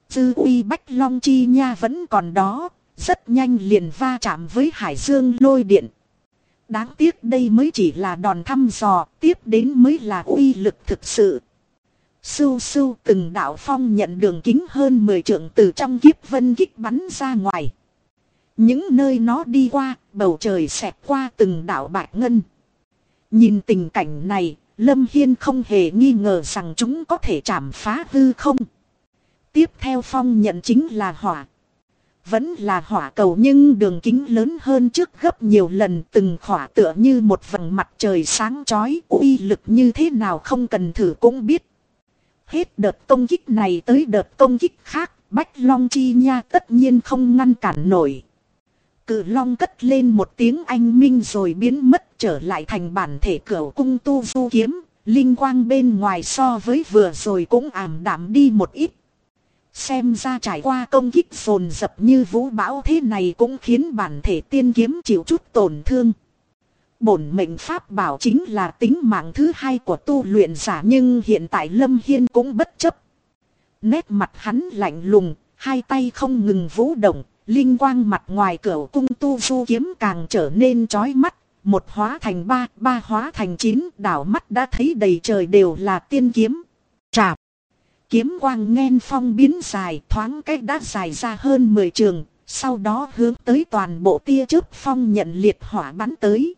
Dư uy Bách Long Chi Nha vẫn còn đó, rất nhanh liền va chạm với Hải Dương lôi điện. Đáng tiếc đây mới chỉ là đòn thăm dò, tiếp đến mới là uy lực thực sự. Sưu sưu từng đạo phong nhận đường kính hơn 10 trượng từ trong kiếp vân kích bắn ra ngoài. Những nơi nó đi qua, bầu trời xẹt qua từng đạo bạch ngân. Nhìn tình cảnh này, Lâm Hiên không hề nghi ngờ rằng chúng có thể chảm phá hư không. Tiếp theo phong nhận chính là hỏa. Vẫn là hỏa cầu nhưng đường kính lớn hơn trước gấp nhiều lần, từng khỏa tựa như một vầng mặt trời sáng chói, uy lực như thế nào không cần thử cũng biết. Hết đợt công kích này tới đợt công kích khác, Bách Long Chi Nha tất nhiên không ngăn cản nổi. Cự long cất lên một tiếng anh minh rồi biến mất trở lại thành bản thể Cửu Cung Tu Du Kiếm, linh quang bên ngoài so với vừa rồi cũng ảm đạm đi một ít. Xem ra trải qua công kích dồn dập như vũ bão thế này cũng khiến bản thể tiên kiếm chịu chút tổn thương. Bổn mệnh pháp bảo chính là tính mạng thứ hai của tu luyện giả, nhưng hiện tại Lâm Hiên cũng bất chấp. Nét mặt hắn lạnh lùng, hai tay không ngừng vũ động, linh quang mặt ngoài Cửu Cung Tu Du Kiếm càng trở nên chói mắt. Một hóa thành ba, ba hóa thành 9, đảo mắt đã thấy đầy trời đều là tiên kiếm. Trạp! Kiếm quang nghen phong biến dài, thoáng cách đã dài ra hơn 10 trường, sau đó hướng tới toàn bộ tia chớp phong nhận liệt hỏa bắn tới.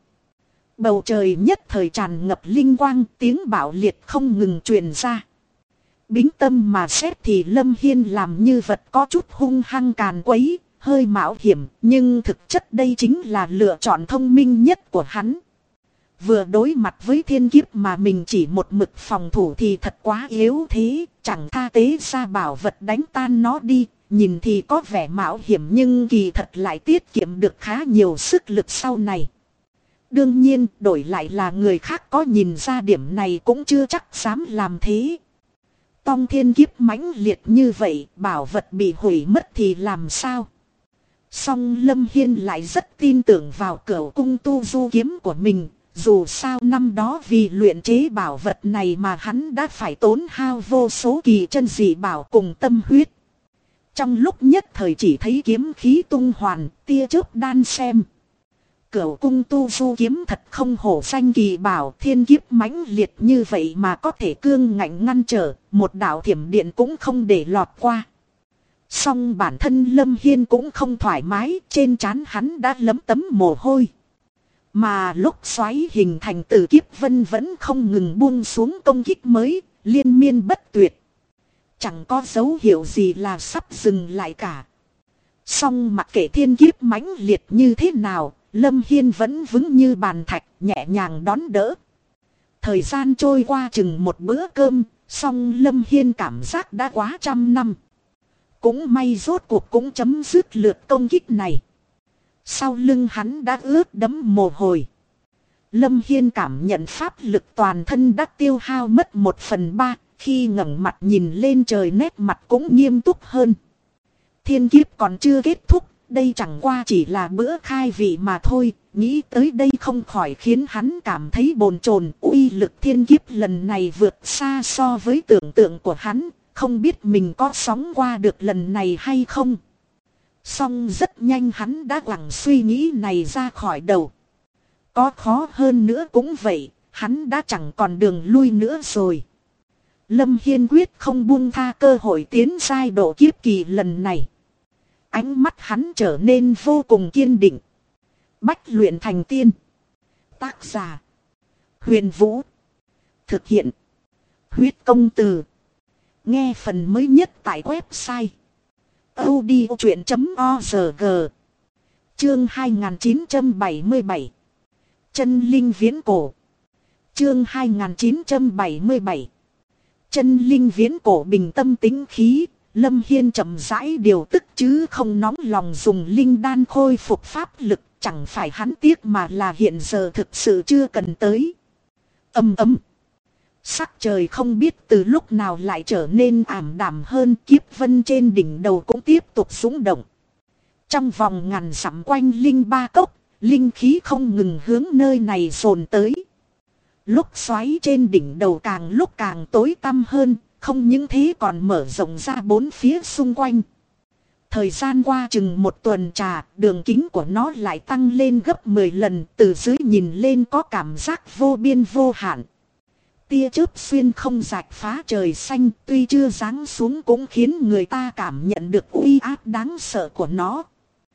Bầu trời nhất thời tràn ngập linh quang, tiếng bạo liệt không ngừng truyền ra. Bính tâm mà xét thì Lâm Hiên làm như vật có chút hung hăng càn quấy, hơi mạo hiểm, nhưng thực chất đây chính là lựa chọn thông minh nhất của hắn. Vừa đối mặt với thiên kiếp mà mình chỉ một mực phòng thủ thì thật quá yếu thế, chẳng tha tế ra bảo vật đánh tan nó đi, nhìn thì có vẻ mạo hiểm nhưng kỳ thật lại tiết kiệm được khá nhiều sức lực sau này. Đương nhiên, đổi lại là người khác có nhìn ra điểm này cũng chưa chắc dám làm thế. Tông thiên kiếp mãnh liệt như vậy, bảo vật bị hủy mất thì làm sao? Song Lâm Hiên lại rất tin tưởng vào Cửu Cung Tu Du Kiếm của mình. Dù sao năm đó vì luyện chế bảo vật này mà hắn đã phải tốn hao vô số kỳ chân dị bảo cùng tâm huyết. Trong lúc nhất thời chỉ thấy kiếm khí tung hoàn, tia chớp đan xem. Cửu Cung Tu Du Kiếm thật không hổ danh kỳ bảo, thiên kiếp mãnh liệt như vậy mà có thể cương ngạnh ngăn trở, một đạo thiểm điện cũng không để lọt qua. Song bản thân Lâm Hiên cũng không thoải mái, trên trán hắn đã lấm tấm mồ hôi. Mà lúc xoáy hình thành từ kiếp vân vẫn không ngừng buông xuống công kích mới, liên miên bất tuyệt. Chẳng có dấu hiệu gì là sắp dừng lại cả. Song mặc kệ thiên kiếp mãnh liệt như thế nào, Lâm Hiên vẫn vững như bàn thạch, nhẹ nhàng đón đỡ. Thời gian trôi qua chừng một bữa cơm, song Lâm Hiên cảm giác đã quá 100 năm. Cũng may rốt cuộc cũng chấm dứt lượt công kích này. Sau lưng hắn đã ướt đẫm mồ hôi. Lâm Hiên cảm nhận pháp lực toàn thân đã tiêu hao mất 1/3, khi ngẩng mặt nhìn lên trời nét mặt cũng nghiêm túc hơn. Thiên kiếp còn chưa kết thúc, đây chẳng qua chỉ là bữa khai vị mà thôi, nghĩ tới đây không khỏi khiến hắn cảm thấy bồn chồn. Uy lực thiên kiếp lần này vượt xa so với tưởng tượng của hắn, không biết mình có sống qua được lần này hay không. Song rất nhanh hắn đã quẳng suy nghĩ này ra khỏi đầu. Có khó hơn nữa cũng vậy, hắn đã chẳng còn đường lui nữa rồi. Lâm Hiên quyết không buông tha cơ hội tiến giai độ kiếp kỳ lần này. Ánh mắt hắn trở nên vô cùng kiên định. Bách luyện thành tiên. Tác giả: Huyền Vũ. Thực hiện: Huyết Công Từ. Nghe phần mới nhất tại website audiochuyện.org. Chương 2977. Chân linh viễn cổ. Chương 2977. Chân linh viễn cổ. Bình tâm tĩnh khí, Lâm Hiên chậm rãi điều tức chứ không nóng lòng dùng linh đan khôi phục pháp lực. Chẳng phải hắn tiếc mà là hiện giờ thực sự chưa cần tới. Âm ấm. Sắc trời không biết từ lúc nào lại trở nên ảm đạm hơn, kiếp vân trên đỉnh đầu cũng tiếp tục rung động. Trong vòng ngàn dặm quanh linh ba cốc, linh khí không ngừng hướng nơi này dồn tới. Lúc xoáy trên đỉnh đầu càng lúc càng tối tăm hơn, Không những thế còn mở rộng ra bốn phía xung quanh. Thời gian qua chừng một tuần trà, đường kính của nó lại tăng lên gấp 10 lần, từ dưới nhìn lên có cảm giác vô biên vô hạn. Tia chớp xuyên không rạch phá trời xanh, tuy chưa giáng xuống cũng khiến người ta cảm nhận được uy áp đáng sợ của nó.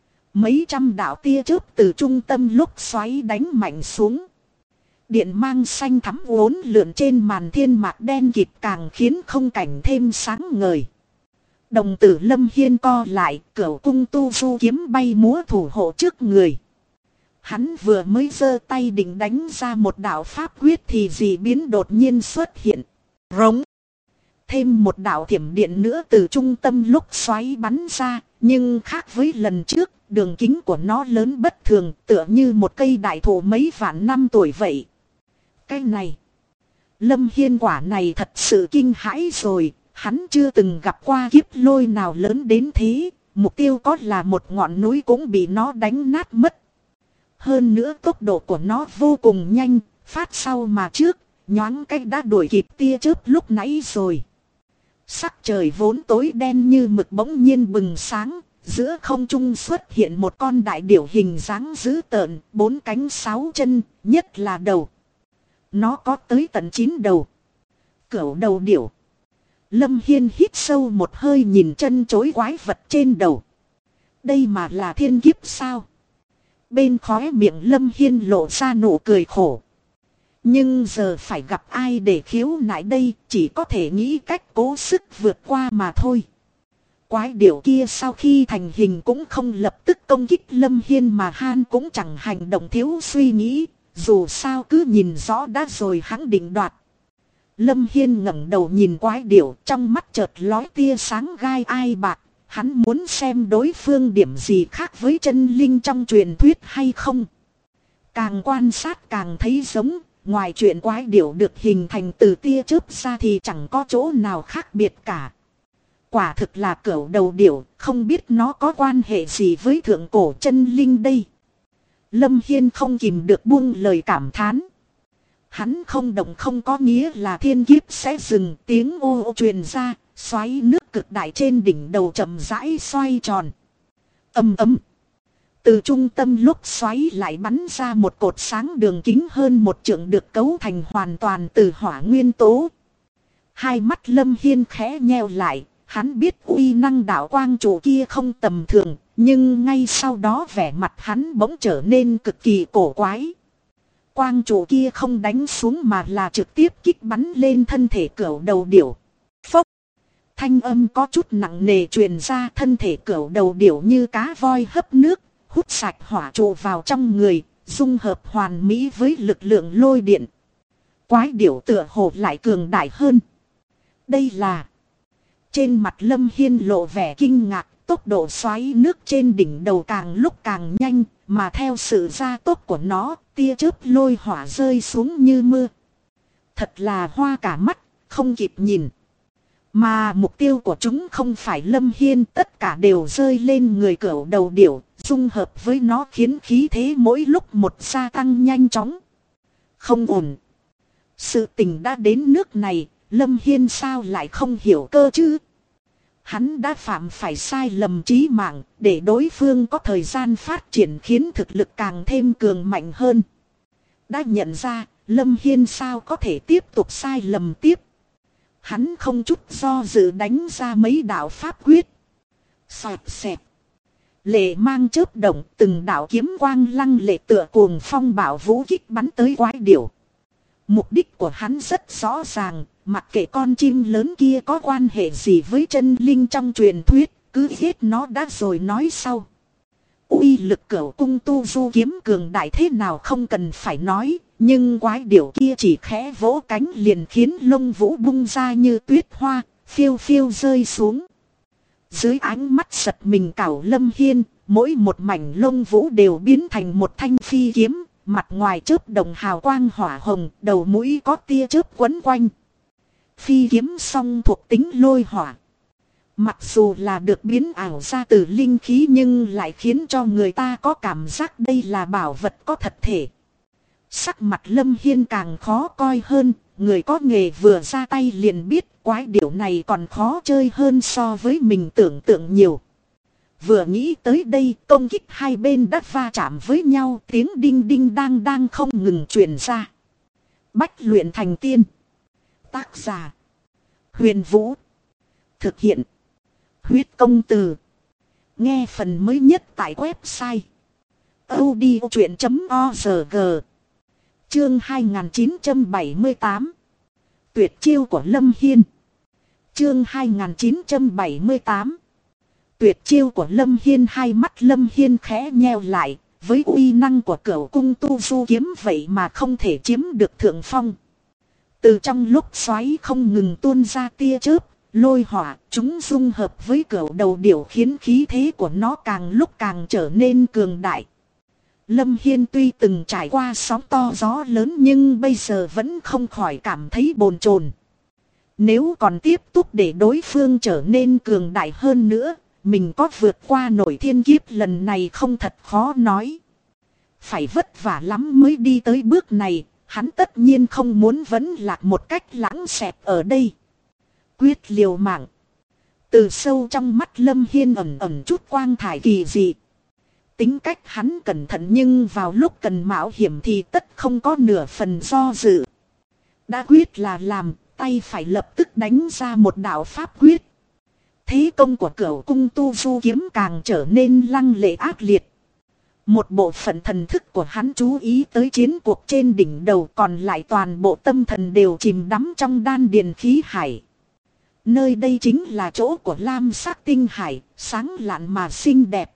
Mấy trăm đạo tia chớp từ trung tâm lúc xoáy đánh mạnh xuống. Điện mang xanh thắm uốn lượn trên màn thiên mạc đen kịt càng khiến không cảnh thêm sáng ngời. Đồng tử Lâm Hiên co lại, cửu cung tu du kiếm bay múa thủ hộ trước người. Hắn vừa mới giơ tay định đánh ra một đạo pháp quyết thì dị biến đột nhiên xuất hiện. Rống. Thêm một đạo thiểm điện nữa từ trung tâm lúc xoáy bắn ra, nhưng khác với lần trước, đường kính của nó lớn bất thường, tựa như một cây đại thụ mấy vạn năm tuổi vậy. Cái này, Lâm Hiên quả này thật sự kinh hãi rồi, hắn chưa từng gặp qua kiếp lôi nào lớn đến thế, mục tiêu có là một ngọn núi cũng bị nó đánh nát mất. Hơn nữa tốc độ của nó vô cùng nhanh, phát sau mà trước, nhoáng cách đã đuổi kịp tia chớp lúc nãy rồi. Sắc trời vốn tối đen như mực bỗng nhiên bừng sáng, giữa không trung xuất hiện một con đại điểu hình dáng dữ tợn, 4 cánh 6 chân, nhất là đầu. Nó có tới tận 9 đầu. Cửu đầu điểu. Lâm Hiên hít sâu một hơi nhìn chân chối quái vật trên đầu. Đây mà là thiên kiếp sao? Bên khóe miệng Lâm Hiên lộ ra nụ cười khổ. Nhưng giờ phải gặp ai để khiếu nại đây, chỉ có thể nghĩ cách cố sức vượt qua mà thôi. Quái điểu kia sau khi thành hình cũng không lập tức công kích Lâm Hiên mà Han cũng chẳng hành động thiếu suy nghĩ, dù sao cứ nhìn rõ đã rồi hắn định đoạt. Lâm Hiên ngẩng đầu nhìn quái điểu, trong mắt chợt lóe tia sáng gai ai bạc, hắn muốn xem đối phương điểm gì khác với chân linh trong truyền thuyết hay không. Càng quan sát càng thấy giống, ngoài chuyện quái điểu được hình thành từ tia chớp ra thì chẳng có chỗ nào khác biệt cả. Quả thực là cửu đầu điểu, không biết nó có quan hệ gì với thượng cổ chân linh đây. Lâm Hiên không kìm được buông lời cảm thán. Hắn không động không có nghĩa là thiên kiếp sẽ dừng, tiếng ô ô truyền ra, xoáy nước cực đại trên đỉnh đầu chậm rãi xoay tròn. Ầm ầm. Từ trung tâm lúc xoáy lại bắn ra một cột sáng đường kính hơn 1 trượng được cấu thành hoàn toàn từ hỏa nguyên tố. Hai mắt Lâm Hiên khẽ nheo lại, hắn biết uy năng đạo quang trụ kia không tầm thường, nhưng ngay sau đó vẻ mặt hắn bỗng trở nên cực kỳ cổ quái. Quang trụ kia không đánh xuống mà là trực tiếp kích bắn lên thân thể cửu đầu điểu. Phốc. Thanh âm có chút nặng nề truyền ra, thân thể cửu đầu điểu như cá voi hấp nước, hút sạch hỏa trụ vào trong người, dung hợp hoàn mỹ với lực lượng lôi điện. Quái điểu tựa hồ lại cường đại hơn. Đây là... Trên mặt Lâm Hiên lộ vẻ kinh ngạc, tốc độ xoáy nước trên đỉnh đầu càng lúc càng nhanh, mà theo sự gia tốc của nó, tia chớp lôi hỏa rơi xuống như mưa. Thật là hoa cả mắt, không kịp nhìn. Mà mục tiêu của chúng không phải Lâm Hiên, tất cả đều rơi lên người cửu đầu điểu, dung hợp với nó khiến khí thế mỗi lúc một gia tăng nhanh chóng. Không ổn. Sự tình đã đến nước này, Lâm Hiên sao lại không hiểu cơ chứ? Hắn đã phạm phải sai lầm chí mạng, để đối phương có thời gian phát triển khiến thực lực càng thêm cường mạnh hơn. Đã nhận ra, Lâm Hiên sao có thể tiếp tục sai lầm tiếp. Hắn không chút do dự đánh ra mấy đạo pháp quyết. Xoẹt xẹt. Lệ mang chớp động, từng đạo kiếm quang lăng lệ tựa cuồng phong bảo vũ kích bắn tới quái điểu. Mục đích của hắn rất rõ ràng, mặc kệ con chim lớn kia có quan hệ gì với chân linh trong truyền thuyết, cứ giết nó đã rồi nói sau. Uy lực cửu cung tu du kiếm cường đại thế nào không cần phải nói, nhưng quái điểu kia chỉ khẽ vỗ cánh liền khiến lông vũ bung ra như tuyết hoa, phiêu phiêu rơi xuống. Dưới ánh mắt giật mình cảo Lâm Hiên, mỗi một mảnh lông vũ đều biến thành một thanh phi kiếm, mặt ngoài chớp đồng hào quang hỏa hồng, đầu mũi có tia chớp quấn quanh. Phi kiếm song thuộc tính lôi hỏa. Mặc dù là được biến ảo ra từ linh khí nhưng lại khiến cho người ta có cảm giác đây là bảo vật có thật thể. Sắc mặt Lâm Hiên càng khó coi hơn, người có nghề vừa ra tay liền biết quái điểu này còn khó chơi hơn so với mình tưởng tượng nhiều. Vừa nghĩ tới đây, công kích hai bên đã va chạm với nhau, tiếng đinh đinh đang đang không ngừng truyền ra. Bách luyện thành tiên. Tác giả: Huyền Vũ. Thực hiện: Huyết Công Từ. Nghe phần mới nhất tại website audiochuyện.org. Chương 2978. Tuyệt chiêu của Lâm Hiên. Chương 2978. Tuyệt chiêu của Lâm Hiên. Hai mắt Lâm Hiên khẽ nheo lại, với uy năng của Cửu Cung Tu Du Kiếm vậy mà không thể chiếm được thượng phong. Từ trong lúc xoáy không ngừng tuôn ra tia chớp, lôi hỏa, chúng dung hợp với Cửu Đầu Điểu khiến khí thế của nó càng lúc càng trở nên cường đại. Lâm Hiên tuy từng trải qua sóng to gió lớn nhưng bây giờ vẫn không khỏi cảm thấy bồn chồn. Nếu còn tiếp tục để đối phương trở nên cường đại hơn nữa, mình có vượt qua nổi thiên kiếp lần này không thật khó nói. Phải vất vả lắm mới đi tới bước này, hắn tất nhiên không muốn vẫn lạc một cách lãng xẹt ở đây. Quyết liều mạng. Từ sâu trong mắt Lâm Hiên ẩn ẩn chút quang thải kỳ dị. Tính cách hắn cẩn thận nhưng vào lúc cần mạo hiểm thì tất không có nửa phần do dự. Đã quyết là làm, tay phải lập tức đánh ra một đạo pháp quyết. Thế công của Cửu Cung Tu Du Kiếm càng trở nên lăng lệ ác liệt. Một bộ phận thần thức của hắn chú ý tới chiến cuộc trên đỉnh đầu, còn lại toàn bộ tâm thần đều chìm đắm trong đan điền khí hải. Nơi đây chính là chỗ của lam sắc tinh hải, sáng lạn mà xinh đẹp.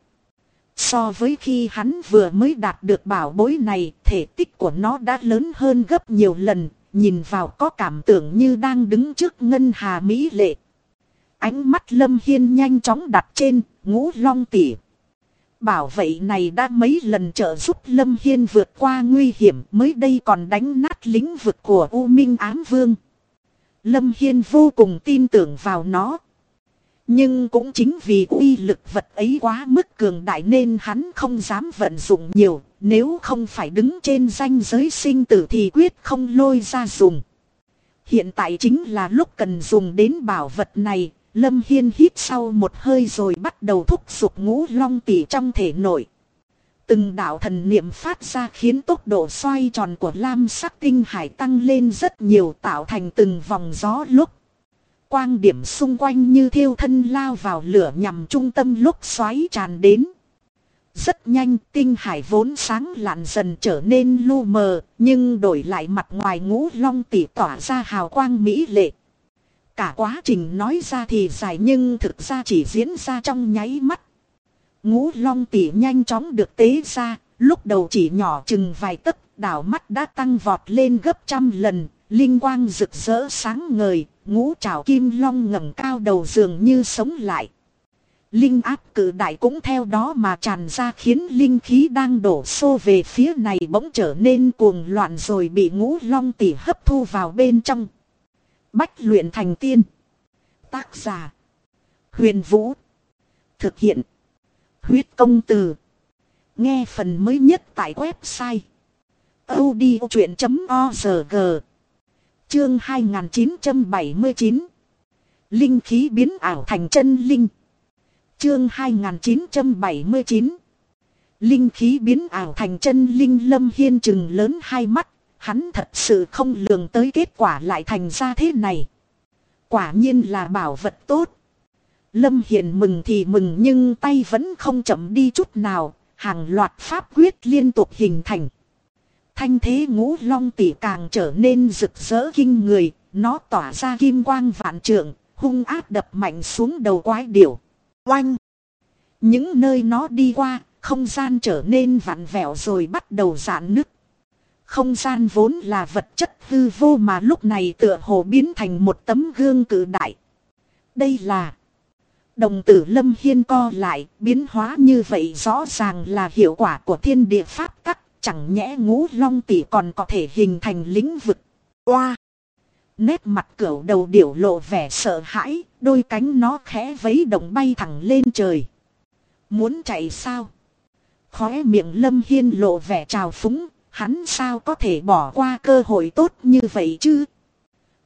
So với khi hắn vừa mới đạt được bảo bối này, thể tích của nó đã lớn hơn gấp nhiều lần, nhìn vào có cảm tưởng như đang đứng trước ngân hà mỹ lệ. Ánh mắt Lâm Hiên nhanh chóng đặt trên Ngũ Long Tỷ. Bảo vệ này đã mấy lần trợ giúp Lâm Hiên vượt qua nguy hiểm, mới đây còn đánh nát lĩnh vực của U Minh Ám Vương. Lâm Hiên vô cùng tin tưởng vào nó. Nhưng cũng chính vì uy lực vật ấy quá mức cường đại nên hắn không dám vận dụng nhiều, nếu không phải đứng trên ranh giới sinh tử thì quyết không lôi ra dùng. Hiện tại chính là lúc cần dùng đến bảo vật này. Lâm Hiên hít sâu một hơi rồi bắt đầu thúc giục Ngũ Long Tỷ trong thể nội. Từng đạo thần niệm phát ra khiến tốc độ xoay tròn của lam sắc tinh hải tăng lên rất nhiều, tạo thành từng vòng gió lúc. Quang điểm xung quanh như thiêu thân lao vào lửa nhằm trung tâm lúc xoáy tràn đến. Rất nhanh tinh hải vốn sáng lạn dần trở nên lu mờ, nhưng đổi lại mặt ngoài Ngũ Long Tỷ tỏa ra hào quang mỹ lệ. Cả quá trình nói ra thì dài nhưng thực ra chỉ diễn ra trong nháy mắt. Ngũ Long Tỷ nhanh chóng được tế ra, lúc đầu chỉ nhỏ chừng vài tấc, đảo mắt đã tăng vọt lên gấp trăm lần, linh quang rực rỡ sáng ngời, ngũ trảo kim long ngẩng cao đầu dường như sống lại. Linh áp cự đại cũng theo đó mà tràn ra khiến linh khí đang đổ xô về phía này bỗng trở nên cuồng loạn rồi bị Ngũ Long Tỷ hấp thu vào bên trong. Bách luyện thành tiên. Tác giả: Huyền Vũ. Thực hiện: Huyết Công Từ. Nghe phần mới nhất tại website audiochuyện.org. Chương 2979. Linh khí biến ảo thành chân linh. Chương 2979. Linh khí biến ảo thành chân linh. Lâm Hiên trừng lớn hai mắt. Hắn thật sự không lường tới kết quả lại thành ra thế này. Quả nhiên là bảo vật tốt. Lâm Hiền mừng thì mừng nhưng tay vẫn không chậm đi chút nào. Hàng loạt pháp quyết liên tục hình thành. Thanh thế Ngũ Long Tỷ càng trở nên rực rỡ kinh người. Nó tỏa ra kim quang vạn trượng, hung ác đập mạnh xuống đầu quái điểu. Oanh! Những nơi nó đi qua, không gian trở nên vặn vẹo rồi bắt đầu rạn nứt. Không gian vốn là vật chất hư vô mà lúc này tựa hồ biến thành một tấm gương cự đại. Đây là... Đồng tử Lâm Hiên co lại, biến hóa như vậy rõ ràng là hiệu quả của thiên địa pháp tắc, chẳng nhẽ Ngũ Long Tỷ còn có thể hình thành lĩnh vực. Oa! Nét mặt Cửu Đầu Điểu lộ vẻ sợ hãi, đôi cánh nó khẽ vẫy động bay thẳng lên trời. Muốn chạy sao? Khóe miệng Lâm Hiên lộ vẻ trào phúng, hắn sao có thể bỏ qua cơ hội tốt như vậy chứ?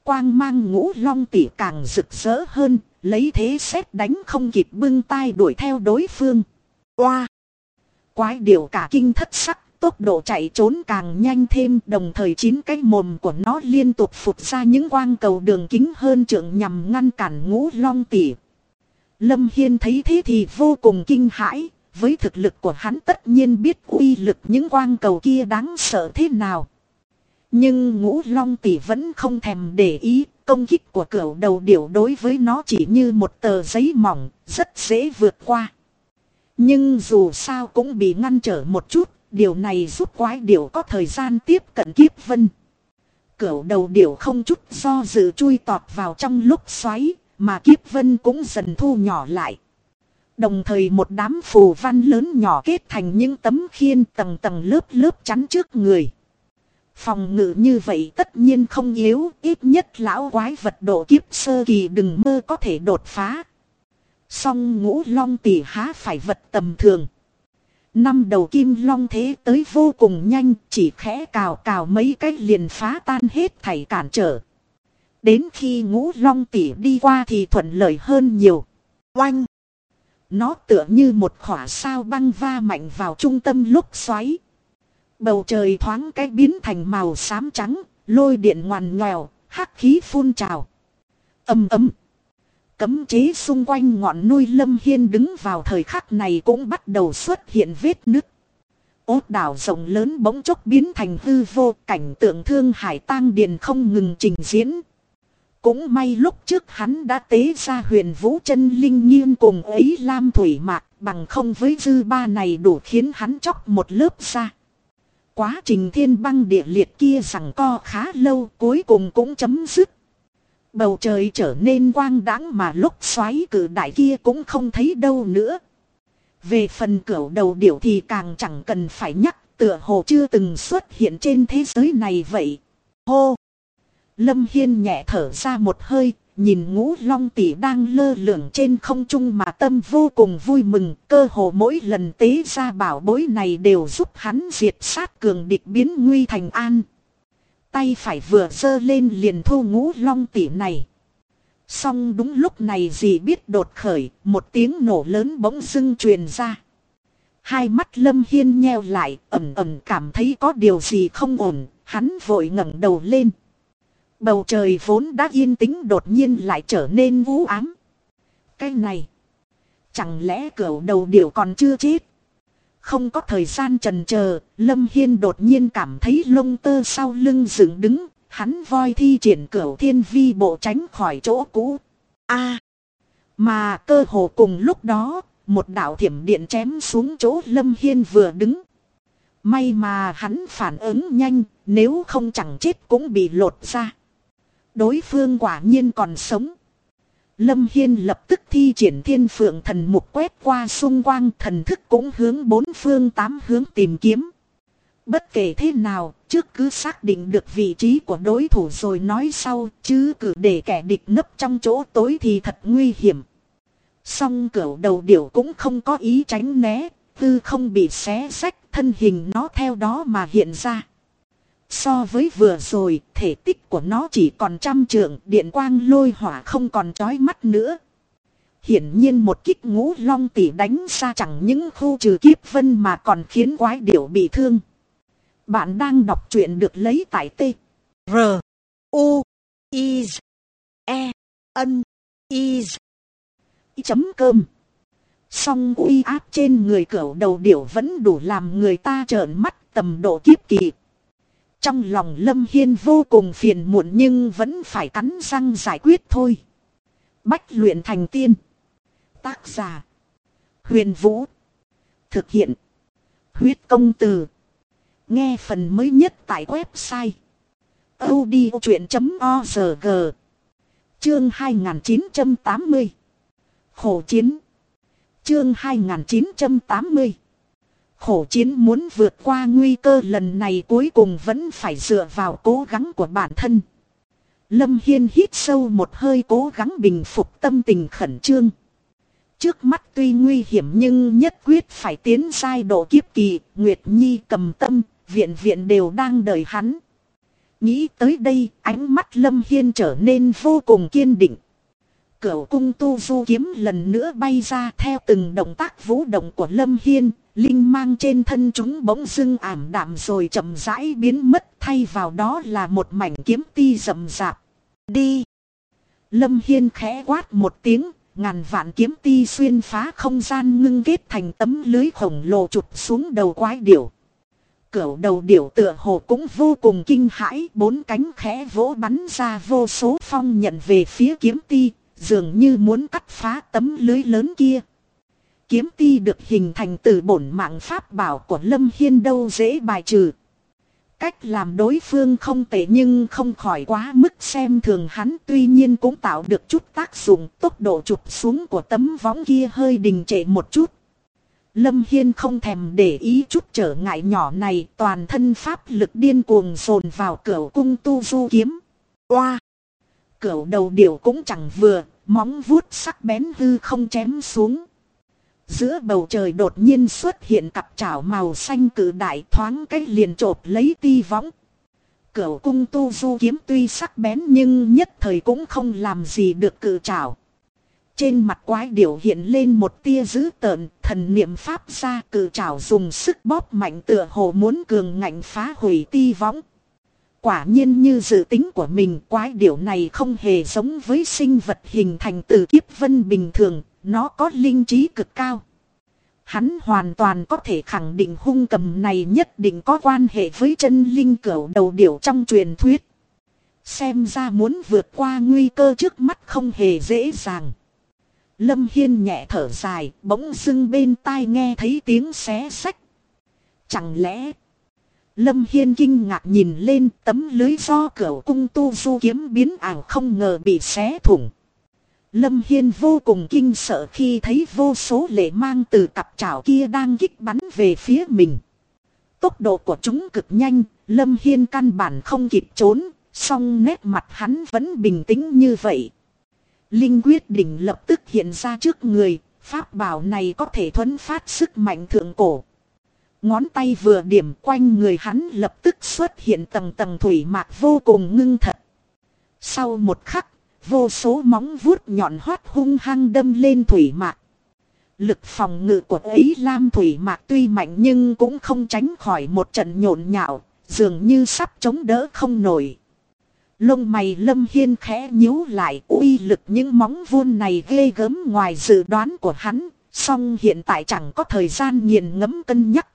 Quang mang Ngũ Long Tỷ càng rực rỡ hơn, lấy thế sét đánh không kịp bưng tay đuổi theo đối phương. Oa! Quái điểu cả kinh thất sắc, tốc độ chạy trốn càng nhanh thêm, đồng thời 9 cái mồm của nó liên tục phụt ra những quang cầu đường kính hơn trượng nhằm ngăn cản Ngũ Long Tỷ. Lâm Hiên thấy thế thì vô cùng kinh hãi, với thực lực của hắn tất nhiên biết uy lực những quang cầu kia đáng sợ thế nào. Nhưng Ngũ Long Tỷ vẫn không thèm để ý, công kích của cửu đầu điểu đối với nó chỉ như một tờ giấy mỏng, rất dễ vượt qua. Nhưng dù sao cũng bị ngăn trở một chút, điều này giúp quái điểu có thời gian tiếp cận Kiếp Vân. Cửu đầu điểu không chút do dự chui tọt vào trong lúc xoáy, mà Kiếp Vân cũng dần thu nhỏ lại. Đồng thời một đám phù văn lớn nhỏ kết thành những tấm khiên tầng tầng lớp lớp chắn trước người. Phòng ngự như vậy tất nhiên không yếu, ít nhất lão quái vật độ kiếp sơ kỳ đừng mơ có thể đột phá. Song Ngũ Long Tỷ há phải vật tầm thường. 5 đầu kim long thế tới vô cùng nhanh, chỉ khẽ cào cào mấy cái liền phá tan hết thảy cản trở. Đến khi Ngũ Long Tỷ đi qua thì thuận lợi hơn nhiều. Oanh! Nó tựa như một khỏa sao băng va mạnh vào trung tâm lúc xoáy. Bầu trời thoáng cái biến thành màu xám trắng, lôi điện ngoằn ngoèo, hắc khí phun trào. Ầm ầm. Cấm chế xung quanh ngọn núi Lâm Hiên đứng vào thời khắc này cũng bắt đầu xuất hiện vết nứt. Ốt đảo rộng lớn bỗng chốc biến thành hư vô, cảnh tượng thương hải tang điền không ngừng trình diễn. Cũng may lúc trước hắn đã tế ra Huyền Vũ Chân Linh Nghiên cùng ấy Lam Thủy Mạc, bằng không với dư ba này đủ khiến hắn chóc một lớp ra. Quá trình thiên băng địa liệt kia giằng co khá lâu, cuối cùng cũng chấm dứt. Bầu trời trở nên quang đãng mà lúc xoáy cử đại kia cũng không thấy đâu nữa. Về phần cửu đầu điểu thì càng chẳng cần phải nhắc, tựa hồ chưa từng xuất hiện trên thế giới này vậy. Hô! Lâm Hiên nhẹ thở ra một hơi, nhìn Ngũ Long Tỷ đang lơ lửng trên không trung mà tâm vô cùng vui mừng. Cơ hồ mỗi lần tế ra bảo bối này đều giúp hắn diệt sát cường địch biến nguy thành an. Tay phải vừa giơ lên liền thu Ngũ Long Tỷ này. Song đúng lúc này gì biết đột khởi, một tiếng nổ lớn bỗng dưng truyền ra. Hai mắt Lâm Hiên nheo lại, ẩn ẩn cảm thấy có điều gì không ổn, hắn vội ngẩng đầu lên. Bầu trời vốn đã yên tĩnh đột nhiên lại trở nên u ám. Cái này, chẳng lẽ cửu đầu điểu còn chưa chết? Không có thời gian chần chờ, Lâm Hiên đột nhiên cảm thấy lông tơ sau lưng dựng đứng, hắn voi thi triển Cửu Thiên Vi bộ tránh khỏi chỗ cũ. Mà cơ hồ cùng lúc đó, một đạo thiểm điện chém xuống chỗ Lâm Hiên vừa đứng. May mà hắn phản ứng nhanh, nếu không chẳng chết cũng bị lột ra. Đối phương quả nhiên còn sống. Lâm Hiên lập tức thi triển Thiên Phượng Thần Mục quét qua xung quanh, thần thức cũng hướng 4 phương 8 hướng tìm kiếm. Bất kể thế nào, trước cứ xác định được vị trí của đối thủ rồi nói sau, chứ cứ để kẻ địch nấp trong chỗ tối thì thật nguy hiểm. Song cửu đầu điểu cũng không có ý tránh né, tư không bị xé rách, thân hình nó theo đó mà hiện ra. So với vừa rồi, thể tích của nó chỉ còn 100 trượng, điện quang lôi hỏa không còn chói mắt nữa. Hiển nhiên một kích Ngũ Long Tỷ đánh ra chẳng những khu trừ Kiếp Vân mà còn khiến quái điểu bị thương. Bạn đang đọc truyện được lấy tại T R U I E N I chấm cơm. Song uy áp trên người cửu đầu điểu vẫn đủ làm người ta trợn mắt tầm độ kiếp kỳ. Trong lòng Lâm Hiên vô cùng phiền muộn nhưng vẫn phải cắn răng giải quyết thôi. Bách luyện thành tiên. Tác giả Huyền Vũ. Thực hiện Huyết Công Từ. Nghe phần mới nhất tại website audiochuyện.org. Chương 2980. Khổ chiến. Chương 2980. Khổ chiến muốn vượt qua nguy cơ lần này cuối cùng vẫn phải dựa vào cố gắng của bản thân. Lâm Hiên hít sâu một hơi cố gắng bình phục tâm tình khẩn trương. Trước mắt tuy nguy hiểm nhưng nhất quyết phải tiến giai độ kiếp kỳ, Nguyệt Nhi Cầm Tâm, Viện Viện đều đang đợi hắn. Nghĩ tới đây, ánh mắt Lâm Hiên trở nên vô cùng kiên định. Cửu cung tu du kiếm lần nữa bay ra, theo từng động tác vũ động của Lâm Hiên, linh mang trên thân chúng bỗng dưng ảm đạm rồi chậm rãi biến mất, thay vào đó là một mảnh kiếm ti rậm rạp. Đi! Lâm Hiên khẽ quát một tiếng, ngàn vạn kiếm ti xuyên phá không gian ngưng kết thành tấm lưới khổng lồ chụp xuống đầu quái điểu. Cửu đầu điểu tựa hồ cũng vô cùng kinh hãi, bốn cánh khẽ vỗ bắn ra vô số phong nhận về phía kiếm ti, dường như muốn cắt phá tấm lưới lớn kia. Kiếm ti được hình thành từ bổn mạng pháp bảo của Lâm Hiên đâu dễ bài trừ. Cách làm đối phương không tệ nhưng không khỏi quá mức xem thường hắn, tuy nhiên cũng tạo được chút tác dụng, tốc độ chụp xuống của tấm võng kia hơi đình trệ một chút. Lâm Hiên không thèm để ý chút trở ngại nhỏ này, toàn thân pháp lực điên cuồng dồn vào cửu cung tu du kiếm. Oa! Cửu đầu điểu cũng chẳng vừa, móng vuốt sắc bén hư không chém xuống. Giữa bầu trời đột nhiên xuất hiện cặp chảo màu xanh cự đại, thoáng cái liền chộp lấy ti võng. Cửu cung tu du kiếm tuy sắc bén nhưng nhất thời cũng không làm gì được cự chảo. Trên mặt quái điểu hiện lên một tia dữ tợn, thần niệm pháp ra, cự chảo dùng sức bóp mạnh tựa hồ muốn cường ngạnh phá hủy ti võng. Quả nhiên như dự tính của mình, quái điểu này không hề giống với sinh vật hình thành từ kiếp vân bình thường, nó có linh trí cực cao. Hắn hoàn toàn có thể khẳng định hung cầm này nhất định có quan hệ với chân linh cửu đầu điểu trong truyền thuyết. Xem ra muốn vượt qua nguy cơ trước mắt không hề dễ dàng. Lâm Hiên nhẹ thở dài, bỗng dưng bên tai nghe thấy tiếng xé xách. Chẳng lẽ... Lâm Hiên kinh ngạc nhìn lên, tấm lưới do cửu cung tu du kiếm biến ảo không ngờ bị xé thủng. Lâm Hiên vô cùng kinh sợ khi thấy vô số lệ mang từ cặp chảo kia đang kích bắn về phía mình. Tốc độ của chúng cực nhanh, Lâm Hiên căn bản không kịp trốn, song nét mặt hắn vẫn bình tĩnh như vậy. Linh quyết đỉnh lập tức hiện ra trước người, pháp bảo này có thể thuấn phát sức mạnh thượng cổ. Ngón tay vừa điểm, quanh người hắn lập tức xuất hiện tầng tầng thủy mạc vô cùng ngưng thật. Sau một khắc, vô số móng vuốt nhọn hoắt hung hăng đâm lên thủy mạc. Lực phòng ngự của ấy lam thủy mạc tuy mạnh nhưng cũng không tránh khỏi một trận nhộn nhạo, dường như sắp chống đỡ không nổi. Lông mày Lâm Hiên khẽ nhíu lại, uy lực những móng vuốt này ghê gớm ngoài dự đoán của hắn, song hiện tại chẳng có thời gian nghiền ngẫm cân nhắc.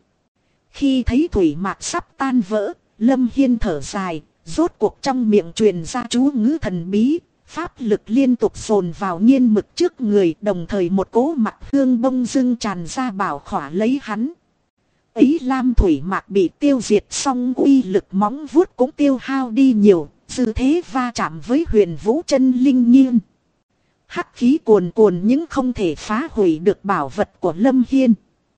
Khi thấy thủy mạc sắp tan vỡ, Lâm Hiên thở dài, rốt cuộc trong miệng truyền ra chú ngữ thần bí, pháp lực liên tục dồn vào nghiên mực trước người, đồng thời một cỗ mặt hương bông dưng tràn ra bảo khỏa lấy hắn. Ấy lam thủy mạc bị tiêu diệt xong, uy lực móng vuốt cũng tiêu hao đi nhiều, dư thế va chạm với huyền vũ chân linh nghiên. Hắc khí cuồn cuồn nhưng không thể phá hủy được bảo vật của Lâm Hiên.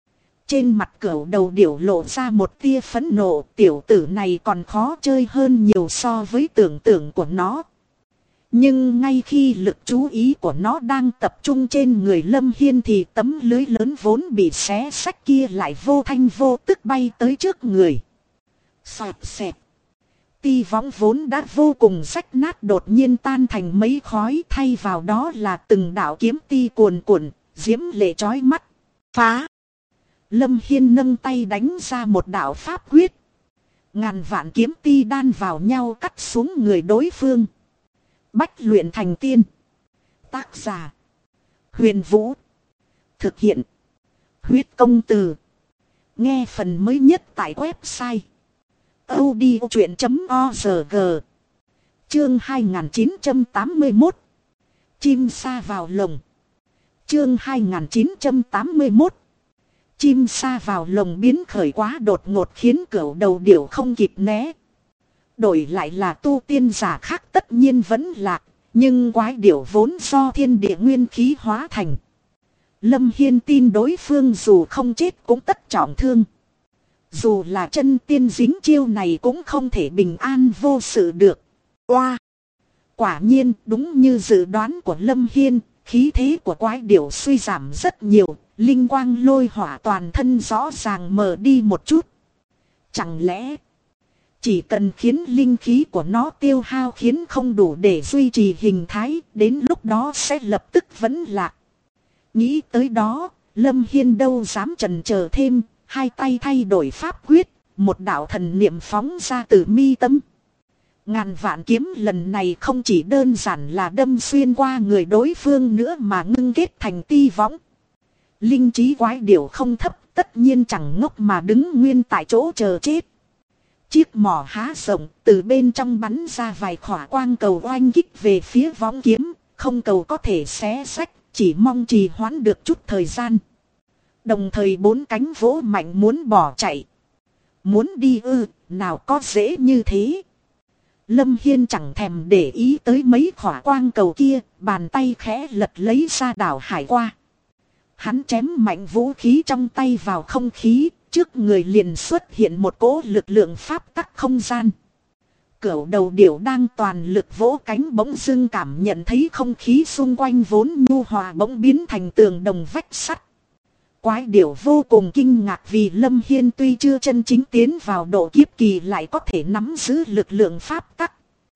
Trên mặt cửu đầu điểu lộ ra một tia phẫn nộ, tiểu tử này còn khó chơi hơn nhiều so với tưởng tượng của nó. Nhưng ngay khi lực chú ý của nó đang tập trung trên người Lâm Hiên thì tấm lưới lớn vốn bị xé xách kia lại vô thanh vô tức bay tới trước người. Xoẹt xẹt. Ti võng vốn đã vô cùng rách nát đột nhiên tan thành mấy khói, thay vào đó là từng đạo kiếm ti cuồn cuộn, diễm lệ chói mắt. Phá! Lâm Hiên nâng tay đánh ra một đạo pháp quyết. Ngàn vạn kiếm ti đan vào nhau cắt xuống người đối phương. Bách luyện thành tiên. Tác giả: Huyền Vũ. Thực hiện: Huyết Công Từ. Nghe phần mới nhất tại website audiochuyện.org. Chương 2981. Chim sa vào lồng. Chương 2981. Chim sa vào lồng biến khởi quá đột ngột khiến cửu đầu điểu không kịp né. Đổi lại là tu tiên giả khác tất nhiên vẫn lạc, nhưng quái điểu vốn do thiên địa nguyên khí hóa thành. Lâm Hiên tin đối phương dù không chết cũng tất trọng thương. Dù là chân tiên dính chiêu này cũng không thể bình an vô sự được. Oa! Quả nhiên đúng như dự đoán của Lâm Hiên, khí thế của quái điểu suy giảm rất nhiều, linh quang lôi hỏa toàn thân rõ ràng mờ đi một chút. Chẳng lẽ Chỉ cần khiến linh khí của nó tiêu hao khiến không đủ để duy trì hình thái, đến lúc đó sẽ lập tức vẫn lạc. Nghĩ tới đó, Lâm Hiên đâu dám chần chờ thêm, hai tay thay đổi pháp quyết, một đạo thần niệm phóng ra từ mi tâm. Ngàn vạn kiếm lần này không chỉ đơn giản là đâm xuyên qua người đối phương nữa mà ngưng kết thành ti võng. Linh trí quái điểu không thấp, tất nhiên chẳng ngốc mà đứng nguyên tại chỗ chờ chết. Chiếc mỏ há rộng, từ bên trong bắn ra vài khỏa quang cầu oanh kích về phía võng kiếm, không cầu có thể xé rách, chỉ mong trì hoãn được chút thời gian. Đồng thời bốn cánh vỗ mạnh muốn bỏ chạy. Muốn đi ư, nào có dễ như thế. Lâm Hiên chẳng thèm để ý tới mấy khỏa quang cầu kia, bàn tay khẽ lật lấy ra đảo hải qua. Hắn chém mạnh vũ khí trong tay vào không khí, trước người liền xuất hiện một cỗ lực lượng pháp tắc không gian. Cửu đầu điểu đang toàn lực vỗ cánh bỗng dưng cảm nhận thấy không khí xung quanh vốn nhu hòa bỗng biến thành tường đồng vách sắt. Quái điểu vô cùng kinh ngạc vì Lâm Hiên tuy chưa chân chính tiến vào độ kiếp kỳ lại có thể nắm giữ lực lượng pháp tắc.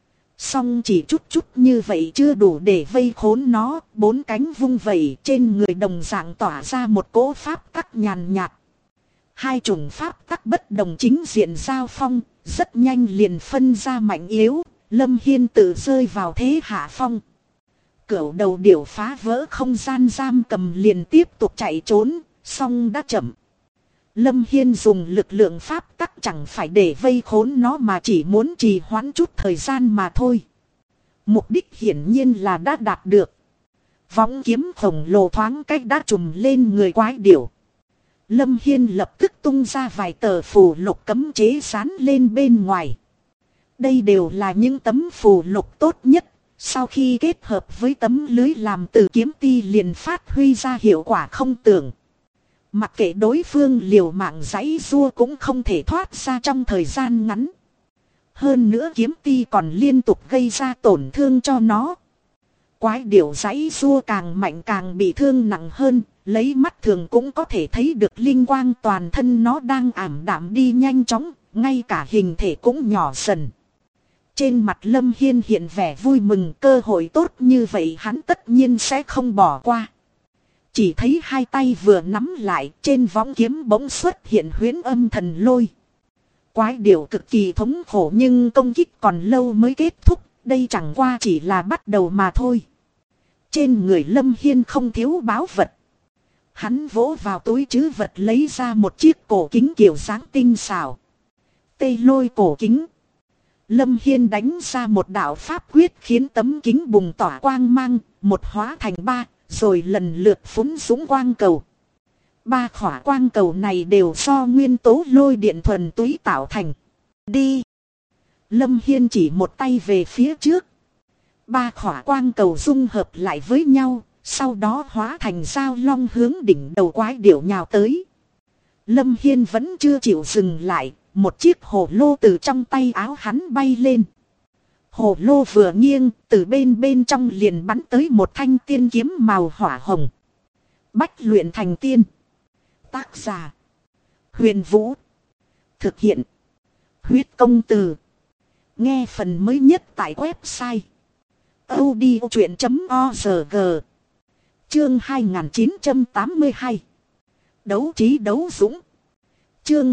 Song chỉ chút chút như vậy chưa đủ để vây khốn nó, bốn cánh vung vẩy trên người đồng dạng tỏa ra một cỗ pháp tắc nhàn nhạt. Hai chủng pháp tắc bất đồng chính diện giao phong, rất nhanh liền phân ra mạnh yếu, Lâm Hiên tự rơi vào thế hạ phong. Cửu đầu điểu phá vỡ không gian giam cầm liền tiếp tục chạy trốn, song đã chậm. Lâm Hiên dùng lực lượng pháp tắc chẳng phải để vây khốn nó mà chỉ muốn trì hoãn chút thời gian mà thôi. Mục đích hiển nhiên là đã đạt được. Võng kiếm khổng lồ thoáng cách đã trùm lên người quái điểu. Lâm Hiên lập tức tung ra vài tờ phù lục cấm chế dán lên bên ngoài. Đây đều là những tấm phù lục tốt nhất. Sau khi kết hợp với tấm lưới làm từ kiếm ti liền phát huy ra hiệu quả không tưởng. Mặc kệ đối phương liều mạng giãy giụa cũng không thể thoát ra trong thời gian ngắn. Hơn nữa kiếm ti còn liên tục gây ra tổn thương cho nó. Quái điểu giãy giụa càng mạnh càng bị thương nặng hơn. Lấy mắt thường cũng có thể thấy được linh quang toàn thân nó đang ảm đạm đi nhanh chóng. Ngay cả hình thể cũng nhỏ dần. Trên mặt Lâm Hiên hiện vẻ vui mừng, cơ hội tốt như vậy hắn tất nhiên sẽ không bỏ qua. Chỉ thấy hai tay vừa nắm lại, trên võng kiếm bỗng xuất hiện huyễn âm thần lôi. Quái điểu cực kỳ thống khổ nhưng công kích còn lâu mới kết thúc, đây chẳng qua chỉ là bắt đầu mà thôi. Trên người Lâm Hiên không thiếu báu vật. Hắn vỗ vào túi trữ vật lấy ra một chiếc cổ kính kiểu dáng tinh xảo. Tê lôi cổ kính. Lâm Hiên đánh ra một đạo pháp quyết khiến tấm kính bùng tỏa quang mang, một hóa thành ba, rồi lần lượt phúng dũng quang cầu. Ba khỏa quang cầu này đều do nguyên tố lôi điện thuần túy tạo thành. Đi! Lâm Hiên chỉ một tay về phía trước. Ba khỏa quang cầu dung hợp lại với nhau, sau đó hóa thành dao long hướng đỉnh đầu quái điểu nhào tới. Lâm Hiên vẫn chưa chịu dừng lại. Một chiếc hồ lô từ trong tay áo hắn bay lên. Hồ lô vừa nghiêng, từ bên trong liền bắn tới một thanh tiên kiếm màu hỏa hồng. Bách luyện thành tiên. Tác giả: Huyền Vũ. Thực hiện: Huyết Công Từ. Nghe phần mới nhất tại website audiochuyện.org. Chương 2982. Đấu trí đấu dũng. Chương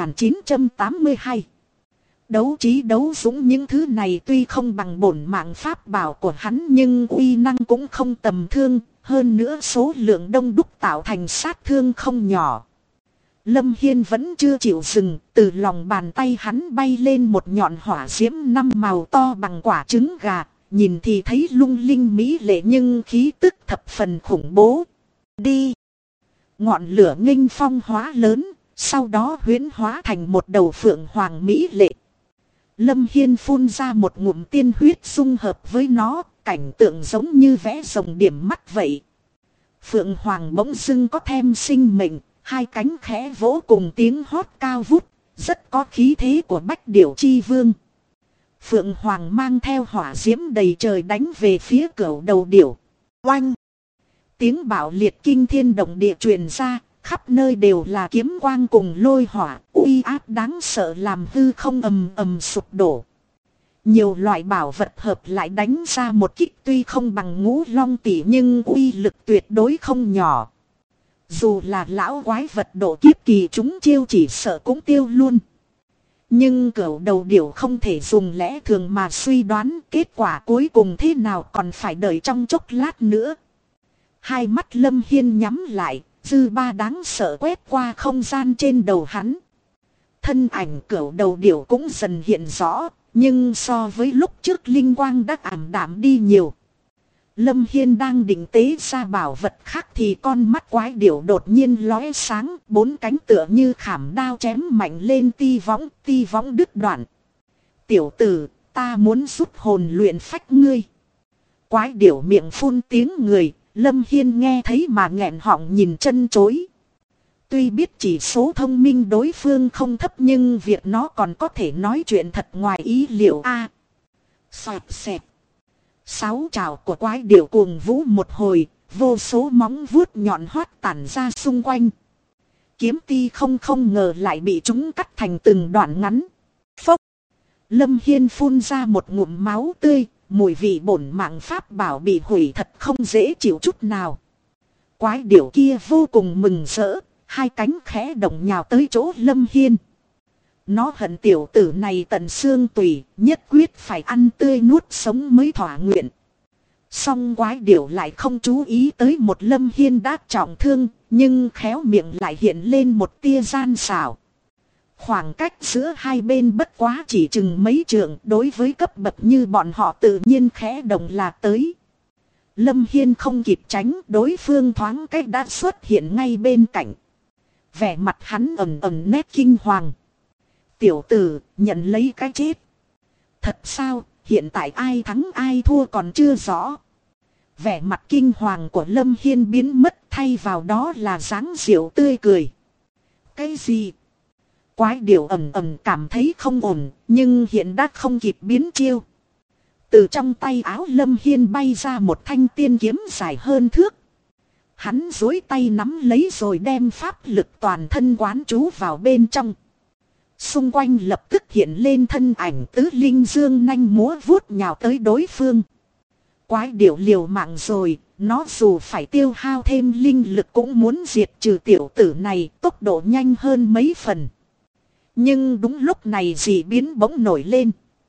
2982. Đấu trí đấu dũng. Những thứ này tuy không bằng bổn mạng pháp bảo của hắn nhưng uy năng cũng không tầm thường, hơn nữa số lượng đông đúc tạo thành sát thương không nhỏ. Lâm Hiên vẫn chưa chịu dừng, từ lòng bàn tay hắn bay lên một nhọn hỏa diễm năm màu to bằng quả trứng gà, nhìn thì thấy lung linh mỹ lệ nhưng khí tức thập phần khủng bố. Đi! Ngọn lửa nghênh phong hóa lớn. Sau đó huyễn hóa thành một đầu phượng hoàng mỹ lệ. Lâm Hiên phun ra một ngụm tiên huyết dung hợp với nó, cảnh tượng giống như vẽ rồng điểm mắt vậy. Phượng hoàng bỗng dưng có thêm sinh mệnh, hai cánh khẽ vỗ cùng tiếng hót cao vút, rất có khí thế của Bách Điểu Chi Vương. Phượng hoàng mang theo hỏa diễm đầy trời đánh về phía cửu đầu điểu. Oanh! Tiếng bạo liệt kinh thiên động địa truyền ra. Khắp nơi đều là kiếm quang cùng lôi hỏa, uy áp đáng sợ làm hư không ầm ầm sụp đổ. Nhiều loại bảo vật hợp lại đánh ra một kích tuy không bằng Ngũ Long tỷ nhưng uy lực tuyệt đối không nhỏ. Dù là lão quái vật độ kiếp kỳ chúng chiêu chỉ sợ cũng tiêu luôn. Nhưng cửu đầu điểu không thể dùng lẽ thường mà suy đoán kết quả cuối cùng thế nào còn phải đợi trong chốc lát nữa. Hai mắt Lâm Hiên nhắm lại, dư ba đáng sợ quét qua không gian trên đầu hắn. Thân ảnh cửu đầu điểu cũng dần hiện rõ, nhưng so với lúc trước linh quang đã ảm đạm đi nhiều. Lâm Hiên đang định tế ra bảo vật khác thì con mắt quái điểu đột nhiên lóe sáng, bốn cánh tựa như khảm đao chém mạnh lên ti võng đứt đoạn. Tiểu tử, ta muốn giúp hồn luyện phách ngươi. Quái điểu miệng phun tiếng người, Lâm Hiên nghe thấy mà nghẹn họng nhìn chân chối. Tuy biết chỉ số thông minh đối phương không thấp nhưng việc nó còn có thể nói chuyện thật ngoài ý liệu a. Xoẹt xẹt. Sáu trảo của quái điểu cuồng vũ một hồi, vô số móng vuốt nhọn hoắt tản ra xung quanh. Kiếm ti không ngờ lại bị chúng cắt thành từng đoạn ngắn. Phốc. Lâm Hiên phun ra một ngụm máu tươi, mùi vị bổn mạng pháp bảo bị hủy thật không dễ chịu chút nào. Quái điểu kia vô cùng mừng rỡ, hai cánh khẽ động nhào tới chỗ Lâm Hiên. Nó hận tiểu tử này tận xương tủy, nhất quyết phải ăn tươi nuốt sống mới thỏa nguyện. Song quái điểu lại không chú ý tới một Lâm Hiên đã trọng thương, nhưng khéo miệng lại hiện lên một tia gian xảo. Khoảng cách giữa hai bên bất quá chỉ chừng mấy trượng, đối với cấp bậc như bọn họ tự nhiên khẽ động là tới. Lâm Hiên không kịp tránh, đối phương thoáng cách đã xuất hiện ngay bên cạnh. Vẻ mặt hắn ẩn nét kinh hoàng. Tiểu tử, nhận lấy cái chết. Thật sao, hiện tại ai thắng ai thua còn chưa rõ. Vẻ mặt kinh hoàng của Lâm Hiên biến mất, thay vào đó là dáng diệu tươi cười. Cái gì? Quái điểu ầm cảm thấy không ổn, nhưng hiện đã không kịp biến chiêu. Từ trong tay áo Lâm Hiên bay ra một thanh tiên kiếm dài hơn thước. Hắn duỗi tay nắm lấy rồi đem pháp lực toàn thân quán trú vào bên trong. Xung quanh lập tức hiện lên thân ảnh tứ linh dương nanh múa vuốt nhào tới đối phương. Quái điểu liều mạng rồi, nó dù phải tiêu hao thêm linh lực cũng muốn diệt trừ tiểu tử này, tốc độ nhanh hơn mấy phần. Nhưng đúng lúc này dị biến bỗng nổi lên.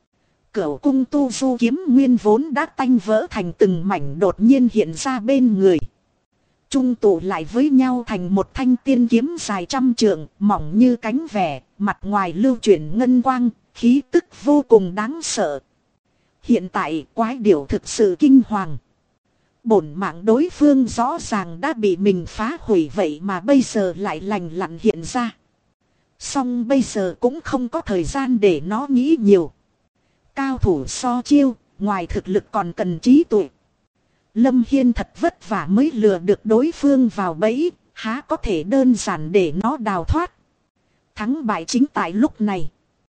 Cửu cung tu du kiếm nguyên vốn đã tanh vỡ thành từng mảnh đột nhiên hiện ra bên người. Trung tụ lại với nhau thành một thanh tiên kiếm dài trăm trượng, mỏng như cánh vẽ, mặt ngoài lưu chuyển ngân quang, khí tức vô cùng đáng sợ. Hiện tại quái điểu thực sự kinh hoàng. Bổn mạng đối phương rõ ràng đã bị mình phá hủy vậy mà bây giờ lại lành lặn hiện ra. Song bây giờ cũng không có thời gian để nó nghĩ nhiều. Cao thủ so chiêu, ngoài thực lực còn cần trí tuệ. Lâm Hiên thật vất vả mới lừa được đối phương vào bẫy, há có thể đơn giản để nó đào thoát. Thắng bại chính tại lúc này.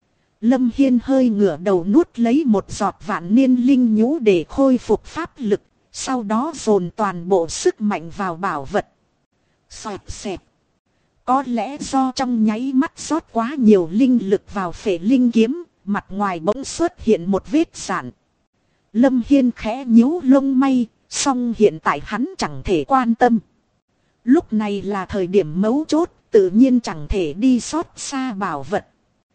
Lâm Hiên hơi ngửa đầu nuốt lấy một giọt vạn niên linh nhũ để khôi phục pháp lực, sau đó dồn toàn bộ sức mạnh vào bảo vật. Xoẹt xẹt. Có lẽ do trong nháy mắt rót quá nhiều linh lực vào phệ linh kiếm, mặt ngoài bỗng xuất hiện một vết rạn. Lâm Hiên khẽ nhíu lông mày, song hiện tại hắn chẳng thể quan tâm. Lúc này là thời điểm mấu chốt, tự nhiên chẳng thể đi xót xa bảo vật.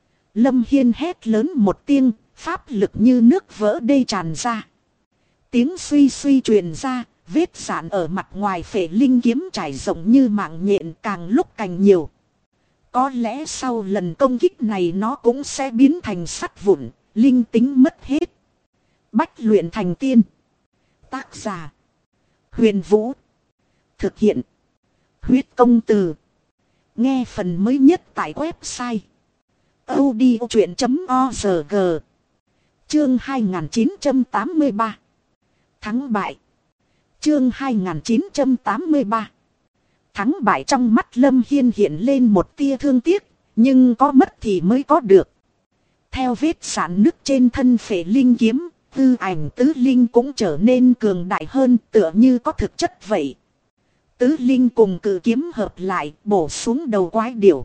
Lâm Hiên hét lớn một tiếng, pháp lực như nước vỡ đê tràn ra. Tiếng suy suy truyền ra, vết rạn ở mặt ngoài phệ linh kiếm trải rộng như mạng nhện càng lúc càng nhiều. Có lẽ sau lần công kích này nó cũng sẽ biến thành sắt vụn, linh tính mất hết. Bách luyện thành tiên. Tác giả: Huyền Vũ. Thực hiện: Huyết Công Từ. Nghe phần mới nhất tại website audiochuyện.org. Chương 2983. Thắng bại. Chương 2983. Thắng bại trong mắt Lâm Hiên hiện lên một tia thương tiếc, nhưng có mất thì mới có được. Theo vết rạn nứt trên thân phệ linh kiếm, tư ảnh tứ linh cũng trở nên cường đại hơn, tựa như có thực chất vậy. Tứ linh cùng cự kiếm hợp lại bổ xuống đầu quái điểu.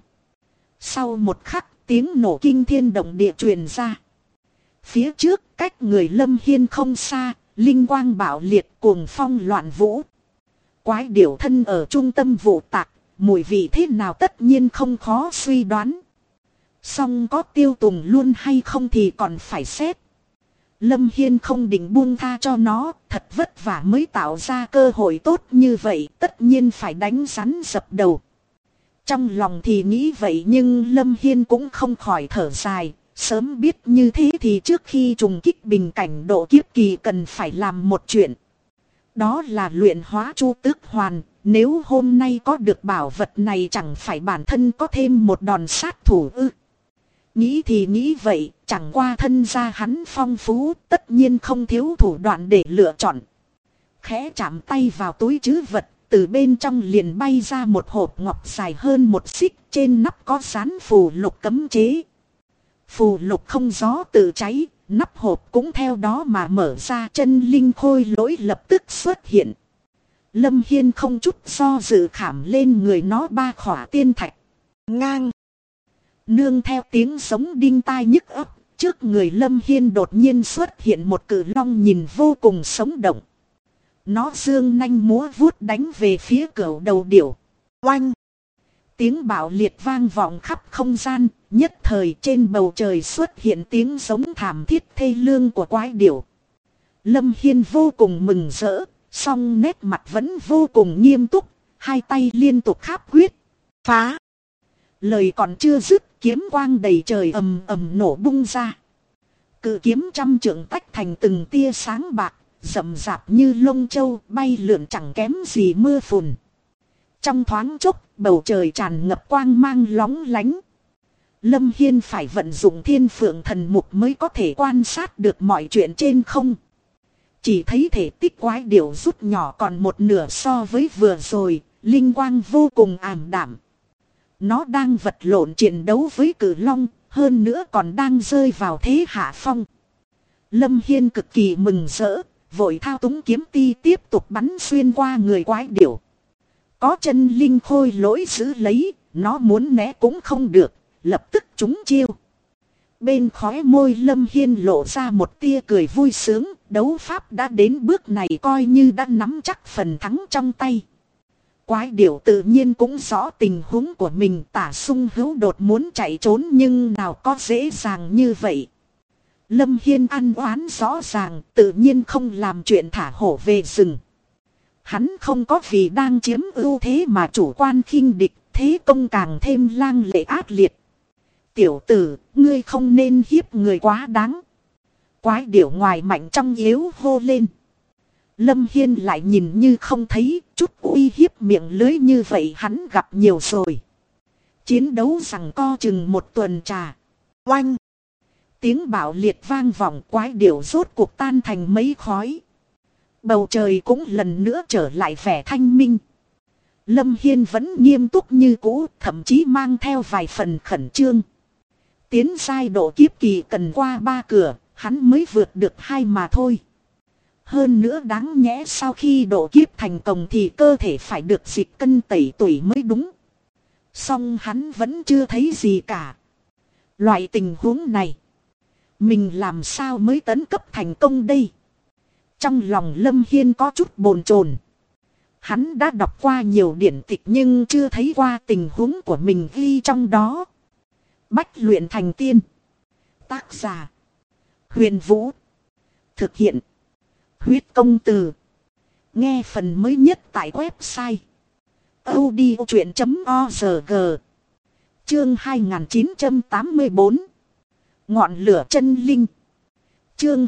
Sau một khắc tiếng nổ kinh thiên động địa truyền ra. Phía trước cách người Lâm Hiên không xa, linh quang bạo liệt cuồng phong loạn vũ. Quái điểu thân ở trung tâm vụ tạc, mùi vị thế nào tất nhiên không khó suy đoán. Song có tiêu tùng luôn hay không thì còn phải xét. Lâm Hiên không định buông tha cho nó, thật vất vả mới tạo ra cơ hội tốt như vậy, tất nhiên phải đánh rắn dập đầu. Trong lòng thì nghĩ vậy nhưng Lâm Hiên cũng không khỏi thở dài, sớm biết như thế thì trước khi trùng kích bình cảnh độ kiếp kỳ cần phải làm một chuyện. Đó là luyện hóa Chu Tước Hoàn, nếu hôm nay có được bảo vật này chẳng phải bản thân có thêm một đòn sát thủ ư. Nghĩ thì nghĩ vậy, chẳng qua thân gia hắn phong phú, tất nhiên không thiếu thủ đoạn để lựa chọn. Khẽ chạm tay vào túi trữ vật, từ bên trong liền bay ra một hộp ngọc dài hơn một xích, trên nắp có dán phù lục cấm chế. Phù lục không gió tự cháy, nắp hộp cũng theo đó mà mở ra, chân linh khôi lỗi lập tức xuất hiện. Lâm Hiên không chút do dự khảm lên người nó 3 khỏa tiên thạch. Ngang. Nương theo tiếng giống đinh tai nhức óc, trước người Lâm Hiên đột nhiên xuất hiện một cự long nhìn vô cùng sống động. Nó giương nanh múa vuốt đánh về phía cửu đầu điểu. Oanh! Tiếng bạo liệt vang vọng khắp không gian, nhất thời trên bầu trời xuất hiện tiếng giống thảm thiết thê lương của quái điểu. Lâm Hiên vô cùng mừng rỡ, song nét mặt vẫn vô cùng nghiêm túc, hai tay liên tục kháp quyết. Phá! Lời còn chưa dứt, kiếm quang đầy trời ầm ầm nổ bung ra. Cự kiếm trăm trượng tách thành từng tia sáng bạc, rậm rạp như lông châu, bay lượn chẳng kém gì mưa phùn. Trong thoáng chốc, bầu trời tràn ngập quang mang lóng lánh. Lâm Hiên phải vận dụng Thiên Phượng Thần Mục mới có thể quan sát được mọi chuyện trên không. Chỉ thấy thể tích quái điểu rút nhỏ còn một nửa so với vừa rồi, linh quang vô cùng ảm đạm. Nó đang vật lộn chiến đấu với cự long, hơn nữa còn đang rơi vào thế hạ phong. Lâm Hiên cực kỳ mừng rỡ, vội thao túng kiếm ti tiếp tục bắn xuyên qua người quái điểu. Có chân linh khôi lỗi giữ lấy, nó muốn né cũng không được, lập tức trúng chiêu. Bên khóe môi Lâm Hiên lộ ra một tia cười vui sướng, đấu pháp đã đến bước này coi như đã nắm chắc phần thắng trong tay. Quái điểu tự nhiên cũng rõ tình huống của mình, tả sung hữu đột muốn chạy trốn nhưng nào có dễ dàng như vậy. Lâm Hiên ăn oán rõ ràng, tự nhiên không làm chuyện thả hổ về rừng. Hắn không có vì đang chiếm ưu thế mà chủ quan khinh địch, thế công càng thêm lang lệ ác liệt. Tiểu tử, ngươi không nên hiếp người quá đáng. Quái điểu ngoài mạnh trong yếu hô lên. Lâm Hiên lại nhìn như không thấy, chút uy hiếp miệng lưới như vậy hắn gặp nhiều rồi. Chiến đấu rằng co chừng một tuần trà. Oanh! Tiếng bạo liệt vang vọng, quái điểu rốt cuộc tan thành mấy khói. Bầu trời cũng lần nữa trở lại vẻ thanh minh. Lâm Hiên vẫn nghiêm túc như cũ, thậm chí mang theo vài phần khẩn trương. Tiến giai độ kiếp kỳ cần qua 3 cửa, hắn mới vượt được 2 mà thôi. Hơn nữa đáng nhẽ sau khi độ kiếp thành công thì cơ thể phải được dịch cân tẩy tủy mới đúng. Song hắn vẫn chưa thấy gì cả. Loại tình huống này, mình làm sao mới tấn cấp thành công đây? Trong lòng Lâm Hiên có chút bồn chồn. Hắn đã đọc qua nhiều điển tịch nhưng chưa thấy qua tình huống của mình ghi trong đó. Bách luyện thành tiên. Tác giả: Huyền Vũ. Thực hiện: Huyết Công Từ. Nghe phần mới nhất tại website audiochuyện.org. Chương 2984. Ngọn lửa chân linh. Chương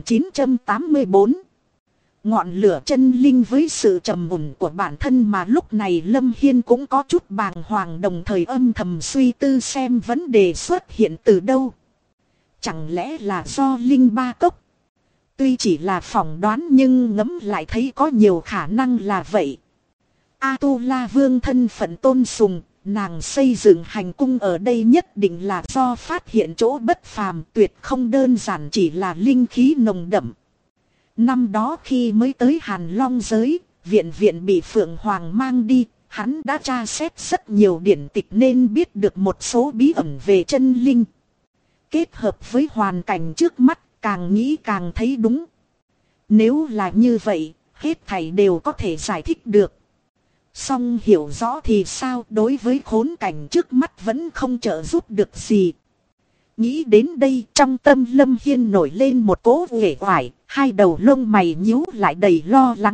2984. Ngọn lửa chân linh. Với sự trầm ổn của bản thân mà lúc này Lâm Hiên cũng có chút bàng hoàng, đồng thời âm thầm suy tư xem vấn đề xuất hiện từ đâu. Chẳng lẽ là do linh ba cốc? Tuy chỉ là phỏng đoán nhưng ngẫm lại thấy có nhiều khả năng là vậy. A-tu-la vương thân phận tôn sùng, nàng xây dựng hành cung ở đây nhất định là do phát hiện chỗ bất phàm, tuyệt không đơn giản chỉ là linh khí nồng đậm. Năm đó khi mới tới Hàn Long giới, viện viện bị Phượng Hoàng mang đi, hắn đã tra xét rất nhiều điển tịch nên biết được một số bí ẩn về chân linh. Kết hợp với hoàn cảnh trước mắt, càng nghĩ càng thấy đúng. Nếu là như vậy, hết thảy đều có thể giải thích được. Song hiểu rõ thì sao, đối với khốn cảnh trước mắt vẫn không trợ giúp được gì. Nghĩ đến đây, trong tâm Lâm Hiên nổi lên một cỗ uể oải, hai đầu lông mày nhíu lại đầy lo lắng.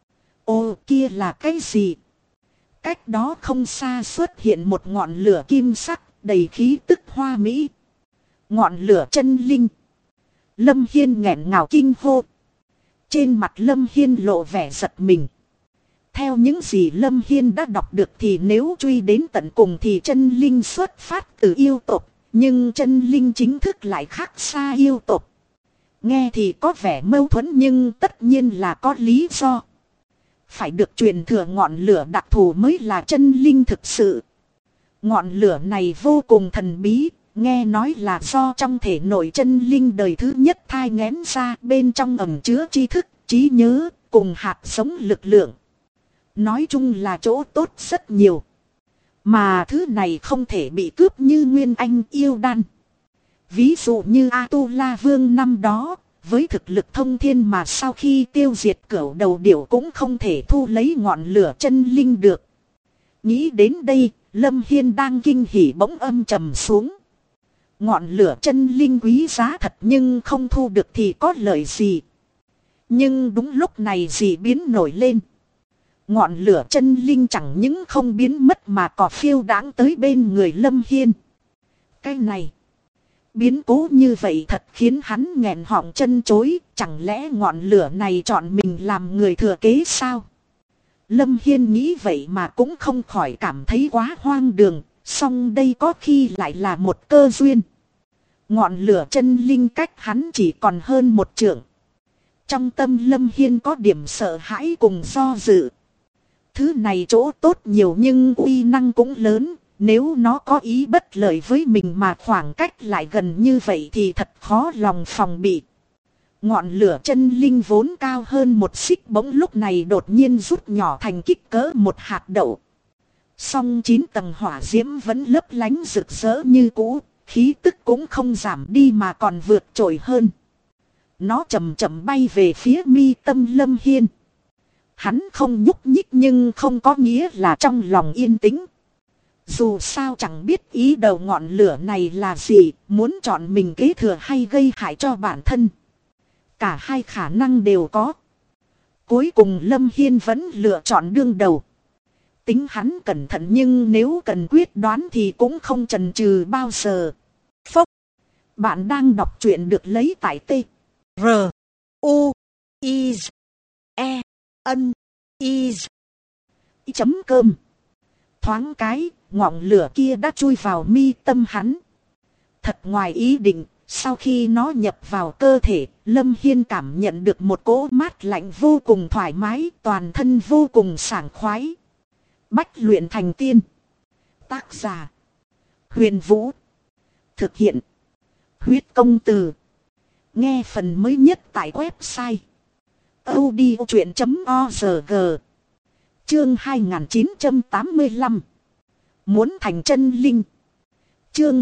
Ô, kia là cái gì? Cách đó không xa xuất hiện một ngọn lửa kim sắc, đầy khí tức hoa mỹ. Ngọn lửa chân linh. Lâm Hiên nghẹn ngào kinh hô. Trên mặt Lâm Hiên lộ vẻ giật mình. Theo những gì Lâm Hiên đã đọc được thì nếu truy đến tận cùng thì chân linh xuất phát từ yêu tộc. Nhưng chân linh chính thức lại khác xa yêu tộc. Nghe thì có vẻ mâu thuẫn nhưng tất nhiên là có lý do. Phải được truyền thừa ngọn lửa đặc thù mới là chân linh thực sự. Ngọn lửa này vô cùng thần bí. Nghe nói là do trong thể nội chân linh đời thứ nhất thai nghén ra, bên trong ẩn chứa tri thức, trí nhớ, cùng hạt giống lực lượng. Nói chung là chỗ tốt rất nhiều. Mà thứ này không thể bị cướp như Nguyên Anh yêu đan. Ví dụ như A-tu-la vương năm đó, với thực lực thông thiên mà sau khi tiêu diệt cửu đầu điểu cũng không thể thu lấy ngọn lửa chân linh được. Nghĩ đến đây, Lâm Hiên đang kinh hỉ bỗng âm trầm xuống. Ngọn lửa chân linh quý giá thật nhưng không thu được thì có lợi gì. Nhưng đúng lúc này dị biến nổi lên. Ngọn lửa chân linh chẳng những không biến mất mà còn phiêu đãng tới bên người Lâm Hiên. Cái này, biến cố như vậy thật khiến hắn nghẹn họng chân chối. Chẳng lẽ ngọn lửa này chọn mình làm người thừa kế sao? Lâm Hiên nghĩ vậy mà cũng không khỏi cảm thấy quá hoang đường. Song đây có khi lại là một cơ duyên. Ngọn lửa chân linh cách hắn chỉ còn hơn một trượng. Trong tâm Lâm Hiên có điểm sợ hãi cùng do dự. Thứ này chỗ tốt nhiều nhưng uy năng cũng lớn. Nếu nó có ý bất lợi với mình mà khoảng cách lại gần như vậy thì thật khó lòng phòng bị. Ngọn lửa chân linh vốn cao hơn một xích bỗng lúc này đột nhiên rút nhỏ thành kích cỡ một hạt đậu. Song 9 tầng hỏa diễm vẫn lấp lánh rực rỡ như cũ, khí tức cũng không giảm đi mà còn vượt trội hơn. Nó chậm chậm bay về phía mi tâm Lâm Hiên. Hắn không nhúc nhích nhưng không có nghĩa là trong lòng yên tĩnh. Dù sao chẳng biết ý đầu ngọn lửa này là gì, muốn chọn mình kế thừa hay gây hại cho bản thân. Cả hai khả năng đều có. Cuối cùng Lâm Hiên vẫn lựa chọn đương đầu. Tính hắn cẩn thận nhưng nếu cần quyết đoán thì cũng không chần chừ bao giờ. Phốc. Bạn đang đọc truyện được lấy tại T. R. U. I. E. N. I. Chấm cơm. Thoáng cái, ngọn lửa kia đã chui vào mi tâm hắn. Thật ngoài ý định, sau khi nó nhập vào cơ thể, Lâm Hiên cảm nhận được một cỗ mát lạnh vô cùng thoải mái, toàn thân vô cùng sảng khoái. Bách luyện thành tiên. Tác giả: Huyền Vũ. Thực hiện: Huyết Công Từ. Nghe phần mới nhất tại website audiochuyện.org. Chương 2985. Muốn thành chân linh. Chương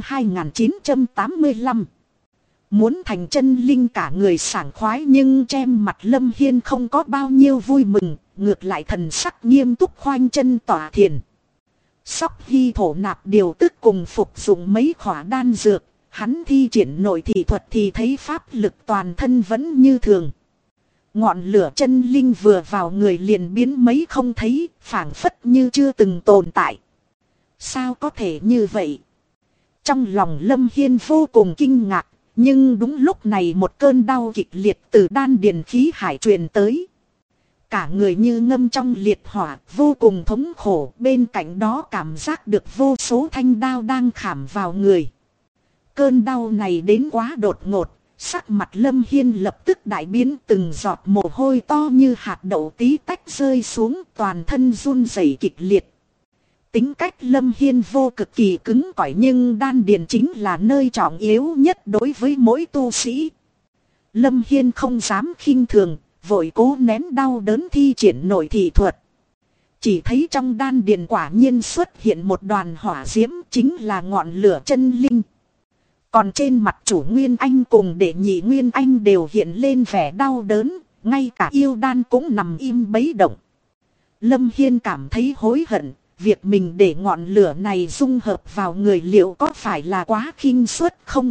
2985. Muốn thành chân linh cả người sảng khoái nhưng trên mặt Lâm Hiên không có bao nhiêu vui mừng, ngược lại thần sắc nghiêm túc khoanh chân tỏa thiền. Sóc hy thổ nạp điều tức cùng phục dụng mấy khỏa đan dược, hắn thi triển nội thị thuật thì thấy pháp lực toàn thân vẫn như thường. Ngọn lửa chân linh vừa vào người liền biến mấy không thấy, phảng phất như chưa từng tồn tại. Sao có thể như vậy? Trong lòng Lâm Hiên vô cùng kinh ngạc, nhưng đúng lúc này một cơn đau kịch liệt từ đan điền khí hải truyền tới. Cả người như ngâm trong liệt hỏa, vô cùng thống khổ, bên cạnh đó cảm giác được vô số thanh đao đang khảm vào người. Cơn đau này đến quá đột ngột, sắc mặt Lâm Hiên lập tức đại biến, từng giọt mồ hôi to như hạt đậu tí tách rơi xuống, toàn thân run rẩy kịch liệt. Tính cách Lâm Hiên vô cực kỳ cứng cỏi nhưng đan điền chính là nơi trọng yếu nhất đối với mỗi tu sĩ. Lâm Hiên không dám khinh thường, vội cố nén đau đớn thi triển nội thị thuật. Chỉ thấy trong đan điền quả nhiên xuất hiện một đoàn hỏa diễm, chính là ngọn lửa chân linh. Còn trên mặt chủ Nguyên Anh cùng đệ nhị Nguyên Anh đều hiện lên vẻ đau đớn, ngay cả yêu đan cũng nằm im bấy động. Lâm Hiên cảm thấy hối hận, việc mình để ngọn lửa này dung hợp vào người liệu có phải là quá khinh suất không?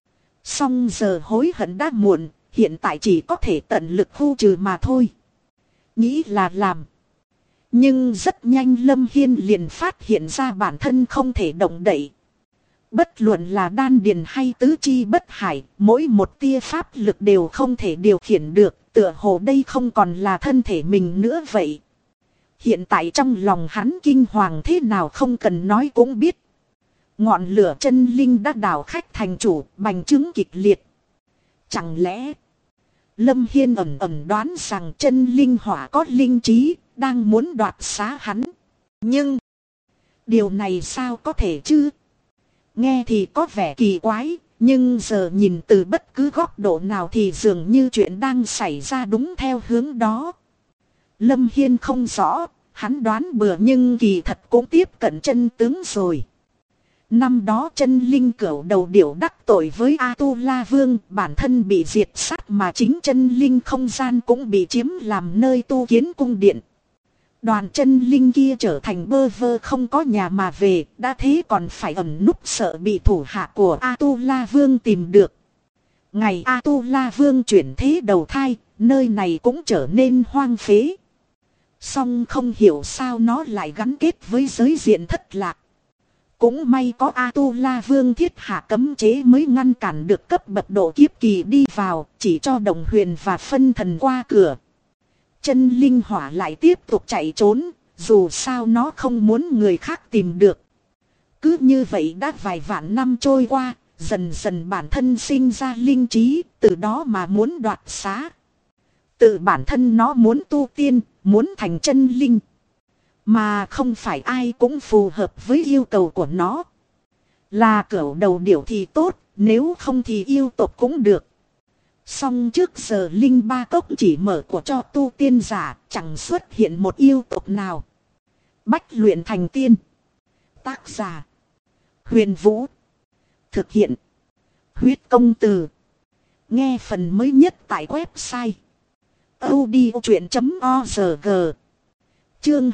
Song giờ hối hận đã muộn, hiện tại chỉ có thể tận lực khu trừ mà thôi. Nghĩ là làm. Nhưng rất nhanh Lâm Hiên liền phát hiện ra bản thân không thể động đậy. Bất luận là đan điền hay tứ chi bất hải, mỗi một tia pháp lực đều không thể điều khiển được, tựa hồ đây không còn là thân thể mình nữa vậy. Hiện tại trong lòng hắn kinh hoàng thế nào không cần nói cũng biết. Ngọn lửa chân linh đã đảo khách thành chủ, bành trướng kịch liệt. Chẳng lẽ Lâm Hiên ẩn ẩn đoán rằng chân linh hỏa có linh trí, đang muốn đoạt xá hắn. Nhưng điều này sao có thể chứ? Nghe thì có vẻ kỳ quái, nhưng giờ nhìn từ bất cứ góc độ nào thì dường như chuyện đang xảy ra đúng theo hướng đó. Lâm Hiên không rõ, hắn đoán bừa nhưng kỳ thật cũng tiếp cận chân tướng rồi. Năm đó chân linh cửu đầu điểu đắc tội với A-tu-la vương, bản thân bị diệt sát mà chính chân linh không gian cũng bị chiếm làm nơi tu kiến cung điện. Đoàn chân linh kia trở thành bơ vơ không có nhà mà về, đã thế còn phải ẩn núp sợ bị thủ hạ của A-tu-la vương tìm được. Ngày A-tu-la vương chuyển thế đầu thai, nơi này cũng trở nên hoang phế. Song không hiểu sao nó lại gắn kết với giới diện thất lạc. Cũng may có A-tu-la vương thiết hạ cấm chế mới ngăn cản được cấp bậc độ kiếp kỳ đi vào, chỉ cho đồng huyền và phân thần qua cửa. Chân linh hỏa lại tiếp tục chạy trốn, dù sao nó không muốn người khác tìm được. Cứ như vậy đã vài vạn năm trôi qua, dần dần bản thân sinh ra linh trí, từ đó mà muốn đoạt xá. Tự bản thân nó muốn tu tiên, muốn thành chân linh. Mà không phải ai cũng phù hợp với yêu cầu của nó. Là cửu đầu điểu thì tốt, nếu không thì yêu tộc cũng được. Song trước giờ linh ba cốc chỉ mở của cho tu tiên giả, chẳng xuất hiện một yêu tộc nào. Bách luyện thành tiên. Tác giả Huyền Vũ. Thực hiện Huyết Công Từ. Nghe phần mới nhất tại website audiochuyện.org. Chương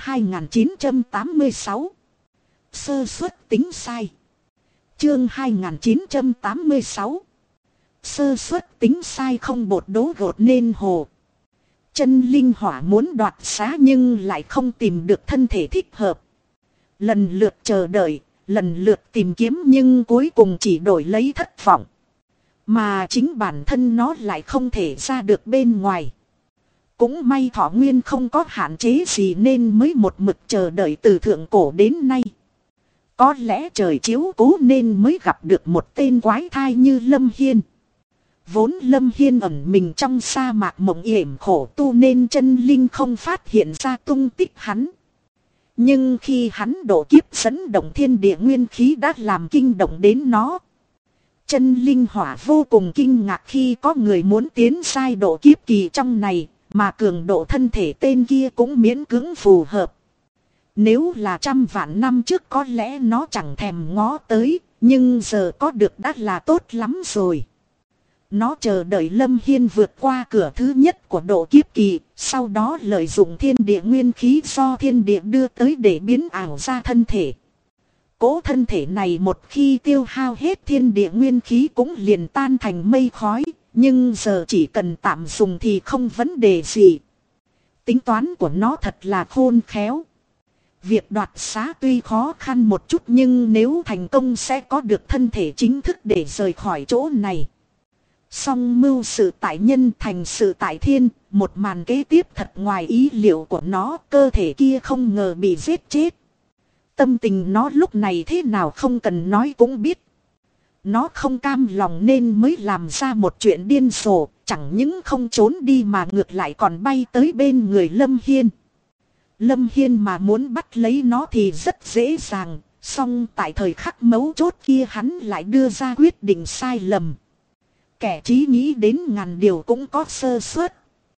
2986. Sơ suất tính sai. Chương 2986. Sơ suất tính sai không bột đố gột nên hồ. Chân linh hỏa muốn đoạt xá nhưng lại không tìm được thân thể thích hợp. Lần lượt chờ đợi, lần lượt tìm kiếm nhưng cuối cùng chỉ đổi lấy thất vọng. Mà chính bản thân nó lại không thể ra được bên ngoài. Cũng may thọ nguyên không có hạn chế gì nên mới một mực chờ đợi từ thượng cổ đến nay. Có lẽ trời chiếu cố nên mới gặp được một tên quái thai như Lâm Hiên. Vốn Lâm Hiên ẩn mình trong sa mạc mộng yểm khổ tu nên chân linh không phát hiện ra tung tích hắn. Nhưng khi hắn độ kiếp dẫn động thiên địa nguyên khí đã làm kinh động đến nó. Chân linh hỏa vô cùng kinh ngạc khi có người muốn tiến sai độ kiếp kỳ trong này, mà cường độ thân thể tên kia cũng miễn cưỡng phù hợp. Nếu là trăm vạn năm trước có lẽ nó chẳng thèm ngó tới, nhưng giờ có được đã là tốt lắm rồi. Nó chờ đợi Lâm Hiên vượt qua cửa thứ nhất của độ kiếp kỳ, sau đó lợi dụng thiên địa nguyên khí do thiên địa đưa tới để biến ảo ra thân thể. Cố thân thể này một khi tiêu hao hết thiên địa nguyên khí cũng liền tan thành mây khói, nhưng giờ chỉ cần tạm dùng thì không vấn đề gì. Tính toán của nó thật là khôn khéo. Việc đoạt xá tuy khó khăn một chút nhưng nếu thành công sẽ có được thân thể chính thức để rời khỏi chỗ này. Song mưu sự tại nhân thành sự tại thiên, một màn kế tiếp thật ngoài ý liệu của nó, cơ thể kia không ngờ bị giết chết. Tâm tình nó lúc này thế nào không cần nói cũng biết. Nó không cam lòng nên mới làm ra một chuyện điên rồ, chẳng những không trốn đi mà ngược lại còn bay tới bên người Lâm Hiên. Lâm Hiên mà muốn bắt lấy nó thì rất dễ dàng, song tại thời khắc mấu chốt kia hắn lại đưa ra quyết định sai lầm. Kẻ trí nghĩ đến ngàn điều cũng có sơ suất.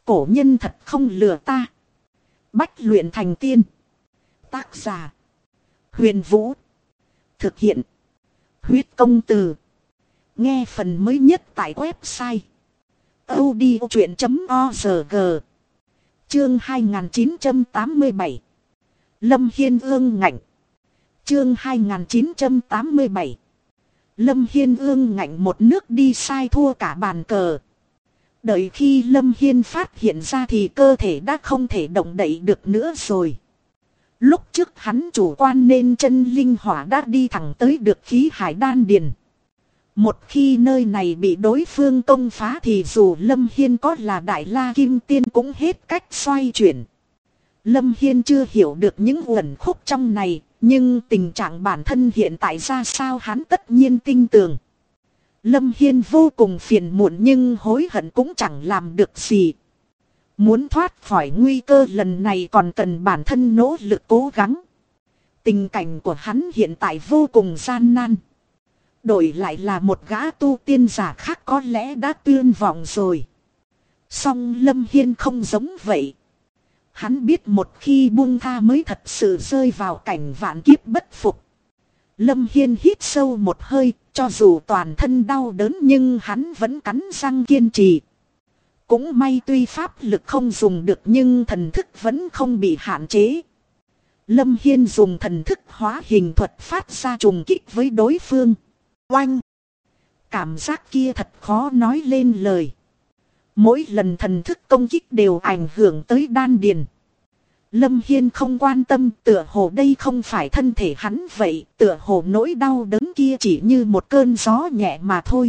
Cổ nhân thật không lừa ta. Bách luyện thành tiên. Tác giả. Huyền Vũ. Thực hiện. Huyết công từ. Nghe phần mới nhất tại website audiochuyện.org. Chương 2987. Lâm Hiên ương ngạnh. Chương 2987. Lâm Hiên ương ngạnh một nước đi sai thua cả bàn cờ. Đợi khi Lâm Hiên phát hiện ra thì cơ thể đã không thể động đậy được nữa rồi. Lúc trước hắn chủ quan nên chân linh hỏa đã đi thẳng tới được khí hải đan điền. Một khi nơi này bị đối phương công phá thì dù Lâm Hiên có là Đại La Kim Tiên cũng hết cách xoay chuyển. Lâm Hiên chưa hiểu được những uẩn khúc trong này, nhưng tình trạng bản thân hiện tại ra sao hắn tất nhiên tin tưởng. Lâm Hiên vô cùng phiền muộn nhưng hối hận cũng chẳng làm được gì. Muốn thoát khỏi nguy cơ lần này còn cần bản thân nỗ lực cố gắng. Tình cảnh của hắn hiện tại vô cùng gian nan. Đổi lại là một gã tu tiên giả khác có lẽ đã tuyên vọng rồi. Song Lâm Hiên không giống vậy. Hắn biết một khi buông tha mới thật sự rơi vào cảnh vạn kiếp bất phục. Lâm Hiên hít sâu một hơi, cho dù toàn thân đau đớn nhưng hắn vẫn cắn răng kiên trì. Cũng may tuy pháp lực không dùng được nhưng thần thức vẫn không bị hạn chế. Lâm Hiên dùng thần thức hóa hình thuật phát ra trùng kích với đối phương. Oanh! Cảm giác kia thật khó nói lên lời. Mỗi lần thần thức công kích đều ảnh hưởng tới đan điền. Lâm Hiên không quan tâm, tựa hồ đây không phải thân thể hắn vậy, tựa hồ nỗi đau đớn kia chỉ như một cơn gió nhẹ mà thôi.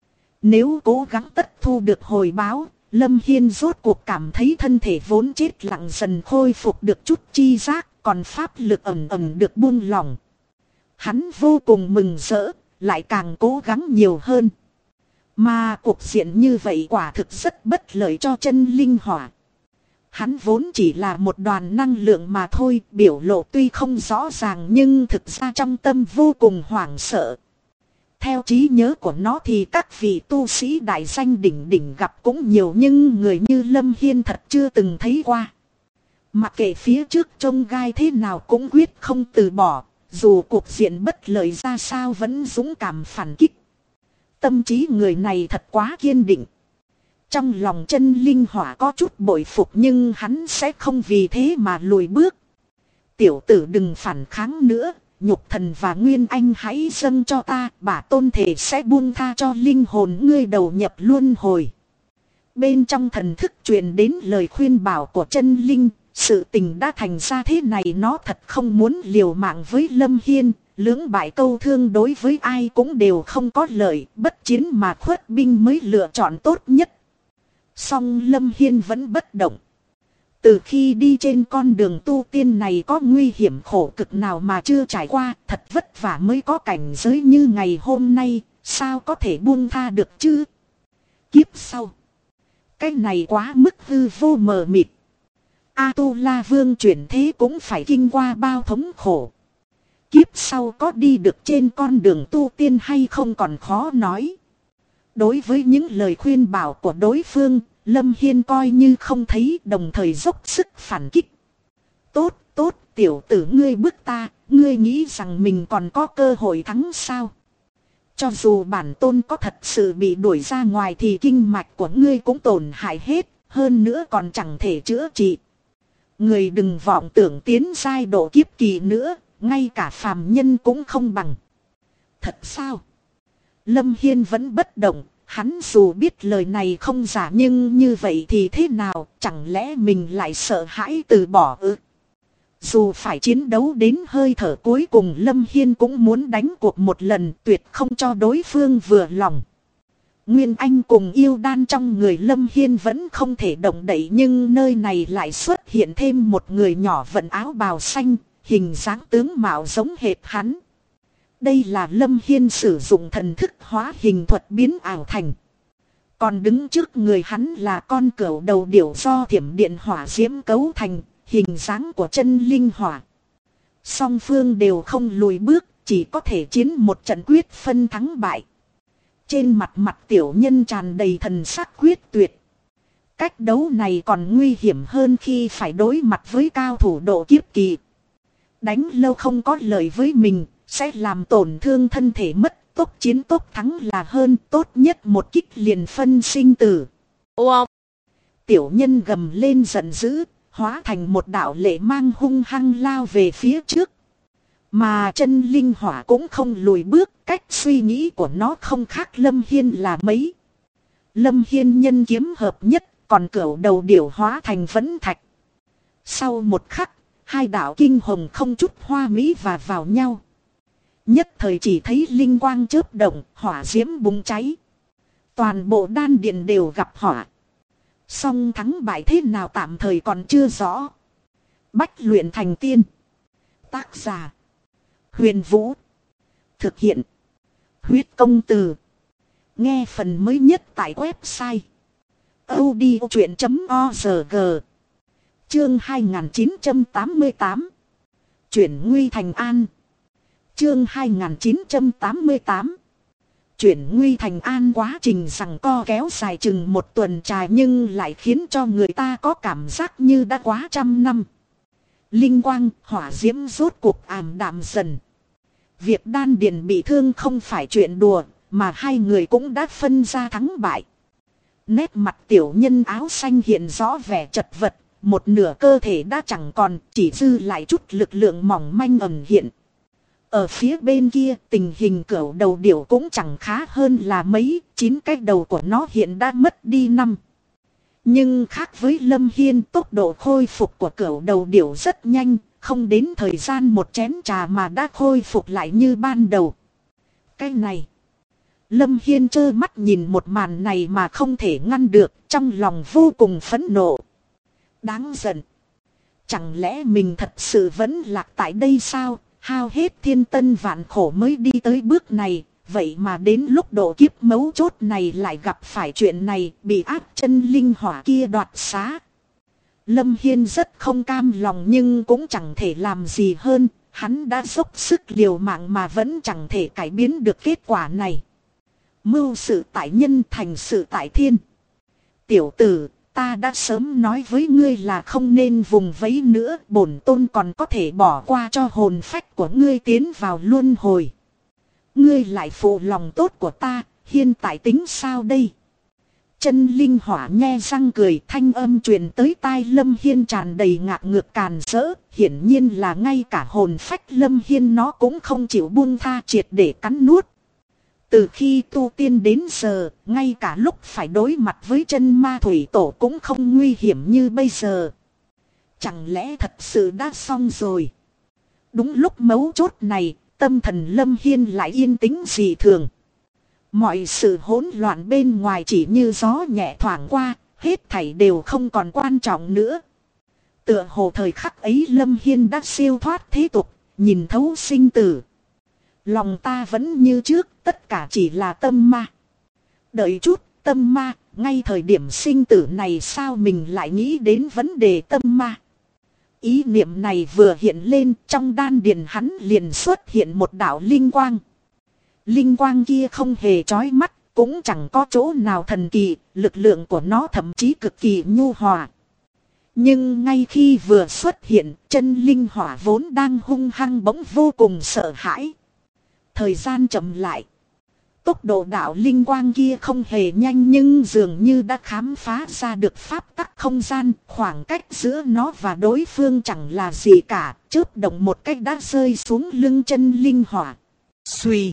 Nếu cố gắng tất thu được hồi báo, Lâm Hiên rốt cuộc cảm thấy thân thể vốn chết lặng dần khôi phục được chút chi giác, còn pháp lực ẩm ẩm được buông lỏng. Hắn vô cùng mừng rỡ, lại càng cố gắng nhiều hơn. Mà cuộc diện như vậy quả thực rất bất lợi cho chân linh hỏa. Hắn vốn chỉ là một đoàn năng lượng mà thôi, biểu lộ tuy không rõ ràng nhưng thực ra trong tâm vô cùng hoảng sợ. Theo trí nhớ của nó thì các vị tu sĩ đại danh đỉnh đỉnh gặp cũng nhiều nhưng người như Lâm Hiên thật chưa từng thấy qua. Mặc kệ phía trước trông gai thế nào cũng quyết không từ bỏ, dù cuộc diện bất lợi ra sao vẫn dũng cảm phản kích. Tâm trí người này thật quá kiên định. Trong lòng chân linh hỏa có chút bội phục nhưng hắn sẽ không vì thế mà lùi bước. Tiểu tử đừng phản kháng nữa, nhục thần và nguyên anh hãy dâng cho ta, bả tôn thể sẽ buông tha cho linh hồn ngươi đầu nhập luân hồi. Bên trong thần thức truyền đến lời khuyên bảo của chân linh, sự tình đã thành ra thế này nó thật không muốn liều mạng với Lâm Hiên, lưỡng bại câu thương đối với ai cũng đều không có lợi, bất chiến mà khuất binh mới lựa chọn tốt nhất. Song Lâm Hiên vẫn bất động. Từ khi đi trên con đường tu tiên này có nguy hiểm khổ cực nào mà chưa trải qua, thật vất vả mới có cảnh giới như ngày hôm nay, sao có thể buông tha được chứ? Kiếp sau. Cái này quá mức hư vô mờ mịt. A-tu-la vương chuyển thế cũng phải kinh qua bao thống khổ. Kiếp sau có đi được trên con đường tu tiên hay không còn khó nói. Đối với những lời khuyên bảo của đối phương, Lâm Hiên coi như không thấy, đồng thời dốc sức phản kích. Tốt, tốt, tiểu tử ngươi bức ta, ngươi nghĩ rằng mình còn có cơ hội thắng sao? Cho dù bản tôn có thật sự bị đuổi ra ngoài thì kinh mạch của ngươi cũng tổn hại hết, hơn nữa còn chẳng thể chữa trị. Người đừng vọng tưởng tiến giai độ kiếp kỳ nữa, ngay cả phàm nhân cũng không bằng. Thật sao? Lâm Hiên vẫn bất động, hắn dù biết lời này không giả nhưng như vậy thì thế nào, chẳng lẽ mình lại sợ hãi từ bỏ ư? Dù phải chiến đấu đến hơi thở cuối cùng Lâm Hiên cũng muốn đánh cuộc một lần, tuyệt không cho đối phương vừa lòng. Nguyên Anh cùng yêu đan trong người Lâm Hiên vẫn không thể động đậy nhưng nơi này lại xuất hiện thêm một người nhỏ vận áo bào xanh, hình dáng tướng mạo giống hệt hắn. Đây là Lâm Hiên sử dụng thần thức hóa hình thuật biến ảo thành. Còn đứng trước người hắn là con cẩu đầu điểu do thiểm điện hỏa diễm cấu thành, hình dáng của chân linh hỏa. Song phương đều không lùi bước, chỉ có thể chiến một trận quyết phân thắng bại. Trên mặt mặt tiểu nhân tràn đầy thần sắc quyết tuyệt. Cách đấu này còn nguy hiểm hơn khi phải đối mặt với cao thủ độ kiếp kỳ. Đánh lâu không có lợi với mình, sẽ làm tổn thương thân thể mất. Tốc chiến tốc thắng là hơn, tốt nhất một kích liền phân sinh tử. Wow. Tiểu nhân gầm lên giận dữ, hóa thành một đạo lệ mang hung hăng lao về phía trước. Mà chân linh hỏa cũng không lùi bước, cách suy nghĩ của nó không khác Lâm Hiên là mấy. Lâm Hiên nhân kiếm hợp nhất, còn cửu đầu điểu hóa thành vẫn thạch. Sau một khắc, hai đạo kinh hồng không chút hoa mỹ và vào nhau. Nhất thời chỉ thấy linh quang chớp động, hỏa diễm bùng cháy. Toàn bộ đan điện đều gặp hỏa. Song thắng bại thế nào tạm thời còn chưa rõ. Bách luyện thành tiên. Tác giả: Huyền Vũ. Thực hiện: Huyết Công Từ. Nghe phần mới nhất tại website audiochuyện.org. Chương 2988. Chuyển nguy thành an. Chương 2988. Chuyển nguy thành an. Quá trình giằng co kéo dài chừng một tuần trải nhưng lại khiến cho người ta có cảm giác như đã quá trăm năm. Linh quang, hỏa diễm rốt cuộc ảm đạm dần. Việc đan điền bị thương không phải chuyện đùa, mà hai người cũng đã phân ra thắng bại. Nét mặt tiểu nhân áo xanh hiện rõ vẻ chật vật, một nửa cơ thể đã chẳng còn, chỉ dư lại chút lực lượng mỏng manh ẩn hiện. Ở phía bên kia, tình hình cửu đầu điểu cũng chẳng khá hơn là mấy, 9 cái đầu của nó hiện đã mất đi 5. Nhưng khác với Lâm Hiên, tốc độ khôi phục của cửu đầu điểu rất nhanh, không đến thời gian một chén trà mà đã khôi phục lại như ban đầu. Cái này, Lâm Hiên trơ mắt nhìn một màn này mà không thể ngăn được, trong lòng vô cùng phẫn nộ. Đáng giận. Chẳng lẽ mình thật sự vẫn lạc tại đây sao? Hao hết thiên tân vạn khổ mới đi tới bước này, vậy mà đến lúc độ kiếp mấu chốt này lại gặp phải chuyện này, bị áp chân linh hỏa kia đoạt xá. Lâm Hiên rất không cam lòng nhưng cũng chẳng thể làm gì hơn, hắn đã dốc sức liều mạng mà vẫn chẳng thể cải biến được kết quả này. Mưu sự tại nhân, thành sự tại thiên. Tiểu tử, ta đã sớm nói với ngươi là không nên vùng vẫy nữa, bổn tôn còn có thể bỏ qua cho hồn phách của ngươi tiến vào luân hồi. Ngươi lại phụ lòng tốt của ta, hiện tại tính sao đây? Chân linh hỏa nhe răng cười, thanh âm truyền tới tai Lâm Hiên tràn đầy ngạc ngược càn rỡ, hiển nhiên là ngay cả hồn phách Lâm Hiên nó cũng không chịu buông tha, triệt để cắn nuốt. Từ khi tu tiên đến giờ, ngay cả lúc phải đối mặt với chân ma thủy tổ cũng không nguy hiểm như bây giờ. Chẳng lẽ thật sự đã xong rồi? Đúng lúc mấu chốt này, tâm thần Lâm Hiên lại yên tĩnh dị thường. Mọi sự hỗn loạn bên ngoài chỉ như gió nhẹ thoảng qua, hết thảy đều không còn quan trọng nữa. Tựa hồ thời khắc ấy Lâm Hiên đã siêu thoát thế tục, nhìn thấu sinh tử. Lòng ta vẫn như trước, tất cả chỉ là tâm ma. Đợi chút, tâm ma, ngay thời điểm sinh tử này sao mình lại nghĩ đến vấn đề tâm ma? Ý niệm này vừa hiện lên, trong đan điền hắn liền xuất hiện một đạo linh quang. Linh quang kia không hề chói mắt, cũng chẳng có chỗ nào thần kỳ, lực lượng của nó thậm chí cực kỳ nhu hòa. Nhưng ngay khi vừa xuất hiện, chân linh hỏa vốn đang hung hăng bỗng vô cùng sợ hãi. Thời gian chậm lại. Tốc độ đạo linh quang kia không hề nhanh nhưng dường như đã khám phá ra được pháp tắc không gian, khoảng cách giữa nó và đối phương chẳng là gì cả, chớp động một cách đã rơi xuống lưng chân linh hỏa. Xuy.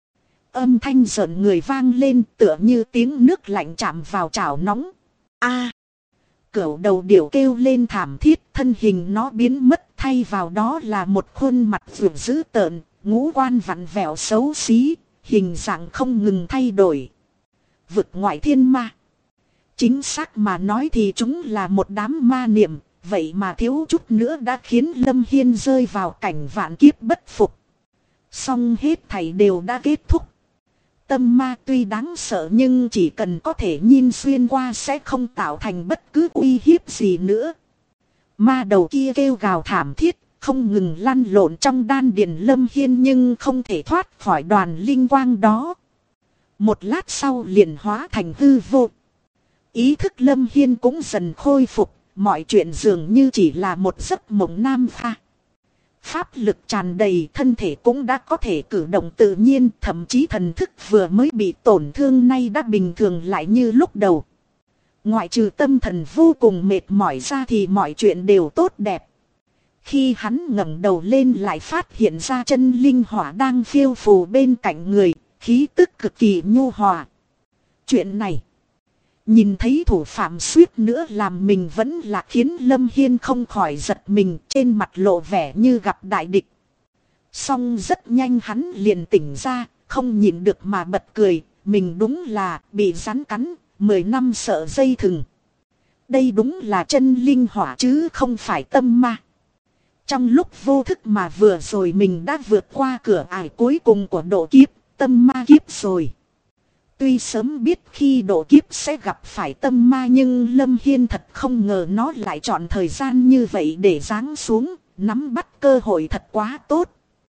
Âm thanh rợn người vang lên tựa như tiếng nước lạnh chạm vào chảo nóng. A! Cửu đầu điểu kêu lên thảm thiết, thân hình nó biến mất, thay vào đó là một khuôn mặt vượng dữ tợn, ngũ quan vặn vẹo xấu xí, hình dạng không ngừng thay đổi. Vực ngoại thiên ma. Chính xác mà nói thì chúng là một đám ma niệm, vậy mà thiếu chút nữa đã khiến Lâm Hiên rơi vào cảnh vạn kiếp bất phục. Song hết thảy đều đã kết thúc. Tâm ma tuy đáng sợ nhưng chỉ cần có thể nhìn xuyên qua sẽ không tạo thành bất cứ uy hiếp gì nữa. Ma đầu kia kêu gào thảm thiết, không ngừng lăn lộn trong đan điền Lâm Hiên nhưng không thể thoát khỏi đoàn linh quang đó. Một lát sau liền hóa thành hư vô. Ý thức Lâm Hiên cũng dần khôi phục, mọi chuyện dường như chỉ là một giấc mộng nam pha. Pháp lực tràn đầy, thân thể cũng đã có thể cử động tự nhiên, thậm chí thần thức vừa mới bị tổn thương nay đã bình thường lại như lúc đầu. Ngoại trừ tâm thần vô cùng mệt mỏi ra thì mọi chuyện đều tốt đẹp. Khi hắn ngẩng đầu lên lại phát hiện ra chân linh hỏa đang phiêu phù bên cạnh người, khí tức cực kỳ nhu hòa. Chuyện này, nhìn thấy thủ phạm suýt nữa làm mình vẫn là khiến Lâm Hiên không khỏi giật mình, trên mặt lộ vẻ như gặp đại địch. Song rất nhanh hắn liền tỉnh ra, không nhịn được mà bật cười, mình đúng là bị rắn cắn, 10 năm sợ dây thừng. Đây đúng là chân linh hỏa chứ không phải tâm ma. Trong lúc vô thức mà vừa rồi mình đã vượt qua cửa ải cuối cùng của độ kiếp, tâm ma kiếp rồi. Tuy sớm biết khi độ kiếp sẽ gặp phải tâm ma nhưng Lâm Hiên thật không ngờ nó lại chọn thời gian như vậy để giáng xuống, nắm bắt cơ hội thật quá tốt.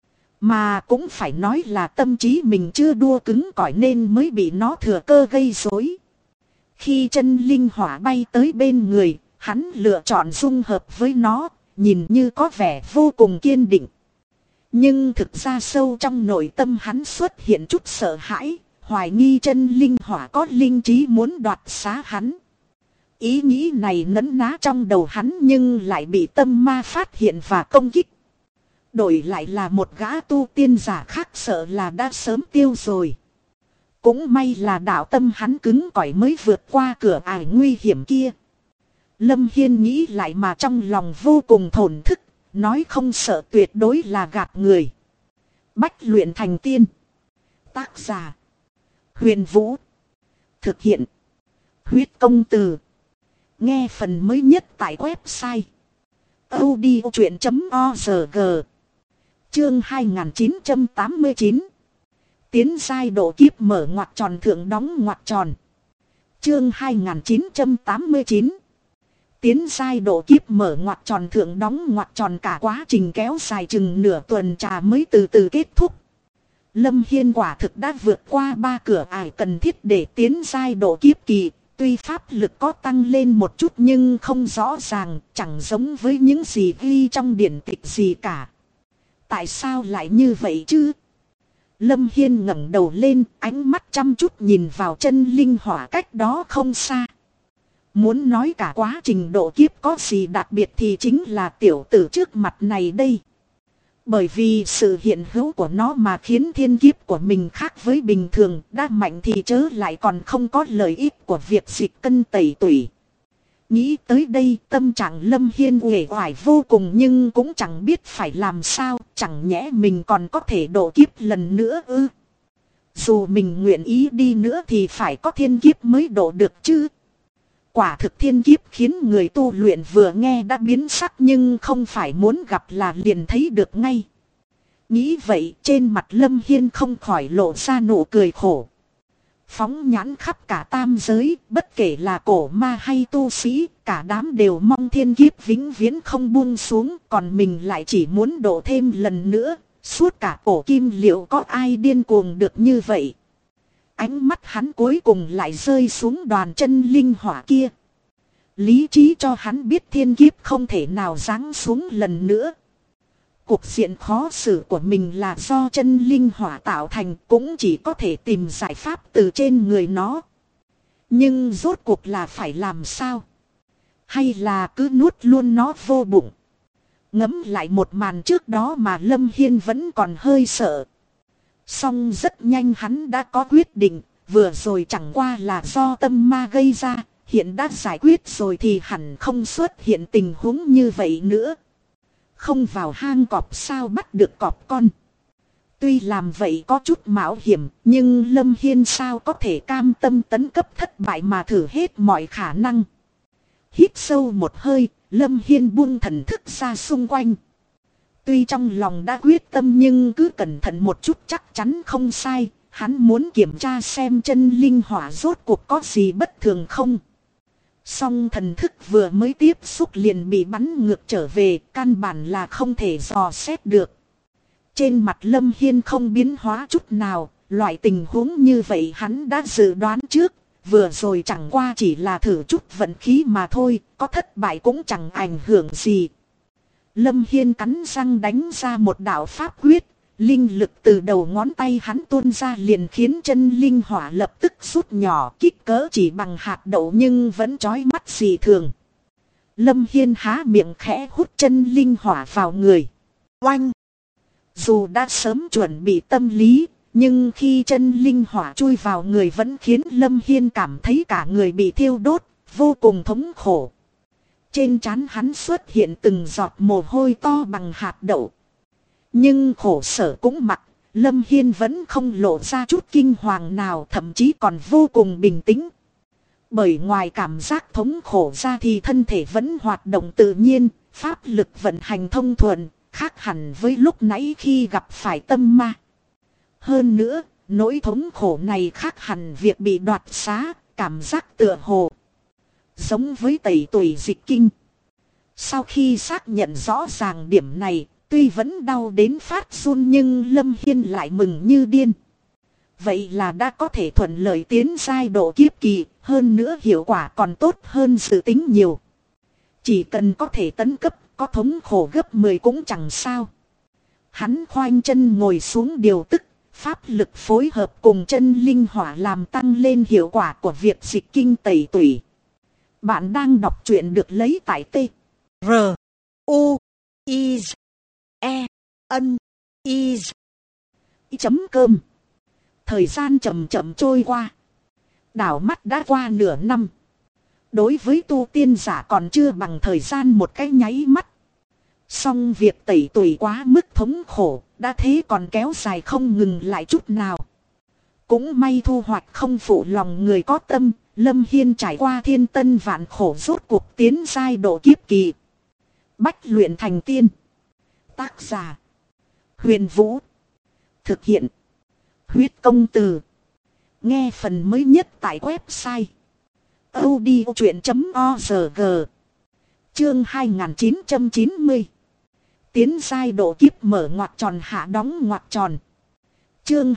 Mà cũng phải nói là tâm trí mình chưa đua cứng cỏi nên mới bị nó thừa cơ gây rối. Khi chân linh hỏa bay tới bên người, hắn lựa chọn dung hợp với nó, nhìn như có vẻ vô cùng kiên định. Nhưng thực ra sâu trong nội tâm hắn xuất hiện chút sợ hãi, hoài nghi chân linh hỏa có linh trí muốn đoạt xá hắn. Ý nghĩ này nấn ná trong đầu hắn nhưng lại bị tâm ma phát hiện và công kích. Đổi lại là một gã tu tiên giả khác sợ là đã sớm tiêu rồi. Cũng may là đạo tâm hắn cứng cỏi mới vượt qua cửa ải nguy hiểm kia. Lâm Hiên nghĩ lại mà trong lòng vô cùng thổn thức, nói không sợ tuyệt đối là gạt người. Bách luyện thành tiên. Tác giả: Huyền Vũ. Thực hiện: Huyết Công Từ. Nghe phần mới nhất tại website audiochuyện.org. Chương 2989. Tiến giai độ kiếp mở ngoặc tròn thượng đóng ngoặc tròn. Chương 2989. Tiến giai độ kiếp mở ngoặc tròn thượng đóng ngoặc tròn, cả quá trình kéo dài chừng nửa tuần trà mới từ từ kết thúc. Lâm Hiên quả thực đã vượt qua 3 cửa ải cần thiết để tiến giai độ kiếp kỳ. Tuy pháp lực có tăng lên một chút nhưng không rõ ràng, chẳng giống với những gì ghi trong điển tịch gì cả. Tại sao lại như vậy chứ? Lâm Hiên ngẩng đầu lên, ánh mắt chăm chút nhìn vào chân linh hỏa cách đó không xa. Muốn nói cả quá trình độ kiếp có gì đặc biệt thì chính là tiểu tử trước mặt này đây. Bởi vì sự hiện hữu của nó mà khiến thiên kiếp của mình khác với bình thường, đã mạnh thì chớ lại còn không có lợi ích của việc xịt cân tẩy tủy. Nghĩ tới đây tâm trạng Lâm Hiên uể oải vô cùng nhưng cũng chẳng biết phải làm sao, chẳng nhẽ mình còn có thể độ kiếp lần nữa ư? Dù mình nguyện ý đi nữa thì phải có thiên kiếp mới độ được chứ. Quả thực thiên kiếp khiến người tu luyện vừa nghe đã biến sắc nhưng không phải muốn gặp là liền thấy được ngay. Nghĩ vậy trên mặt Lâm Hiên không khỏi lộ ra nụ cười khổ. Phóng nhãn khắp cả tam giới, bất kể là cổ ma hay tu sĩ, cả đám đều mong thiên kiếp vĩnh viễn không buông xuống, còn mình lại chỉ muốn độ thêm lần nữa, suốt cả cổ kim liệu có ai điên cuồng được như vậy. Ánh mắt hắn cuối cùng lại rơi xuống đoàn chân linh hỏa kia. Lý trí cho hắn biết thiên kiếp không thể nào giáng xuống lần nữa. Cuộc diện khó xử của mình là do chân linh hỏa tạo thành, cũng chỉ có thể tìm giải pháp từ trên người nó. Nhưng rốt cuộc là phải làm sao? Hay là cứ nuốt luôn nó vô bụng? Ngẫm lại một màn trước đó mà Lâm Hiên vẫn còn hơi sợ. Song rất nhanh hắn đã có quyết định, vừa rồi chẳng qua là do tâm ma gây ra, hiện đã giải quyết rồi thì hẳn không xuất hiện tình huống như vậy nữa. Không vào hang cọp sao bắt được cọp con. Tuy làm vậy có chút mạo hiểm, nhưng Lâm Hiên sao có thể cam tâm tấn cấp thất bại mà thử hết mọi khả năng. Hít sâu một hơi, Lâm Hiên buông thần thức ra xung quanh. Tuy trong lòng đã quyết tâm nhưng cứ cẩn thận một chút chắc chắn không sai, hắn muốn kiểm tra xem chân linh hỏa rốt cuộc có gì bất thường không. Song thần thức vừa mới tiếp xúc liền bị bắn ngược trở về, căn bản là không thể dò xét được. Trên mặt Lâm Hiên không biến hóa chút nào, loại tình huống như vậy hắn đã dự đoán trước, vừa rồi chẳng qua chỉ là thử chút vận khí mà thôi, có thất bại cũng chẳng ảnh hưởng gì. Lâm Hiên cắn răng đánh ra một đạo pháp quyết, linh lực từ đầu ngón tay hắn tuôn ra liền khiến chân linh hỏa lập tức rút nhỏ, kích cỡ chỉ bằng hạt đậu nhưng vẫn chói mắt dị thường. Lâm Hiên há miệng khẽ hút chân linh hỏa vào người. Oanh! Dù đã sớm chuẩn bị tâm lý, nhưng khi chân linh hỏa chui vào người vẫn khiến Lâm Hiên cảm thấy cả người bị thiêu đốt, vô cùng thống khổ. Trên trán hắn xuất hiện từng giọt mồ hôi to bằng hạt đậu. Nhưng khổ sở cũng mặc, Lâm Hiên vẫn không lộ ra chút kinh hoàng nào, thậm chí còn vô cùng bình tĩnh. Bởi ngoài cảm giác thống khổ ra thì thân thể vẫn hoạt động tự nhiên, pháp lực vận hành thông thuận, khác hẳn với lúc nãy khi gặp phải tâm ma. Hơn nữa, nỗi thống khổ này khác hẳn việc bị đoạt xá, cảm giác tựa hồ giống với tẩy tủy dịch kinh. Sau khi xác nhận rõ ràng điểm này, tuy vẫn đau đến phát run nhưng Lâm Hiên lại mừng như điên. Vậy là đã có thể thuận lợi tiến giai độ kiếp kỳ, hơn nữa hiệu quả còn tốt hơn dự tính nhiều. Chỉ cần có thể tấn cấp, có thống khổ gấp 10 cũng chẳng sao. Hắn khoanh chân ngồi xuống điều tức, pháp lực phối hợp cùng chân linh hỏa làm tăng lên hiệu quả của việc dịch kinh tẩy tủy. Bạn đang đọc truyện được lấy tại T R U I E N I chấm cơm. Thời gian chậm chậm trôi qua. Đảo mắt đã qua nửa năm. Đối với tu tiên giả còn chưa bằng thời gian một cái nháy mắt. Song việc tẩy tủy quá mức thống khổ, đã thế còn kéo dài không ngừng lại chút nào. Cũng may thu hoạch không phụ lòng người có tâm, Lâm Hiên trải qua thiên tân vạn khổ rốt cuộc tiến giai độ kiếp kỳ. Bách luyện thành tiên. Tác giả Huyền Vũ. Thực hiện Huyết Công Từ. Nghe phần mới nhất tại website audiochuyện.org. Chương 2990. Tiến giai độ kiếp mở ngoặc tròn hạ đóng ngoặc tròn. Chương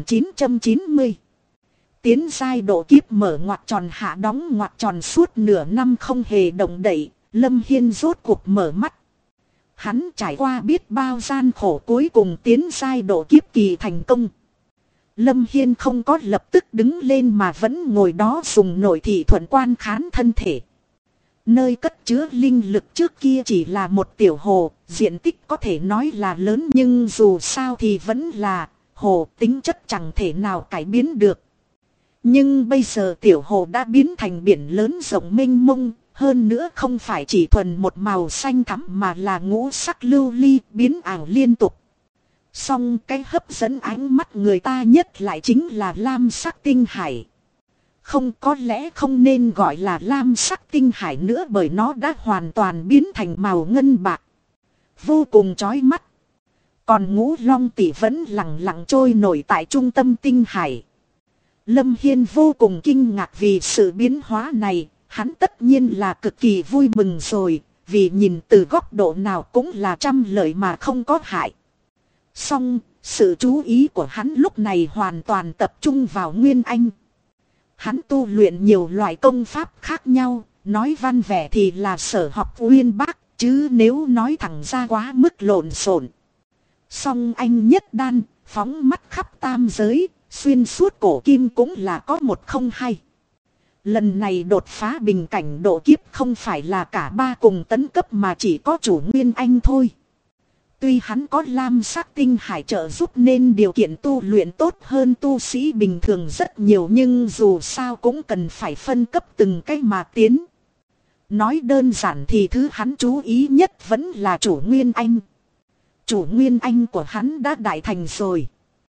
2990. Tiến giai độ kiếp mở ngoặc tròn hạ đóng ngoặc tròn. Suốt nửa năm không hề động đậy, Lâm Hiên rốt cuộc mở mắt. Hắn trải qua biết bao gian khổ cuối cùng tiến giai độ kiếp kỳ thành công. Lâm Hiên không có lập tức đứng lên mà vẫn ngồi đó dùng nội thị thuận quan khán thân thể. Nơi cất chứa linh lực trước kia chỉ là một tiểu hồ, diện tích có thể nói là lớn nhưng dù sao thì vẫn là hồ, tính chất chẳng thể nào cải biến được. Nhưng bây giờ tiểu hồ đã biến thành biển lớn rộng mênh mông, hơn nữa không phải chỉ thuần một màu xanh thẳm mà là ngũ sắc lưu ly biến ảo liên tục. Song cái hấp dẫn ánh mắt người ta nhất lại chính là lam sắc tinh hải. Không, có lẽ không nên gọi là lam sắc tinh hải nữa bởi nó đã hoàn toàn biến thành màu ngân bạc. Vô cùng chói mắt. Còn ngũ long tỷ vẫn lặng lặng trôi nổi tại trung tâm tinh hải. Lâm Hiên vô cùng kinh ngạc vì sự biến hóa này. Hắn tất nhiên là cực kỳ vui mừng rồi. Vì nhìn từ góc độ nào cũng là trăm lợi mà không có hại. Song, sự chú ý của hắn lúc này hoàn toàn tập trung vào Nguyên Anh. Hắn tu luyện nhiều loại công pháp khác nhau, nói văn vẻ thì là sở học uyên bác, chứ nếu nói thẳng ra quá mức lộn xộn. Song anh nhất đan, phóng mắt khắp tam giới, xuyên suốt cổ kim cũng là có một không hai. Lần này đột phá bình cảnh độ kiếp không phải là cả ba cùng tấn cấp mà chỉ có chủ Nguyên Anh thôi. Tuy hắn có lam sắc tinh hải trợ giúp nên điều kiện tu luyện tốt hơn tu sĩ bình thường rất nhiều nhưng dù sao cũng cần phải phân cấp từng cái mà tiến. Nói đơn giản thì thứ hắn chú ý nhất vẫn là chủ Nguyên Anh. Chủ Nguyên Anh của hắn đã đại thành rồi.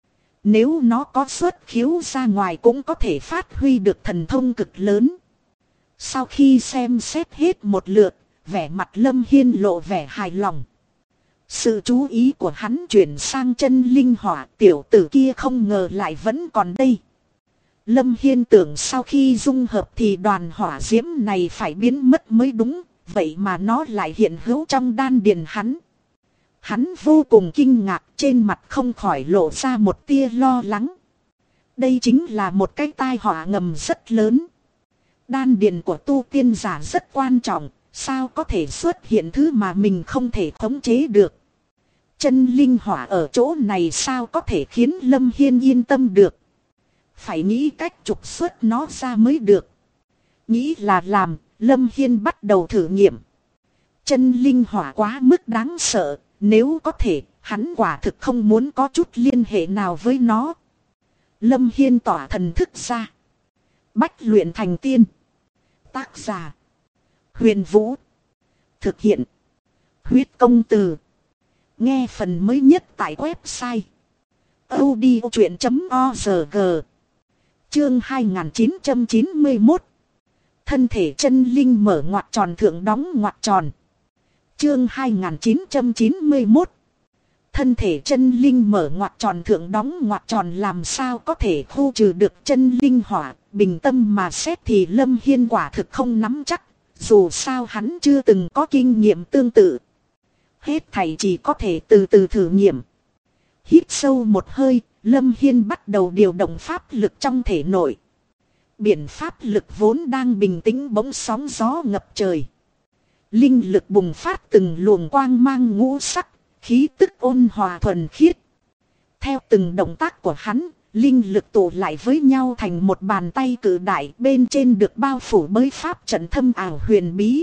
Nếu nó có xuất khiếu ra ngoài cũng có thể phát huy được thần thông cực lớn. Sau khi xem xét hết một lượt, vẻ mặt Lâm Hiên lộ vẻ hài lòng. Sự chú ý của hắn chuyển sang chân linh hỏa, tiểu tử kia không ngờ lại vẫn còn đây. Lâm Hiên tưởng sau khi dung hợp thì đoàn hỏa diễm này phải biến mất mới đúng, vậy mà nó lại hiện hữu trong đan điền hắn. Hắn vô cùng kinh ngạc, trên mặt không khỏi lộ ra một tia lo lắng. đây chính là một cái tai họa ngầm rất lớn. Đan điền của tu tiên giả rất quan trọng, sao có thể xuất hiện thứ mà mình không thể khống chế được. Chân linh hỏa ở chỗ này sao có thể khiến Lâm Hiên yên tâm được. Phải nghĩ cách trục xuất nó ra mới được. Nghĩ là làm, Lâm Hiên bắt đầu thử nghiệm. Chân linh hỏa quá mức đáng sợ, nếu có thể, hắn quả thực không muốn có chút liên hệ nào với nó. Lâm Hiên tỏa thần thức ra. Bách luyện thành tiên. Tác giả: Huyền Vũ. Thực hiện: Huyết Công Từ. Nghe phần mới nhất tại website audiochuyện.org. Chương 2991. Thân thể chân linh mở ngoặc tròn thượng đóng ngoặc tròn. Chương 2991. Thân thể chân linh mở ngoặc tròn thượng đóng ngoặc tròn, làm sao có thể khu trừ được chân linh hỏa. Bình tâm mà xét thì Lâm Hiên quả thực không nắm chắc, dù sao hắn chưa từng có kinh nghiệm tương tự. Hết thảy chỉ có thể từ từ thử nghiệm. Hít sâu một hơi, Lâm Hiên bắt đầu điều động pháp lực trong thể nội. Biển pháp lực vốn đang bình tĩnh bỗng sóng gió ngập trời. Linh lực bùng phát từng luồng quang mang ngũ sắc, khí tức ôn hòa thuần khiết. Theo từng động tác của hắn, linh lực tụ lại với nhau thành một bàn tay cự đại, bên trên được bao phủ bởi pháp trận thâm ảo huyền bí.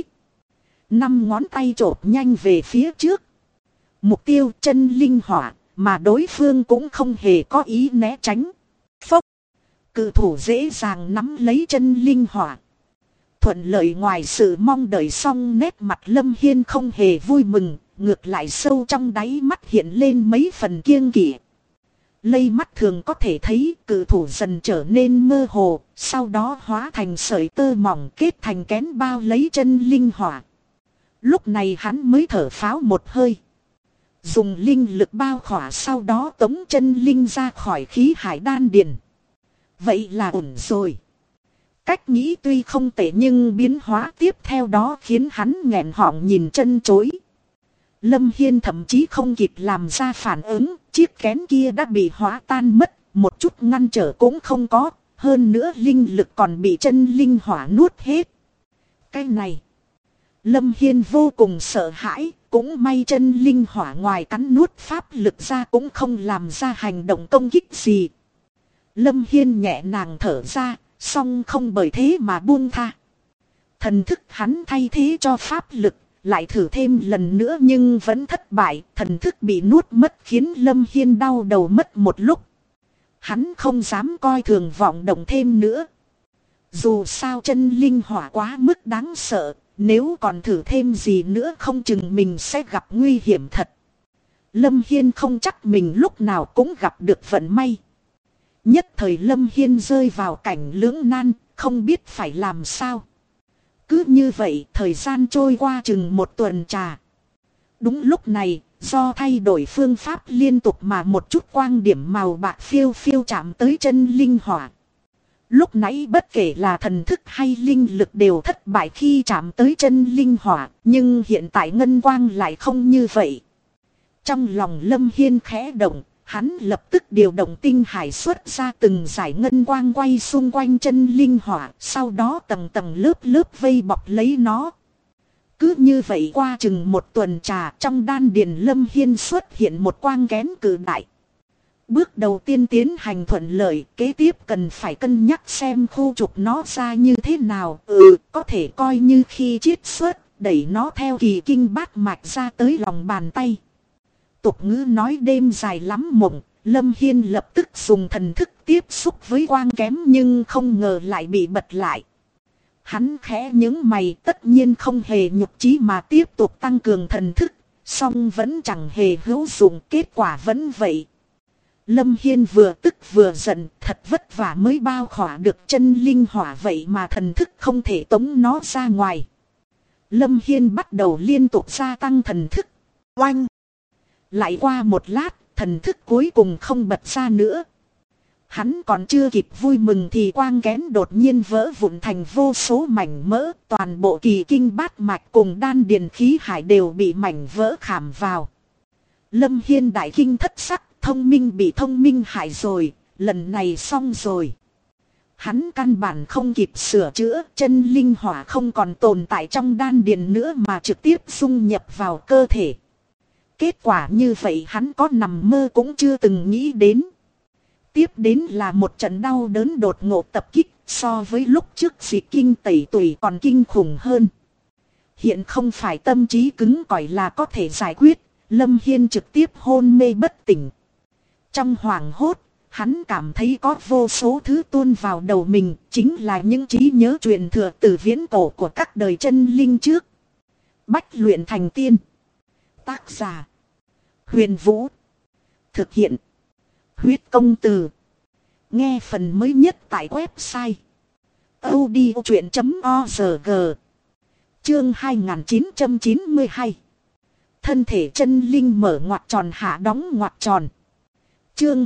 5 ngón tay chộp nhanh về phía trước. Mục tiêu chân linh hỏa, mà đối phương cũng không hề có ý né tránh. Phốc! Cự thủ dễ dàng nắm lấy chân linh hỏa. Thuận lợi ngoài sự mong đợi, song nét mặt Lâm Hiên không hề vui mừng, ngược lại sâu trong đáy mắt hiện lên mấy phần kiêng kỵ. Lây mắt thường có thể thấy cự thủ dần trở nên mơ hồ, sau đó hóa thành sợi tơ mỏng kết thành kén bao lấy chân linh hỏa. Lúc này hắn mới thở phào một hơi. Dùng linh lực bao khỏa, sau đó tống chân linh ra khỏi khí hải đan điền. Vậy là ổn rồi. Cách nghĩ tuy không tệ nhưng biến hóa tiếp theo đó khiến hắn nghẹn họng nhìn chân chối. Lâm Hiên thậm chí không kịp làm ra phản ứng, chiếc kén kia đã bị hóa tan mất, một chút ngăn trở cũng không có, hơn nữa linh lực còn bị chân linh hỏa nuốt hết. Cái này, Lâm Hiên vô cùng sợ hãi, cũng may chân linh hỏa ngoài cắn nuốt pháp lực ra cũng không làm ra hành động công kích gì. Lâm Hiên nhẹ nhàng thở ra, song không bởi thế mà buông tha. Thần thức hắn thay thế cho pháp lực, lại thử thêm lần nữa nhưng vẫn thất bại, thần thức bị nuốt mất khiến Lâm Hiên đau đầu mất một lúc. Hắn không dám coi thường vọng động thêm nữa. Dù sao chân linh hỏa quá mức đáng sợ, nếu còn thử thêm gì nữa không chừng mình sẽ gặp nguy hiểm thật. Lâm Hiên không chắc mình lúc nào cũng gặp được vận may. Nhất thời Lâm Hiên rơi vào cảnh lưỡng nan, không biết phải làm sao. Cứ như vậy thời gian trôi qua chừng 1 tuần trà. Đúng lúc này, do thay đổi phương pháp liên tục mà một chút quang điểm màu bạc phiêu phiêu chạm tới chân linh hỏa. Lúc nãy bất kể là thần thức hay linh lực đều thất bại khi chạm tới chân linh hỏa, nhưng hiện tại ngân quang lại không như vậy. Trong lòng Lâm Hiên khẽ động, hắn lập tức điều động tinh hải xuất ra từng dải ngân quang quay xung quanh chân linh hỏa, sau đó tầng tầng lớp lớp vây bọc lấy nó. Cứ như vậy qua chừng 1 tuần trà, trong đan điền Lâm Hiên xuất hiện một quang kén cự đại. Bước đầu tiên tiến hành thuận lợi, kế tiếp cần phải cân nhắc xem khu trục nó ra như thế nào. Có thể coi như khi chiết xuất, đẩy nó theo kỳ kinh bát mạch ra tới lòng bàn tay. Tục ngữ nói đêm dài lắm mộng, Lâm Hiên lập tức dùng thần thức tiếp xúc với quang kém nhưng không ngờ lại bị bật lại. Hắn khẽ nhướng mày, tất nhiên không hề nhục chí mà tiếp tục tăng cường thần thức, song vẫn chẳng hề hữu dụng, kết quả vẫn vậy. Lâm Hiên vừa tức vừa giận, thật vất vả mới bao khỏa được chân linh hỏa vậy mà thần thức không thể tống nó ra ngoài. Lâm Hiên bắt đầu liên tục gia tăng thần thức. Oanh! Lại qua một lát, thần thức cuối cùng không bật ra nữa. Hắn còn chưa kịp vui mừng thì quang kén đột nhiên vỡ vụn thành vô số mảnh mỡ. Toàn bộ kỳ kinh bát mạch cùng đan điền khí hải đều bị mảnh vỡ khảm vào. Lâm Hiên đại kinh thất sắc, thông minh bị thông minh hại rồi. lần này xong rồi. Hắn căn bản không kịp sửa chữa, chân linh hỏa không còn tồn tại trong đan điền nữa mà trực tiếp dung nhập vào cơ thể. Kết quả như vậy hắn có nằm mơ cũng chưa từng nghĩ đến. Tiếp đến là một trận đau đớn đột ngột tập kích, so với lúc trước dịch kinh tẩy tủy còn kinh khủng hơn. Hiện không phải tâm trí cứng cỏi là có thể giải quyết, Lâm Hiên trực tiếp hôn mê bất tỉnh. Trong hoảng hốt, hắn cảm thấy có vô số thứ tuôn vào đầu mình, chính là những trí nhớ truyền thừa từ viễn cổ của các đời chân linh trước. Bách luyện thành tiên. Tác giả: Huyền Vũ. Thực hiện: Huyết Công Từ. Nghe phần mới nhất tại website audiochuyện.org. Chương 2992. Thân thể chân linh mở ngoặc tròn hạ đóng ngoặc tròn. Chương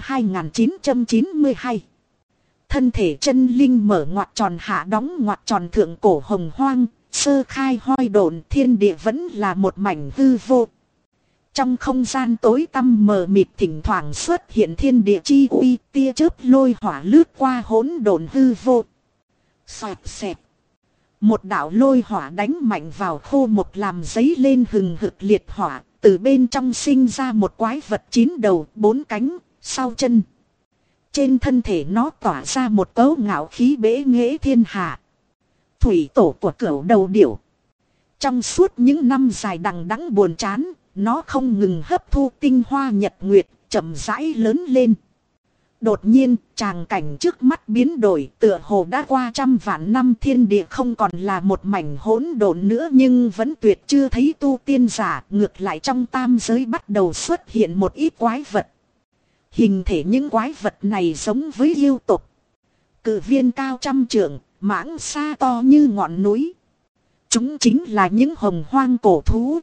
2992. Thân thể chân linh mở ngoặc tròn hạ đóng ngoặc tròn. Thượng cổ hồng hoang, sơ khai hoi độn, thiên địa vẫn là một mảnh hư vô. Trong không gian tối tăm mờ mịt thỉnh thoảng xuất hiện thiên địa chi uy, tia chớp lôi hỏa lướt qua hỗn độn hư vô. Xoẹt xẹt. Một đạo lôi hỏa đánh mạnh vào khô một làm giấy lên hừng hực liệt hỏa, từ bên trong sinh ra một quái vật 9 đầu 4 cánh, sau chân. Trên thân thể nó tỏa ra một cấu ngạo khí bế nghệ thiên hạ. Thủy tổ của cửu đầu điểu. Trong suốt những năm dài đằng đẵng buồn chán, nó không ngừng hấp thu tinh hoa nhật nguyệt, chậm rãi lớn lên. Đột nhiên, tràng cảnh trước mắt biến đổi, tựa hồ đã qua trăm vạn năm, thiên địa không còn là một mảnh hỗn độn nữa, nhưng vẫn tuyệt chưa thấy tu tiên giả. Ngược lại trong tam giới bắt đầu xuất hiện một ít quái vật. Hình thể những quái vật này giống với yêu tục. Cự viên cao trăm trượng, mãng xa to như ngọn núi. Chúng chính là những hồng hoang cổ thú.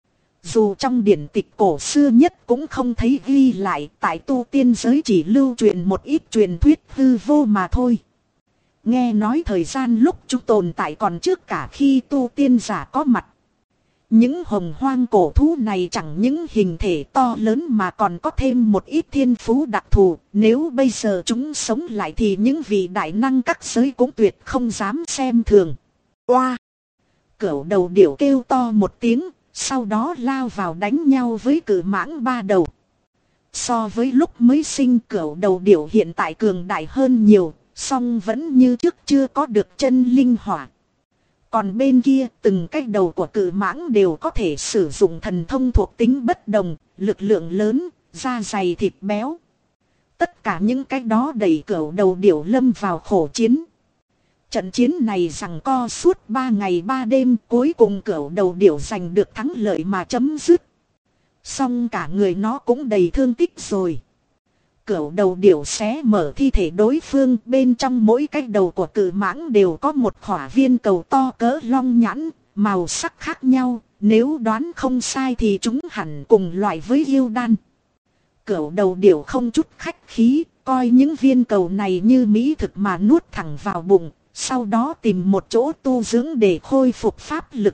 Dù trong điển tịch cổ xưa nhất cũng không thấy ghi lại, tại tu tiên giới chỉ lưu truyền một ít truyền thuyết hư vô mà thôi. Nghe nói thời gian lúc chúng tồn tại còn trước cả khi tu tiên giả có mặt. Những hồng hoang cổ thú này chẳng những hình thể to lớn mà còn có thêm một ít thiên phú đặc thù. Nếu bây giờ chúng sống lại thì những vị đại năng các giới cũng tuyệt không dám xem thường. Oa! Cửu đầu điểu kêu to một tiếng. Sau đó lao vào đánh nhau với cự mãng 3 đầu. So với lúc mới sinh, cửu đầu điểu hiện tại cường đại hơn nhiều, song vẫn như trước chưa có được chân linh hỏa. Còn bên kia, từng cái đầu của cự mãng đều có thể sử dụng thần thông thuộc tính bất đồng, lực lượng lớn, da dày thịt béo. Tất cả những cái đó đẩy cửu đầu điểu lâm vào khổ chiến. Trận chiến này giằng co suốt 3 ngày 3 đêm, cuối cùng cửu đầu điểu giành được thắng lợi mà chấm dứt. Song cả người nó cũng đầy thương tích rồi. Cửu đầu điểu xé mở thi thể đối phương, bên trong mỗi cái đầu của cự mãng đều có một khỏa viên cầu to cỡ long nhãn, màu sắc khác nhau, nếu đoán không sai thì chúng hẳn cùng loại với yêu đan. Cửu đầu điểu không chút khách khí, coi những viên cầu này như mỹ thực mà nuốt thẳng vào bụng. Sau đó tìm một chỗ tu dưỡng để khôi phục pháp lực.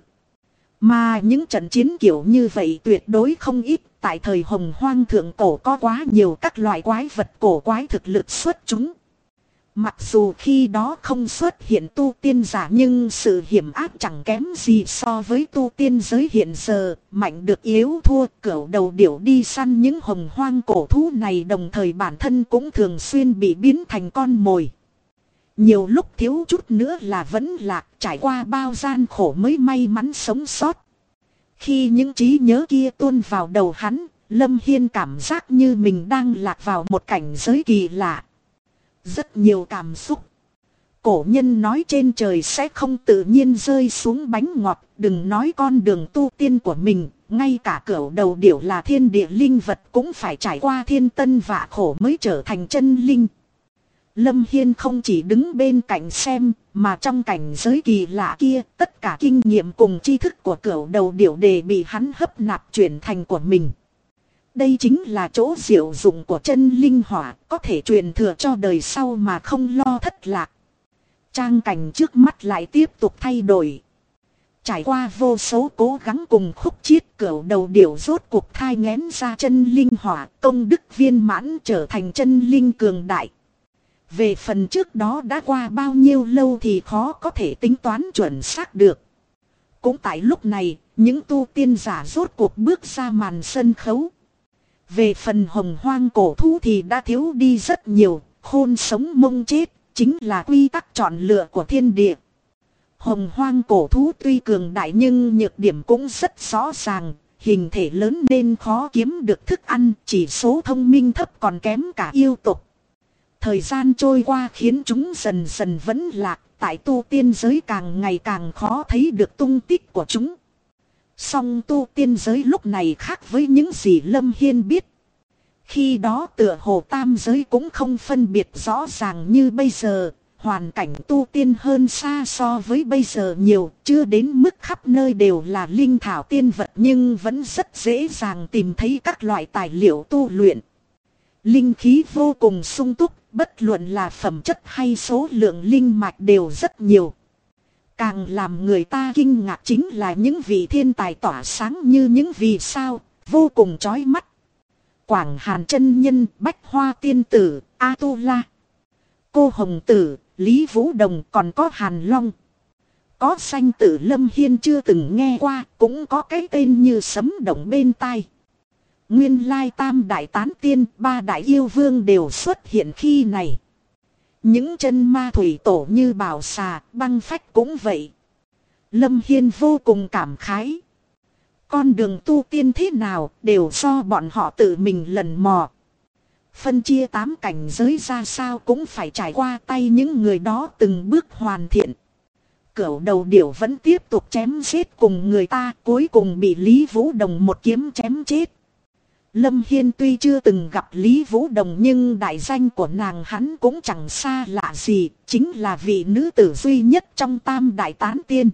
Mà những trận chiến kiểu như vậy tuyệt đối không ít. Tại thời hồng hoang thượng cổ có quá nhiều các loại quái vật cổ quái thực lực xuất chúng. Mặc dù khi đó không xuất hiện tu tiên giả, nhưng sự hiểm ác chẳng kém gì so với tu tiên giới hiện giờ. Mạnh được yếu thua, cửu đầu điểu đi săn những hồng hoang cổ thú này, đồng thời bản thân cũng thường xuyên bị biến thành con mồi. Nhiều lúc thiếu chút nữa là vẫn lạc, trải qua bao gian khổ mới may mắn sống sót. Khi những trí nhớ kia tuôn vào đầu hắn, Lâm Hiên cảm giác như mình đang lạc vào một cảnh giới kỳ lạ. Rất nhiều cảm xúc. Cổ nhân nói trên trời sẽ không tự nhiên rơi xuống bánh ngọt, đừng nói con đường tu tiên của mình, ngay cả cửu đầu điểu là thiên địa linh vật cũng phải trải qua thiên tân vạn khổ mới trở thành chân linh. Lâm Hiên không chỉ đứng bên cạnh xem, mà trong cảnh giới kỳ lạ kia, tất cả kinh nghiệm cùng tri thức của cửu đầu điểu đề bị hắn hấp nạp chuyển thành của mình. Đây chính là chỗ diệu dụng của chân linh hỏa, có thể truyền thừa cho đời sau mà không lo thất lạc. Trang cảnh trước mắt lại tiếp tục thay đổi. Trải qua vô số cố gắng cùng khúc chiết, cửu đầu điểu rốt cuộc thai nghén ra chân linh hỏa, công đức viên mãn trở thành chân linh cường đại. Về phần trước đó đã qua bao nhiêu lâu thì khó có thể tính toán chuẩn xác được. Cũng tại lúc này, những tu tiên giả rốt cuộc bước ra màn sân khấu. Về phần hồng hoang cổ thú thì đã thiếu đi rất nhiều, khôn sống mông chết, chính là quy tắc chọn lựa của thiên địa. Hồng hoang cổ thú tuy cường đại nhưng nhược điểm cũng rất rõ ràng, hình thể lớn nên khó kiếm được thức ăn, chỉ số thông minh thấp còn kém cả yêu tục. Thời gian trôi qua khiến chúng dần dần vẫn lạc, tại tu tiên giới càng ngày càng khó thấy được tung tích của chúng. Song tu tiên giới lúc này khác với những gì Lâm Hiên biết. Khi đó tựa hồ tam giới cũng không phân biệt rõ ràng như bây giờ, hoàn cảnh tu tiên hơn xa so với bây giờ nhiều, chưa đến mức khắp nơi đều là linh thảo tiên vật nhưng vẫn rất dễ dàng tìm thấy các loại tài liệu tu luyện. Linh khí vô cùng sung túc, bất luận là phẩm chất hay số lượng linh mạch đều rất nhiều. Càng làm người ta kinh ngạc chính là những vị thiên tài tỏa sáng như những vì sao, vô cùng chói mắt. Quảng Hàn chân nhân, Bách Hoa tiên tử, A Tu La, Cô Hồng Tử, Lý Vũ Đồng, còn có Hàn Long. Có danh tử Lâm Hiên chưa từng nghe qua, cũng có cái tên như sấm động bên tai. Nguyên lai tam đại tán tiên, ba đại yêu vương đều xuất hiện khi này. Những chân ma thủy tổ như Bảo Xà, Băng Phách cũng vậy. Lâm Hiên vô cùng cảm khái. Con đường tu tiên thế nào đều do bọn họ tự mình lần mò. Phân chia 8 cảnh giới ra sao cũng phải trải qua tay những người đó từng bước hoàn thiện. Cửu đầu điểu vẫn tiếp tục chém giết cùng người ta, cuối cùng bị Lý Vũ Đồng một kiếm chém chết. Lâm Hiên tuy chưa từng gặp Lý Vũ Đồng nhưng đại danh của nàng hắn cũng chẳng xa lạ gì, chính là vị nữ tử duy nhất trong tam đại tán tiên.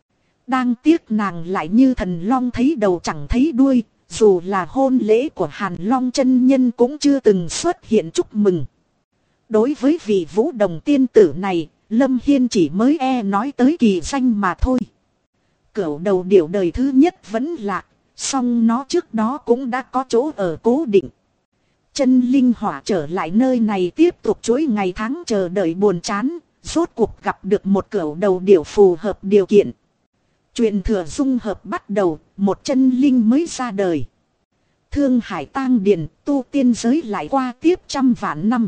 Đang tiếc nàng lại như thần long thấy đầu chẳng thấy đuôi, dù là hôn lễ của Hàn Long chân nhân cũng chưa từng xuất hiện chúc mừng. Đối với vị Vũ Đồng tiên tử này, Lâm Hiên chỉ mới nói tới kỳ danh mà thôi. Cửu đầu điểu đời thứ nhất vẫn lạc, song nó trước đó cũng đã có chỗ ở cố định. Chân linh hỏa trở lại nơi này tiếp tục chuỗi ngày tháng chờ đợi buồn chán, rốt cuộc gặp được một cửu đầu điểu phù hợp điều kiện. Chuyện thừa dung hợp bắt đầu, một chân linh mới ra đời. Thương Hải tang điền, tu tiên giới lại qua tiếp trăm vạn năm.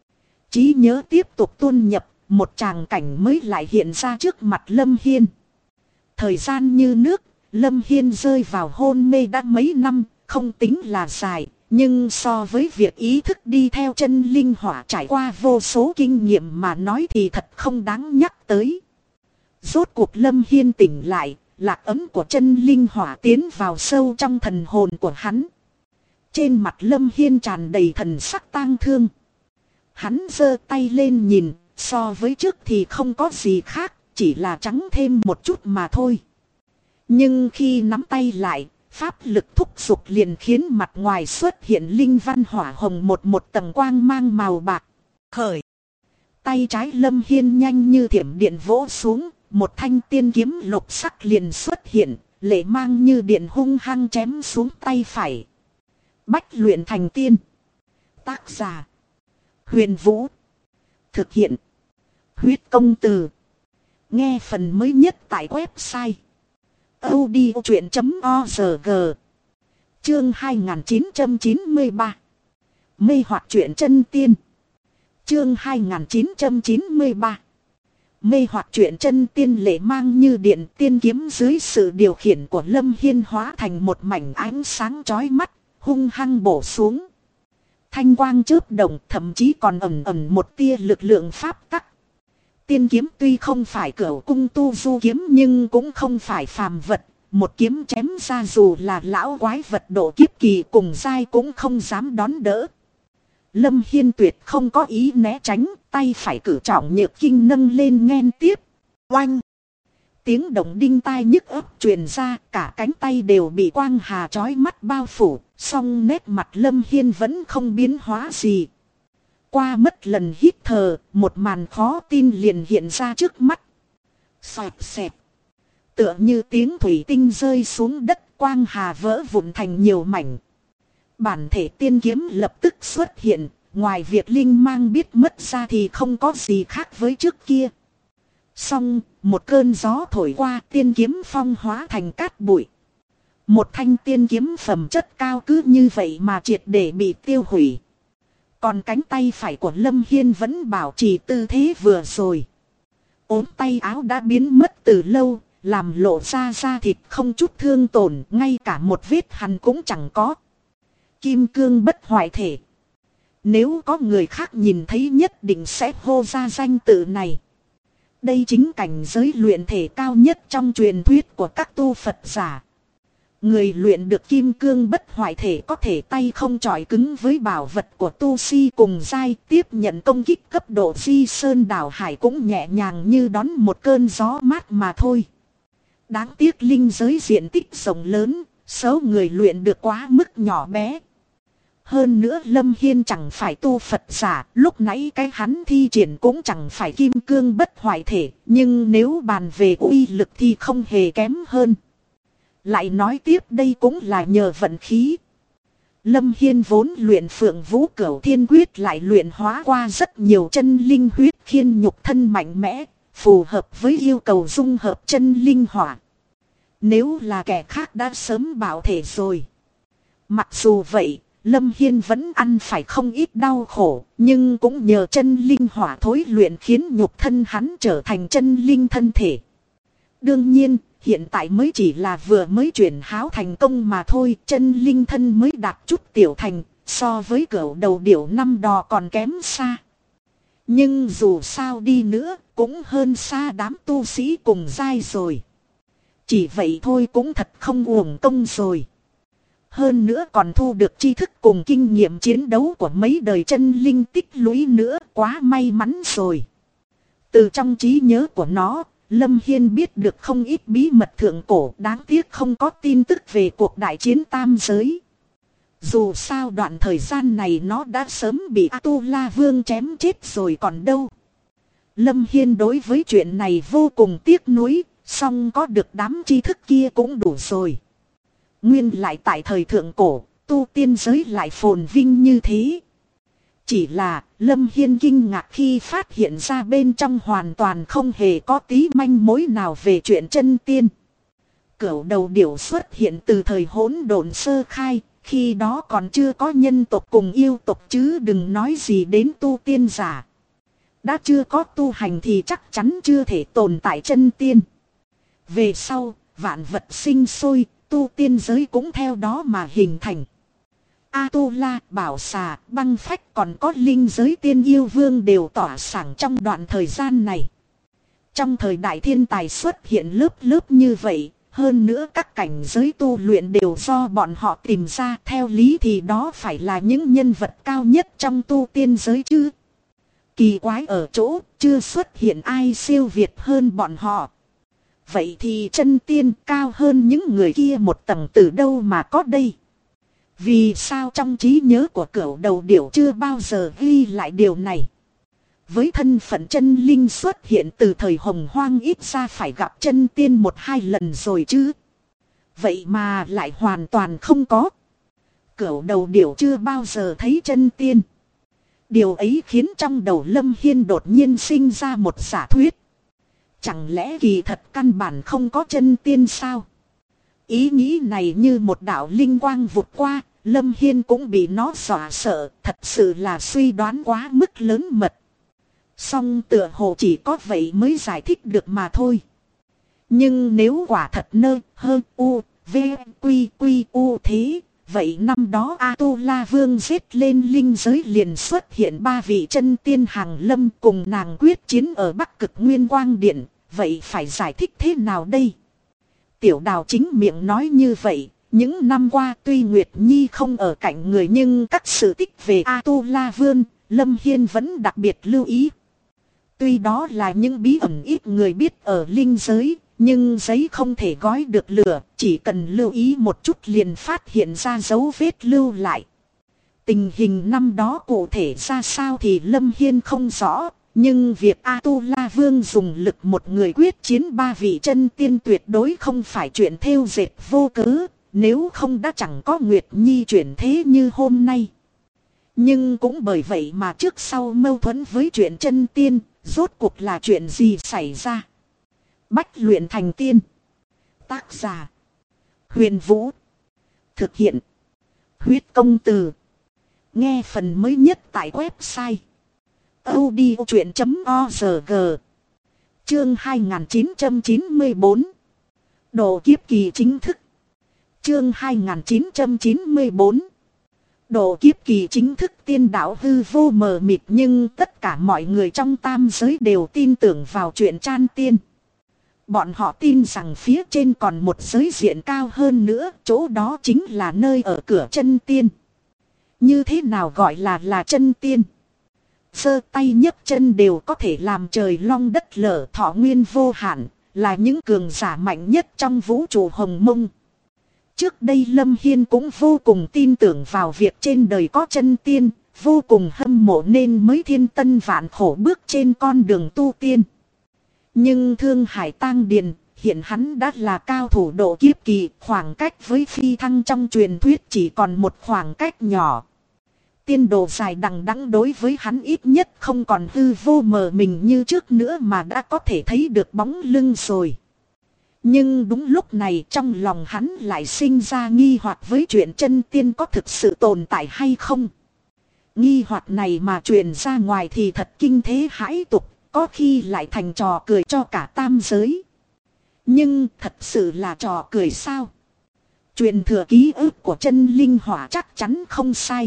Trí nhớ tiếp tục tuôn nhập, một tràng cảnh mới lại hiện ra trước mặt Lâm Hiên. Thời gian như nước, Lâm Hiên rơi vào hôn mê đã mấy năm, không tính là dài. Nhưng so với việc ý thức đi theo chân linh hỏa trải qua vô số kinh nghiệm mà nói thì thật không đáng nhắc tới. Rốt cuộc Lâm Hiên tỉnh lại, lạc ấm của chân linh hỏa tiến vào sâu trong thần hồn của hắn. Trên mặt Lâm Hiên tràn đầy thần sắc tang thương. Hắn giơ tay lên nhìn, so với trước thì không có gì khác, chỉ là trắng thêm một chút mà thôi. Nhưng khi nắm tay lại, pháp lực thúc giục liền khiến mặt ngoài xuất hiện linh văn hỏa hồng một tầng quang mang màu bạc. Khởi! Tay trái Lâm Hiên nhanh như thiểm điện vỗ xuống, một thanh tiên kiếm lục sắc liền xuất hiện, lệ mang như điện hung hăng chém xuống tay phải. Bách luyện thành tiên. Tác giả: Huyền Vũ. Thực hiện: Huyết Công Từ. Nghe phần mới nhất tại website audiochuyện.org. Chương 2993. Mê hoặc truyện chân tiên. Chương 2993. Mê hoặc truyện chân tiên, lệ mang như điện, tiên kiếm dưới sự điều khiển của Lâm Hiên hóa thành một mảnh ánh sáng chói mắt, hung hăng bổ xuống. Thanh quang chớp động, thậm chí còn ẩn ẩn một tia lực lượng pháp tắc. Tiên kiếm tuy không phải cửu cung tu du kiếm nhưng cũng không phải phàm vật, một kiếm chém ra dù là lão quái vật độ kiếp kỳ cùng giai cũng không dám đón đỡ. Lâm Hiên tuyệt không có ý né tránh, tay phải cử trọng nhược kinh nâng lên nghênh tiếp. Oanh! Tiếng động đinh tai nhức ấp truyền ra, cả cánh tay đều bị quang hà chói mắt bao phủ, song nét mặt Lâm Hiên vẫn không biến hóa gì. Qua mất lần hít thở, một màn khó tin liền hiện ra trước mắt. Xoẹt xẹt. Tựa như tiếng thủy tinh rơi xuống đất, quang hà vỡ vụn thành nhiều mảnh. Bản thể tiên kiếm lập tức xuất hiện, ngoài việc linh mang biết mất ra thì không có gì khác với trước kia. Xong, một cơn gió thổi qua, tiên kiếm phong hóa thành cát bụi. Một thanh tiên kiếm phẩm chất cao cứ như vậy mà triệt để bị tiêu hủy. Còn cánh tay phải của Lâm Hiên vẫn bảo trì tư thế vừa rồi. Ốm tay áo đã biến mất từ lâu, làm lộ ra da thịt không chút thương tổn, ngay cả một vết hằn cũng chẳng có. Kim cương bất hoại thể. Nếu có người khác nhìn thấy nhất định sẽ hô ra danh tự này. Đây chính cảnh giới luyện thể cao nhất trong truyền thuyết của các tu Phật giả. Người luyện được kim cương bất hoại thể có thể tay không chọi cứng với bảo vật của tu si cùng giai, tiếp nhận công kích cấp độ di sơn đảo hải cũng nhẹ nhàng như đón một cơn gió mát mà thôi. Đáng tiếc linh giới diện tích rộng lớn, số người luyện được quá mức nhỏ bé. Hơn nữa Lâm Hiên chẳng phải tu Phật giả, lúc nãy cái hắn thi triển cũng chẳng phải kim cương bất hoại thể, nhưng nếu bàn về uy lực thì không hề kém hơn. Lại nói tiếp đây cũng là nhờ vận khí. Lâm Hiên vốn luyện Phượng Vũ Cửu Thiên Quyết lại luyện hóa qua rất nhiều chân linh huyết khiên nhục thân mạnh mẽ, phù hợp với yêu cầu dung hợp chân linh hỏa. Nếu là kẻ khác đã sớm bảo thể rồi. Mặc dù vậy, Lâm Hiên vẫn ăn phải không ít đau khổ, nhưng cũng nhờ chân linh hỏa thối luyện khiến nhục thân hắn trở thành chân linh thân thể. Đương nhiên, hiện tại mới chỉ là vừa mới chuyển háo thành công mà thôi, chân linh thân mới đạt chút tiểu thành, so với cửu đầu điểu năm đò còn kém xa. Nhưng dù sao đi nữa, cũng hơn xa đám tu sĩ cùng giai rồi. Chỉ vậy thôi cũng thật không uổng công rồi. Hơn nữa còn thu được tri thức cùng kinh nghiệm chiến đấu của mấy đời chân linh tích lũy nữa, quá may mắn rồi. Từ trong trí nhớ của nó, Lâm Hiên biết được không ít bí mật thượng cổ, đáng tiếc không có tin tức về cuộc đại chiến tam giới. Dù sao đoạn thời gian này nó đã sớm bị A-tu-la Vương chém chết rồi còn đâu. Lâm Hiên đối với chuyện này vô cùng tiếc nuối, song có được đám tri thức kia cũng đủ rồi. Nguyên lại tại thời thượng cổ, tu tiên giới lại phồn vinh như thế. Chỉ là Lâm Hiên kinh ngạc khi phát hiện ra bên trong hoàn toàn không hề có tí manh mối nào về chuyện chân tiên. Cửu đầu điểu xuất hiện từ thời hỗn độn sơ khai, khi đó còn chưa có nhân tộc cùng yêu tộc chứ đừng nói gì đến tu tiên giả. Đã chưa có tu hành thì chắc chắn chưa thể tồn tại chân tiên. Về sau, vạn vật sinh sôi, tu tiên giới cũng theo đó mà hình thành. A-tu-la, Bảo Xà, Băng Phách còn có linh giới tiên yêu vương đều tỏa sáng trong đoạn thời gian này. Trong thời đại thiên tài xuất hiện lớp lớp như vậy, hơn nữa các cảnh giới tu luyện đều do bọn họ tìm ra, theo lý thì đó phải là những nhân vật cao nhất trong tu tiên giới chứ. Kỳ quái ở chỗ, chưa xuất hiện ai siêu việt hơn bọn họ. Vậy thì chân tiên cao hơn những người kia một tầng từ đâu mà có đây? Vì sao trong trí nhớ của cửu đầu điểu chưa bao giờ ghi lại điều này? Với thân phận chân linh xuất hiện từ thời hồng hoang ít ra phải gặp chân tiên một hai lần rồi chứ. Vậy mà lại hoàn toàn không có. Cửu đầu điểu chưa bao giờ thấy chân tiên. Điều ấy khiến trong đầu Lâm Hiên đột nhiên sinh ra một giả thuyết. Chẳng lẽ kỳ thật căn bản không có chân tiên sao? Ý nghĩ này như một đạo linh quang vụt qua, Lâm Hiên cũng bị nó dọa sợ, thật sự là suy đoán quá mức lớn mật. Song tựa hồ chỉ có vậy mới giải thích được mà thôi. Nhưng nếu quả thật u thế, vậy năm đó A-tu-la Vương giết lên linh giới liền xuất hiện 3 vị chân tiên hàng lâm cùng nàng quyết chiến ở Bắc Cực Nguyên Quang Điện, vậy phải giải thích thế nào đây? Tiểu Đào chính miệng nói như vậy, những năm qua tuy Nguyệt Nhi không ở cạnh người nhưng các sự tích về A-tu-la Vương, Lâm Hiên vẫn đặc biệt lưu ý. Tuy đó là những bí ẩn ít người biết ở linh giới, nhưng giấy không thể gói được lửa, chỉ cần lưu ý một chút liền phát hiện ra dấu vết lưu lại. Tình hình năm đó cụ thể ra sao thì Lâm Hiên không rõ, nhưng việc A-tu-la Vương dùng lực một người quyết chiến 3 vị chân tiên tuyệt đối không phải chuyện thêu dệt vô cớ, nếu không đã chẳng có Nguyệt Nhi chuyển thế như hôm nay. Nhưng cũng bởi vậy mà trước sau mâu thuẫn với chuyện chân tiên, rốt cuộc là chuyện gì xảy ra? Bách luyện thành tiên. Tác giả: Huyền Vũ. Thực hiện: Huyết Công Từ. Nghe phần mới nhất tại website audiochuyện.org. Chương 2994. Độ kiếp kỳ chính thức. Chương 2994. Độ kiếp kỳ chính thức. Tiên đạo hư vô mờ mịt, nhưng tất cả mọi người trong tam giới đều tin tưởng vào chuyện chan tiên. Bọn họ tin rằng phía trên còn một giới diện cao hơn nữa, chỗ đó chính là nơi ở cửa chân tiên. Như thế nào gọi là chân tiên? Giơ tay nhấc chân đều có thể làm trời long đất lở, thọ nguyên vô hạn, là những cường giả mạnh nhất trong vũ trụ hồng mông. Trước đây Lâm Hiên cũng vô cùng tin tưởng vào việc trên đời có chân tiên, vô cùng hâm mộ nên mới thiên tân vạn khổ bước trên con đường tu tiên. Nhưng Thương Hải Tang Điền, hiện hắn đã là cao thủ độ kiếp kỳ, khoảng cách với phi thăng trong truyền thuyết chỉ còn một khoảng cách nhỏ. Tiên đồ dài đằng đẵng đối với hắn ít nhất không còn hư vô mờ mình như trước nữa mà đã có thể thấy được bóng lưng rồi. Nhưng đúng lúc này trong lòng hắn lại sinh ra nghi hoặc với chuyện chân tiên có thực sự tồn tại hay không. Nghi hoặc này mà truyền ra ngoài thì thật kinh thế hãi tục, có khi lại thành trò cười cho cả tam giới. Nhưng thật sự là trò cười sao? Truyền thừa ký ức của chân linh hỏa chắc chắn không sai.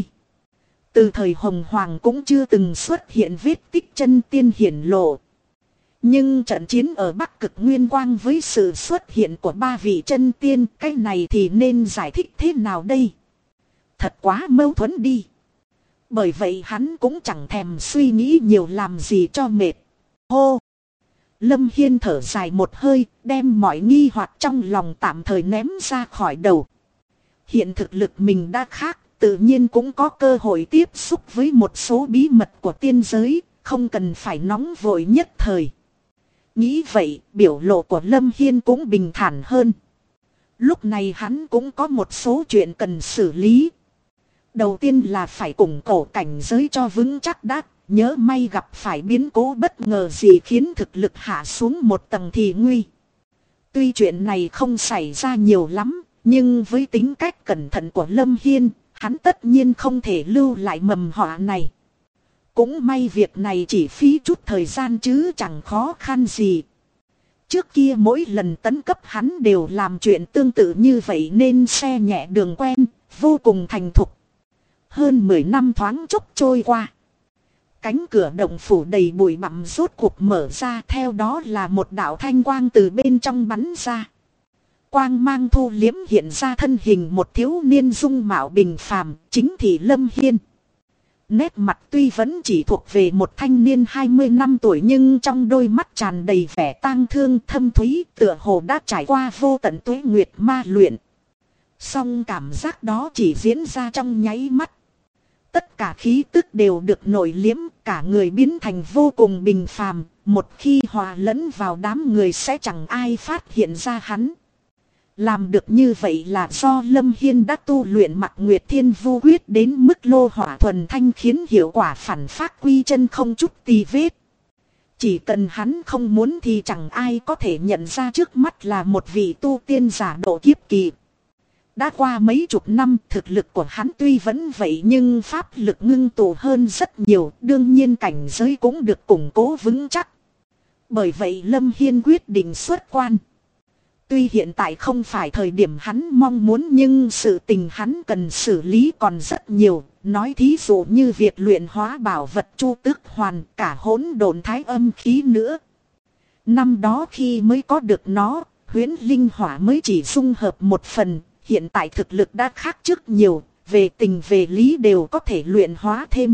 Từ thời Hồng Hoàng cũng chưa từng xuất hiện vết tích chân tiên hiển lộ. Nhưng trận chiến ở Bắc Cực Nguyên Quang với sự xuất hiện của ba vị chân tiên, cái này thì nên giải thích thế nào đây? Thật quá mâu thuẫn đi. Bởi vậy hắn cũng chẳng thèm suy nghĩ nhiều làm gì cho mệt. Hô! Lâm Hiên thở dài một hơi, đem mọi nghi hoặc trong lòng tạm thời ném ra khỏi đầu. Hiện thực lực mình đã khác, tự nhiên cũng có cơ hội tiếp xúc với một số bí mật của tiên giới, không cần phải nóng vội nhất thời. Nghĩ vậy, biểu lộ của Lâm Hiên cũng bình thản hơn. Lúc này hắn cũng có một số chuyện cần xử lý. Đầu tiên là phải củng cố cảnh giới cho vững chắc đã, nhớ may gặp phải biến cố bất ngờ gì khiến thực lực hạ xuống một tầng thì nguy. Tuy chuyện này không xảy ra nhiều lắm, nhưng với tính cách cẩn thận của Lâm Hiên, hắn tất nhiên không thể lưu lại mầm họa này. Cũng may việc này chỉ phí chút thời gian chứ chẳng khó khăn gì. Trước kia mỗi lần tấn cấp hắn đều làm chuyện tương tự như vậy nên xe nhẹ đường quen, vô cùng thành thục. Hơn 10 năm thoáng chốc trôi qua. Cánh cửa động phủ đầy bụi bặm rốt cuộc mở ra, theo đó là một đạo thanh quang từ bên trong bắn ra. Quang mang thu liếm hiện ra thân hình một thiếu niên dung mạo bình phàm, chính thị Lâm Hiên. Nét mặt tuy vẫn chỉ thuộc về một thanh niên 20 năm tuổi nhưng trong đôi mắt tràn đầy vẻ tang thương thâm thúy, tựa hồ đã trải qua vô tận tuế nguyệt ma luyện. Song cảm giác đó chỉ diễn ra trong nháy mắt. Tất cả khí tức đều được nội liếm, cả người biến thành vô cùng bình phàm, một khi hòa lẫn vào đám người sẽ chẳng ai phát hiện ra hắn. Làm được như vậy là do Lâm Hiên đã tu luyện Mặc Nguyệt Thiên Vu Quyết đến mức lô hỏa thuần thanh, khiến hiệu quả phản phát quy chân không chút tì vết. Chỉ cần hắn không muốn thì chẳng ai có thể nhận ra trước mắt là một vị tu tiên giả độ kiếp kỳ. Đã qua mấy chục năm, thực lực của hắn tuy vẫn vậy nhưng pháp lực ngưng tụ hơn rất nhiều, đương nhiên cảnh giới cũng được củng cố vững chắc. Bởi vậy Lâm Hiên quyết định xuất quan. Tuy hiện tại không phải thời điểm hắn mong muốn nhưng sự tình hắn cần xử lý còn rất nhiều, nói thí dụ như việc luyện hóa bảo vật Chu Tước Hoàn, cả hỗn độn thái âm khí nữa. Năm đó khi mới có được nó, Huyễn Linh Hỏa mới chỉ dung hợp một phần, hiện tại thực lực đã khác trước nhiều, về tình về lý đều có thể luyện hóa thêm.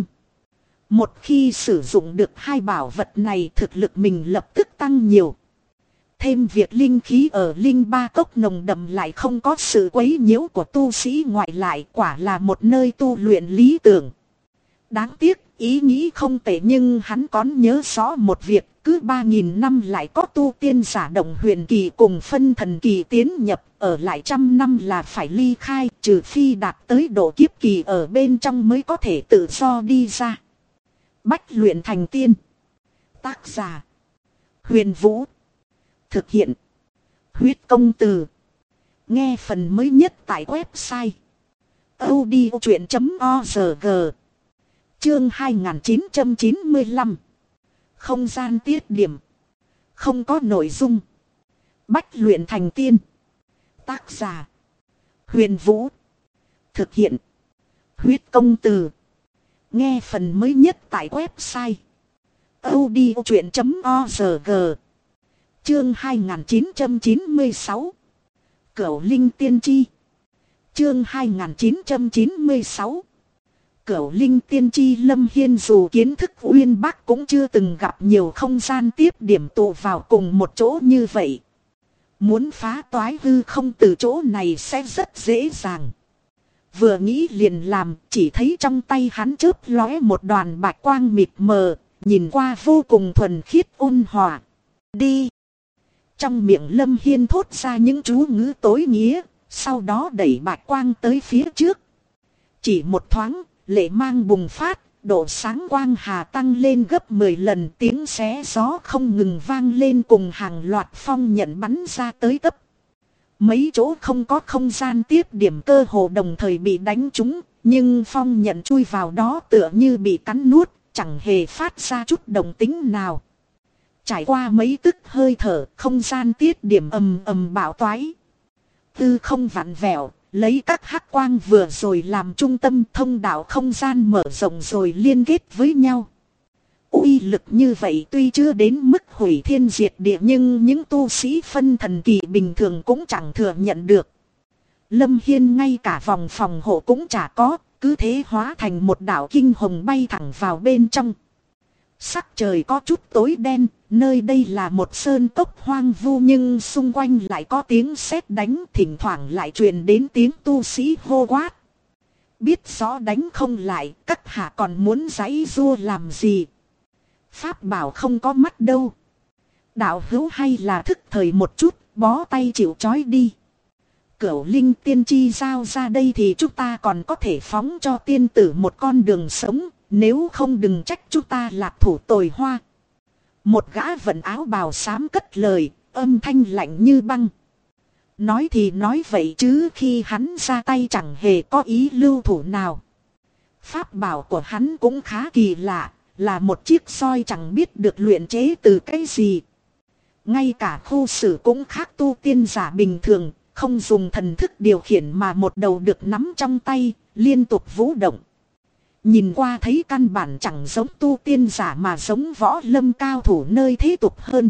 Một khi sử dụng được hai bảo vật này, thực lực mình lập tức tăng nhiều. Thêm việc linh khí ở Linh Ba Cốc nồng đậm lại không có sự quấy nhiễu của tu sĩ ngoại lại, quả là một nơi tu luyện lý tưởng. Đáng tiếc, ý nghĩ không tệ nhưng hắn còn nhớ rõ một việc, cứ 3.000 năm lại có tu tiên giả động huyền kỳ cùng phân thần kỳ tiến nhập, ở lại 100 năm là phải ly khai, trừ phi đạt tới độ kiếp kỳ ở bên trong mới có thể tự do đi ra. Bách luyện thành tiên. Tác giả: Huyền Vũ. Thực hiện: Huyết Công Từ. Nghe phần mới nhất tại website audiochuyện.org. Chương 2995. Không gian tiết điểm. Không có nội dung. Bách luyện thành tiên. Tác giả: Huyền Vũ. Thực hiện: Huyết Công Từ. Nghe phần mới nhất tại website audiochuyện.org. Chương 2996. Cửu Linh Tiên Chi. Chương 2996. Cửu Linh Tiên Chi. Lâm Hiên dù kiến thức uyên bác cũng chưa từng gặp nhiều không gian tiếp điểm tụ vào cùng một chỗ như vậy. Muốn phá toái hư không từ chỗ này sẽ rất dễ dàng. Vừa nghĩ liền làm, chỉ thấy trong tay hắn chớp lóe một đoàn bạch quang mịt mờ, nhìn qua vô cùng thuần khiết ôn hòa. Đi! Trong miệng Lâm Hiên thốt ra những chú ngữ tối nghĩa, sau đó đẩy bạch quang tới phía trước. Chỉ một thoáng, lệ mang bùng phát, độ sáng quang hà tăng lên gấp 10 lần, tiếng xé gió không ngừng vang lên cùng hàng loạt phong nhận bắn ra tới tấp. Mấy chỗ không có không gian tiếp điểm cơ hồ đồng thời bị đánh trúng, nhưng phong nhận chui vào đó tựa như bị cắn nuốt, chẳng hề phát ra chút động tĩnh nào. Trải qua mấy tức hơi thở, không gian tiết điểm ầm ầm bạo toái. Tư không vặn vẹo, lấy các hắc quang vừa rồi làm trung tâm, thông đạo không gian mở rộng rồi liên kết với nhau. Uy lực như vậy tuy chưa đến mức hủy thiên diệt địa nhưng những tu sĩ phân thần kỳ bình thường cũng chẳng thừa nhận được. Lâm Hiên ngay cả vòng phòng hộ cũng chả có, cứ thế hóa thành một đạo kinh hồng bay thẳng vào bên trong. Sắc trời có chút tối đen, nơi đây là một sơn cốc hoang vu nhưng xung quanh lại có tiếng sét đánh, thỉnh thoảng lại truyền đến tiếng tu sĩ hô quát. Biết rõ đánh không lại, các hạ còn muốn giãy giụa làm gì? Pháp bảo không có mắt đâu. Đạo hữu hay là thức thời một chút, bó tay chịu trói đi. Cửu Linh Tiên Chi giao ra đây thì chúng ta còn có thể phóng cho tiên tử một con đường sống, nếu không đừng trách chúng ta lạc thủ tồi hoa. Một gã vận áo bào xám cất lời, âm thanh lạnh như băng. Nói thì nói vậy chứ khi hắn ra tay chẳng hề có ý lưu thủ nào. Pháp bảo của hắn cũng khá kỳ lạ, là một chiếc soi chẳng biết được luyện chế từ cái gì. Ngay cả khu sử cũng khác tu tiên giả bình thường, không dùng thần thức điều khiển mà một đầu được nắm trong tay, liên tục vũ động. Nhìn qua thấy căn bản chẳng giống tu tiên giả mà giống võ lâm cao thủ nơi thế tục hơn.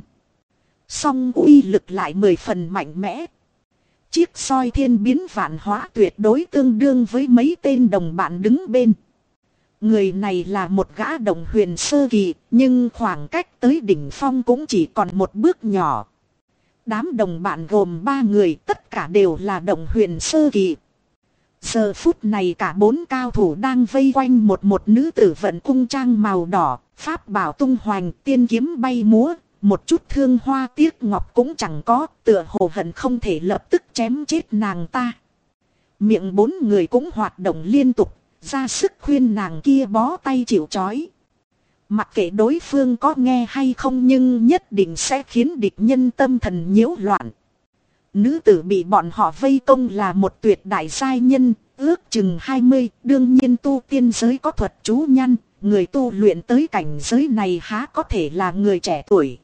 Song uy lực lại 10 phần mạnh mẽ. Chiếc soi thiên biến vạn hóa tuyệt đối tương đương với mấy tên đồng bạn đứng bên. Người này là một gã đồng huyền sơ kỳ, nhưng khoảng cách tới đỉnh phong cũng chỉ còn một bước nhỏ. Đám đồng bạn gồm 3 người, tất cả đều là đồng huyền sơ kỳ. Giờ phút này cả 4 cao thủ đang vây quanh một nữ tử vận cung trang màu đỏ, pháp bảo tung hoành, tiên kiếm bay múa, một chút thương hoa tiếc ngọc cũng chẳng có, tựa hồ hận không thể lập tức chém chết nàng ta. Miệng 4 người cũng hoạt động liên tục, ra sức khuyên nàng kia bó tay chịu trói. Mặc kệ đối phương có nghe hay không nhưng nhất định sẽ khiến địch nhân tâm thần nhiễu loạn. Nữ tử bị bọn họ vây công là một tuyệt đại giai nhân, ước chừng 20, đương nhiên tu tiên giới có thuật chú nhăn, người tu luyện tới cảnh giới này há có thể là người trẻ tuổi.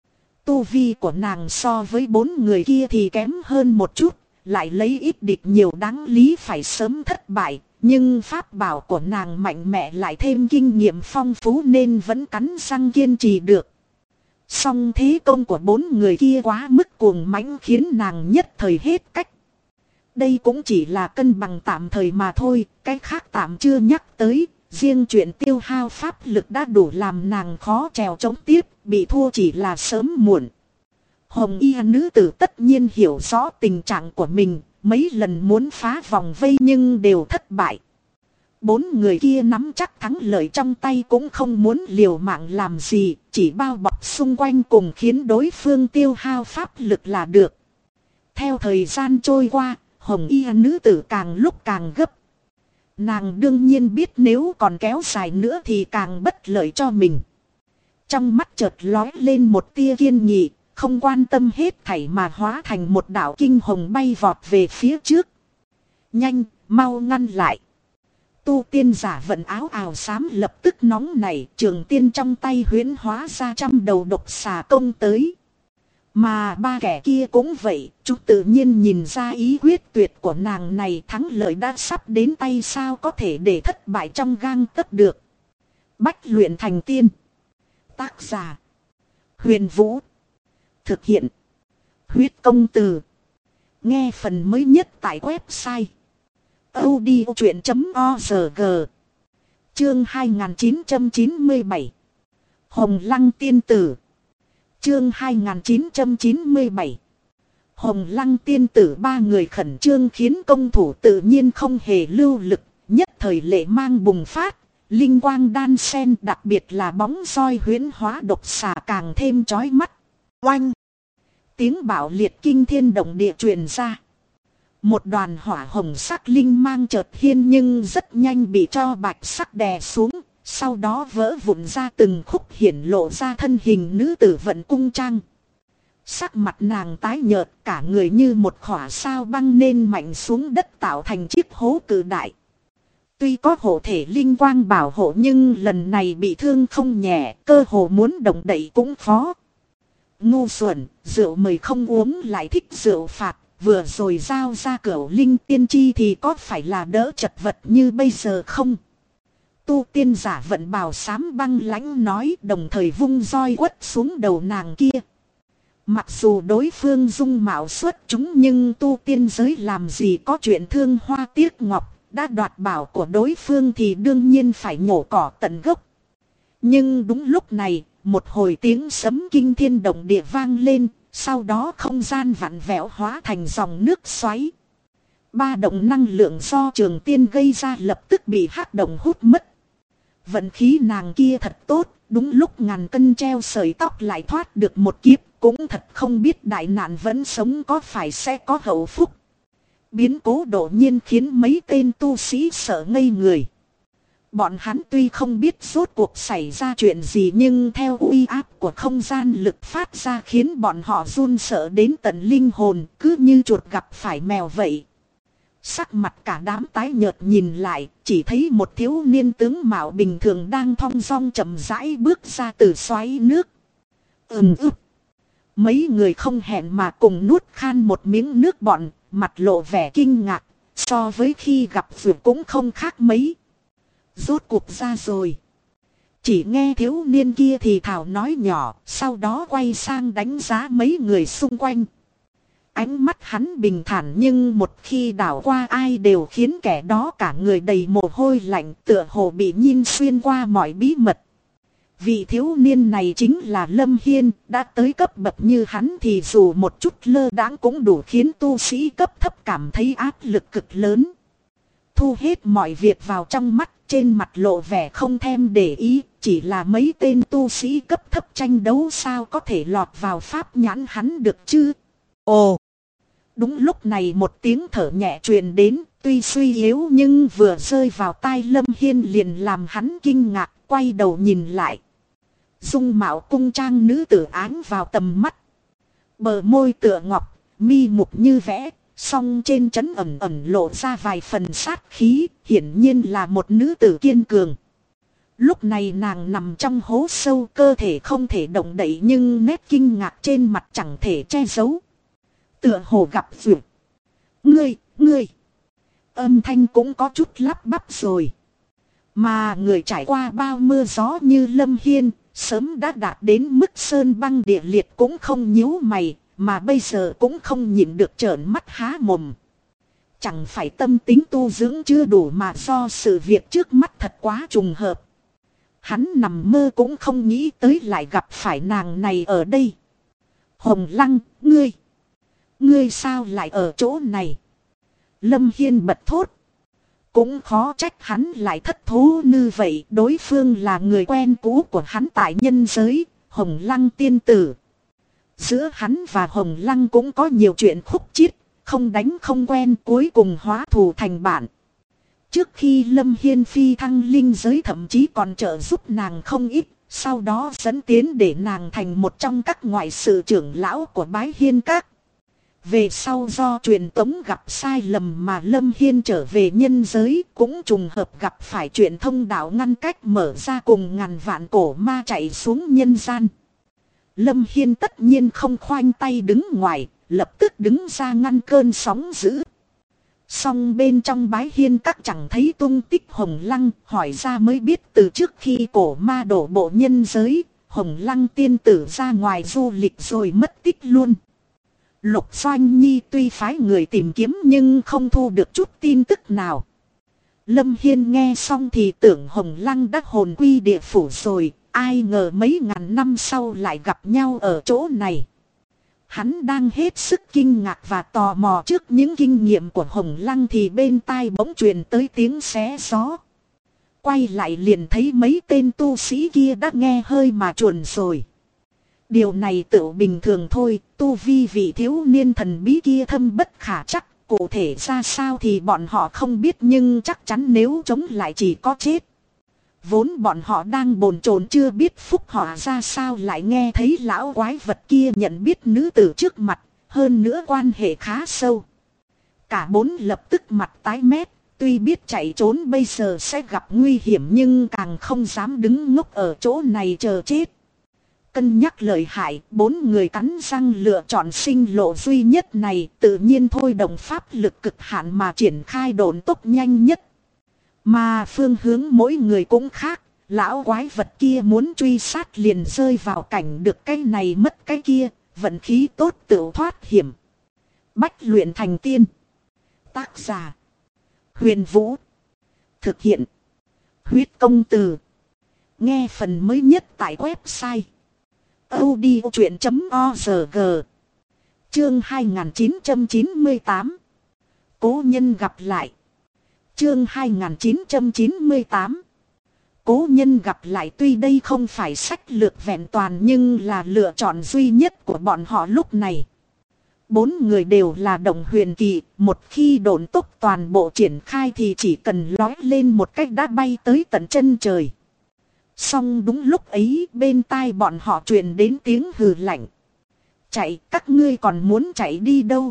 Tu vi của nàng so với 4 người kia thì kém hơn một chút, lại lấy ít địch nhiều đáng lý phải sớm thất bại, nhưng pháp bảo của nàng mạnh mẽ lại thêm kinh nghiệm phong phú nên vẫn cắn răng kiên trì được. Song thế công của 4 người kia quá mức cuồng mãnh khiến nàng nhất thời hết cách. Đây cũng chỉ là cân bằng tạm thời mà thôi, cái khác tạm chưa nhắc tới, riêng chuyện tiêu hao pháp lực đã đủ làm nàng khó trèo chống tiếp, bị thua chỉ là sớm muộn. Hồng y nữ tử tất nhiên hiểu rõ tình trạng của mình, mấy lần muốn phá vòng vây nhưng đều thất bại. 4 người kia nắm chắc thắng lợi trong tay cũng không muốn liều mạng làm gì, chỉ bao bọc xung quanh cùng khiến đối phương tiêu hao pháp lực là được. Theo thời gian trôi qua, hồng y nữ tử càng lúc càng gấp. Nàng đương nhiên biết nếu còn kéo dài nữa thì càng bất lợi cho mình. Trong mắt chợt lóe lên một tia kiên nghị, không quan tâm hết thảy mà hóa thành một đạo kinh hồng bay vọt về phía trước. Nhanh, mau ngăn lại. Tu tiên giả vận áo ào xám lập tức nóng nảy, trường tiên trong tay huyễn hóa ra 100 đầu độc xà công tới. Mà 3 kẻ kia cũng vậy, chúng tự nhiên nhìn ra ý quyết tuyệt của nàng này, thắng lợi đã sắp đến tay, sao có thể để thất bại trong gang tấc được. Bách luyện thành tiên. Tác giả: Huyền Vũ. Thực hiện: Huyết Công Từ. Nghe phần mới nhất tại website audiochuyện.org. Chương 2997. Hồng Lăng Tiên Tử. Chương 2997. Hồng Lăng Tiên Tử. 3 người khẩn trương khiến công thủ tự nhiên không hề lưu lực, nhất thời lệ mang bùng phát, linh quang đan sen, đặc biệt là bóng roi huyễn hóa độc xà càng thêm chói mắt. Oanh! Tiếng bạo liệt kinh thiên động địa truyền ra. Một đoàn hỏa hồng sắc linh mang chợt hiên nhưng rất nhanh bị cho bạch sắc đè xuống, sau đó vỡ vụn ra từng khúc, hiển lộ ra thân hình nữ tử vận cung trang. Sắc mặt nàng tái nhợt, cả người như một khỏa sao băng nên mạnh xuống đất tạo thành chiếc hố cự đại. Tuy có hộ thể linh quang bảo hộ nhưng lần này bị thương không nhẹ, cơ hồ muốn động đậy cũng khó. Ngu xuẩn, rượu mời không uống lại thích rượu phạt, vừa rồi giao ra cửu linh tiên chi thì có phải là đỡ chật vật như bây giờ không? Tu tiên giả vận bào xám băng lãnh nói, đồng thời vung roi quất xuống đầu nàng kia. Mặc dù đối phương dung mạo xuất chúng nhưng tu tiên giới làm gì có chuyện thương hoa tiếc ngọc, đã đoạt bảo của đối phương thì đương nhiên phải nhổ cỏ tận gốc. Nhưng đúng lúc này, một hồi tiếng sấm kinh thiên động địa vang lên, sau đó không gian vặn vẹo hóa thành dòng nước xoáy. 3 động năng lượng do trường tiên gây ra lập tức bị hắc động hút mất. Vận khí nàng kia thật tốt, đúng lúc ngàn cân treo sợi tóc lại thoát được một kiếp, cũng thật không biết đại nạn vẫn sống có phải sẽ có hậu phúc. Biến cố đột nhiên khiến mấy tên tu sĩ sợ ngây người. Bọn hắn tuy không biết rốt cuộc xảy ra chuyện gì nhưng theo uy áp của không gian lực phát ra khiến bọn họ run sợ đến tận linh hồn, cứ như chuột gặp phải mèo vậy. Sắc mặt cả đám tái nhợt nhìn lại, chỉ thấy một thiếu niên tướng mạo bình thường đang thong dong chậm rãi bước ra từ xoáy nước. Mấy người không hẹn mà cùng nuốt khan một miếng nước bọn, mặt lộ vẻ kinh ngạc, so với khi gặp vượt cũng không khác mấy. Rốt cuộc ra rồi. Chỉ nghe thiếu niên kia thì thào nói nhỏ, sau đó quay sang đánh giá mấy người xung quanh. Ánh mắt hắn bình thản nhưng một khi đảo qua ai đều khiến kẻ đó cả người đầy mồ hôi lạnh, tựa hồ bị nhìn xuyên qua mọi bí mật. Vị thiếu niên này chính là Lâm Hiên, đã tới cấp bậc như hắn thì dù một chút lơ đãng cũng đủ khiến tu sĩ cấp thấp cảm thấy áp lực cực lớn. Thu hết mọi việc vào trong mắt, trên mặt lộ vẻ không thèm để ý, chỉ là mấy tên tu sĩ cấp thấp tranh đấu sao có thể lọt vào pháp nhãn hắn được chứ. Ồ! Đúng lúc này một tiếng thở nhẹ truyền đến, tuy suy yếu nhưng vừa rơi vào tai Lâm Hiên liền làm hắn kinh ngạc, quay đầu nhìn lại. Dung mạo cung trang nữ tử áng vào tầm mắt. Bờ môi tựa ngọc, mi mục như vẽ, song trên trán ẩn ẩn lộ ra vài phần sát khí, hiển nhiên là một nữ tử kiên cường. Lúc này nàng nằm trong hố sâu, cơ thể không thể động đậy nhưng nét kinh ngạc trên mặt chẳng thể che giấu. Tựa hồ gặp duyệt. Ngươi. Âm thanh cũng có chút lắp bắp rồi. Mà người trải qua bao mưa gió như Lâm Hiên, sớm đã đạt đến mức sơn băng địa liệt cũng không nhíu mày, mà bây giờ cũng không nhịn được trợn mắt há mồm. Chẳng phải tâm tính tu dưỡng chưa đủ mà do sự việc trước mắt thật quá trùng hợp. Hắn nằm mơ cũng không nghĩ tới lại gặp phải nàng này ở đây. Hồng Lăng, ngươi sao lại ở chỗ này? Lâm Hiên bật thốt. cũng khó trách hắn lại thất thố như vậy. Đối phương là người quen cũ của hắn tại nhân giới, Hồng Lăng tiên tử. Giữa hắn và Hồng Lăng cũng có nhiều chuyện khúc chiết, không đánh không quen, cuối cùng hóa thù thành bạn. Trước khi Lâm Hiên phi thăng linh giới thậm chí còn trợ giúp nàng không ít, sau đó dẫn tiến để nàng thành một trong các ngoại sự trưởng lão của Bái Hiên Các. Về sau do truyền tống gặp sai lầm mà Lâm Hiên trở về nhân giới, cũng trùng hợp gặp phải chuyện thông đạo ngăn cách mở ra, cùng ngàn vạn cổ ma chạy xuống nhân gian. Lâm Hiên tất nhiên không khoanh tay đứng ngoài, lập tức đứng ra ngăn cơn sóng dữ. Song bên trong Bái Hiên Các chẳng thấy tung tích Hồng Lăng, hỏi ra mới biết từ trước khi cổ ma đổ bộ nhân giới, Hồng Lăng tiên tử ra ngoài du lịch rồi mất tích luôn. Lục Doanh Nhi tuy phái người tìm kiếm nhưng không thu được chút tin tức nào. Lâm Hiên nghe xong thì tưởng Hồng Lăng đã hồn quy địa phủ rồi, ai ngờ mấy ngàn năm sau lại gặp nhau ở chỗ này. Hắn đang hết sức kinh ngạc và tò mò trước những kinh nghiệm của Hồng Lăng thì bên tai bỗng truyền tới tiếng xé gió. Quay lại liền thấy mấy tên tu sĩ kia đã nghe hơi mà chuồn rồi. Điều này tự bình thường thôi, tu vi vị thiếu niên thần bí kia thâm bất khả chắc, cụ thể ra sao thì bọn họ không biết nhưng chắc chắn nếu chống lại chỉ có chết. Vốn bọn họ đang bồn chồn chưa biết phúc họ ra sao, lại nghe thấy lão quái vật kia nhận biết nữ tử trước mặt, hơn nữa quan hệ khá sâu. Cả bốn lập tức mặt tái mét, tuy biết chạy trốn bây giờ sẽ gặp nguy hiểm nhưng càng không dám đứng ngốc ở chỗ này chờ chết. Cân nhắc lợi hại, bốn người cắn răng lựa chọn sinh lộ duy nhất này, tự nhiên thôi động pháp lực cực hạn mà triển khai độn tốc nhanh nhất. Mà phương hướng mỗi người cũng khác, lão quái vật kia muốn truy sát liền rơi vào cảnh được cái này mất cái kia, vận khí tốt tự thoát hiểm. Bách luyện thành tiên. Tác giả: Huyền Vũ. Thực hiện: Huyết Công Từ. Nghe phần mới nhất tại website audiochuyện.org. Chương 2998. Cố nhân gặp lại. Chương 2998. Cố nhân gặp lại, tuy đây không phải sách lược vẹn toàn nhưng là lựa chọn duy nhất của bọn họ lúc này. Bốn người đều là đồng huyền kỳ, một khi độn tốc toàn bộ triển khai thì chỉ cần lói lên một cách đã bay tới tận chân trời. Song đúng lúc ấy bên tai bọn họ truyền đến tiếng hừ lạnh. Chạy, các ngươi còn muốn chạy đi đâu?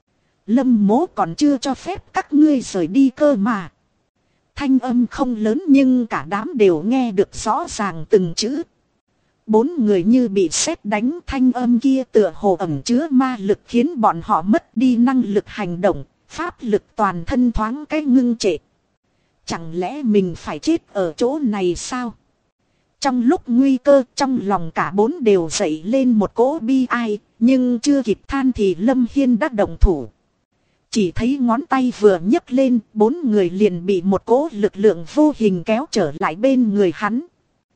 Lâm Mỗ còn chưa cho phép các ngươi rời đi cơ mà. Thanh âm không lớn nhưng cả đám đều nghe được rõ ràng từng chữ. Bốn người như bị sét đánh, thanh âm kia tựa hồ ẩn chứa ma lực khiến bọn họ mất đi năng lực hành động, pháp lực toàn thân thoáng cái ngưng trệ. Chẳng lẽ mình phải chết ở chỗ này sao? Trong lúc nguy cơ, trong lòng cả bốn đều dậy lên một cỗ bi ai, nhưng chưa kịp than thì Lâm Hiên đã động thủ. Chỉ thấy ngón tay vừa nhấc lên, bốn người liền bị một cỗ lực lượng vô hình kéo trở lại bên người hắn.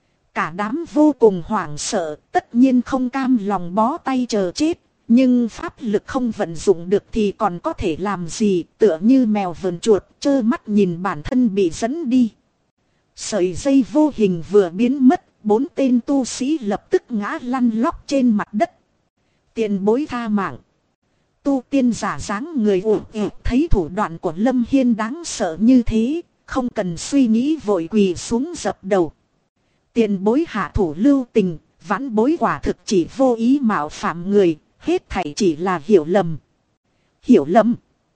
Cả đám vô cùng hoảng sợ, tất nhiên không cam lòng bó tay chờ chết, nhưng pháp lực không vận dụng được thì còn có thể làm gì, tựa như mèo vờn chuột, trơ mắt nhìn bản thân bị dẫn đi. Sợi dây vô hình vừa biến mất, bốn tên tu sĩ lập tức ngã lăn lóc trên mặt đất. Tiền bối tha mạng. Tu tiên giả dáng người thấy thủ đoạn của Lâm Hiên đáng sợ như thế, không cần suy nghĩ vội quỳ xuống dập đầu. Tiền bối hạ thủ lưu tình, vãn bối quả thực chỉ vô ý mạo phạm người, hết thảy chỉ là hiểu lầm. Hiểu lầm.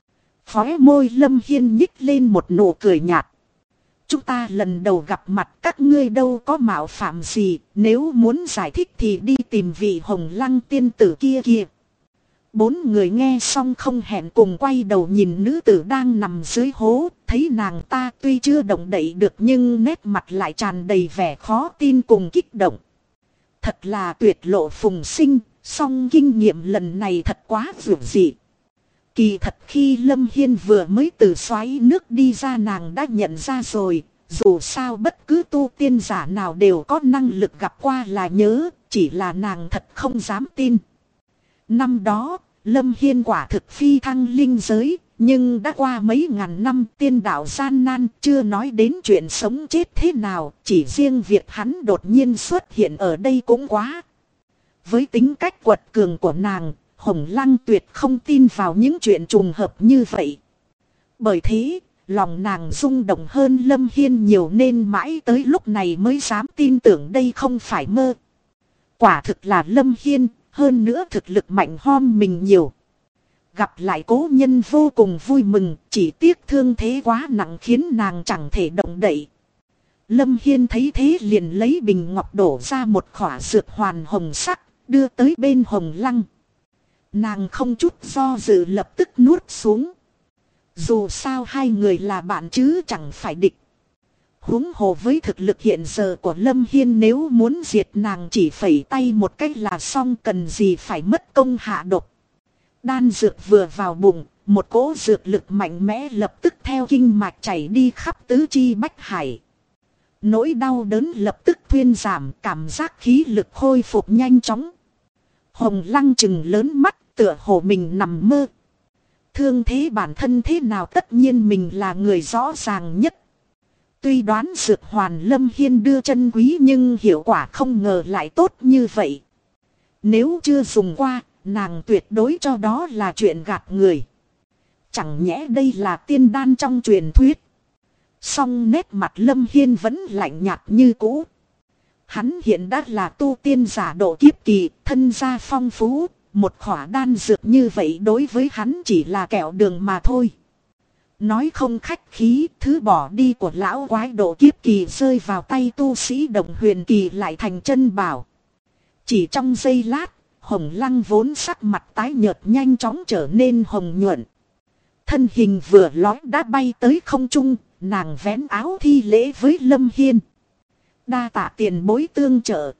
Khóe môi Lâm Hiên nhích lên một nụ cười nhạt. Chúng ta lần đầu gặp mặt, các ngươi đâu có mạo phạm gì, nếu muốn giải thích thì đi tìm vị Hồng Lăng tiên tử kia kia. Bốn người nghe xong không hẹn cùng quay đầu nhìn nữ tử đang nằm dưới hố, thấy nàng ta tuy chưa động đậy được nhưng nét mặt lại tràn đầy vẻ khó tin cùng kích động. Thật là tuyệt lộ phùng sinh, song kinh nghiệm lần này thật quá vượt dị. Kỳ thật khi Lâm Hiên vừa mới từ xoáy nước đi ra nàng đã nhận ra rồi, dù sao bất cứ tu tiên giả nào đều có năng lực gặp qua là nhớ, chỉ là nàng thật không dám tin. Năm đó, Lâm Hiên quả thực phi thăng linh giới, Nhưng đã qua mấy ngàn năm tiên đạo gian nan, chưa nói đến chuyện sống chết thế nào, chỉ riêng việc hắn đột nhiên xuất hiện ở đây cũng quá. Với tính cách quật cường của nàng, Hồng Lăng tuyệt không tin vào những chuyện trùng hợp như vậy. Bởi thế, lòng nàng rung động hơn Lâm Hiên nhiều nên mãi tới lúc này mới dám tin tưởng đây không phải mơ. Quả thực là Lâm Hiên, hơn nữa thực lực mạnh hơn mình nhiều. Gặp lại cố nhân vô cùng vui mừng, chỉ tiếc thương thế quá nặng khiến nàng chẳng thể động đậy. Lâm Hiên thấy thế liền lấy bình ngọc đổ ra một khỏa dược hoàn hồng sắc, đưa tới bên Hồng Lăng. Nàng không chút do dự lập tức nuốt xuống. Dù sao hai người là bạn chứ chẳng phải địch. Huống hồ với thực lực hiện giờ của Lâm Hiên, nếu muốn diệt nàng chỉ phẩy tay một cách là xong, cần gì phải mất công hạ độc. Đan dược vừa vào bụng, một cỗ dược lực mạnh mẽ lập tức theo kinh mạch chảy đi khắp tứ chi bách hải. Nỗi đau đớn lập tức thuyên giảm, cảm giác khí lực khôi phục nhanh chóng. Hồng Lăng trừng lớn mắt, tựa hồ mình nằm mơ. Thương thế bản thân thế nào tất nhiên mình là người rõ ràng nhất. Tuy đoán dược hoàn Lâm Hiên đưa chân quý nhưng hiệu quả không ngờ lại tốt như vậy. Nếu chưa dùng qua, nàng tuyệt đối cho đó là chuyện gạt người. Chẳng nhẽ đây là tiên đan trong truyền thuyết. Song nét mặt Lâm Hiên vẫn lạnh nhạt như cũ. Hắn hiện đã là tu tiên giả độ kiếp kỳ, thân gia phong phú. Một khỏa đan dược như vậy đối với hắn chỉ là kẹo đường mà thôi. Nói không khách khí, thứ bỏ đi của lão quái độ kiếp kỳ rơi vào tay tu sĩ đồng huyền kỳ lại thành chân bảo. Chỉ trong giây lát, Hồng Lăng vốn sắc mặt tái nhợt nhanh chóng trở nên hồng nhuận. Thân hình vừa lói đã bay tới không trung, nàng vén áo thi lễ với Lâm Hiên. Đa tạ tiền bối tương trợ.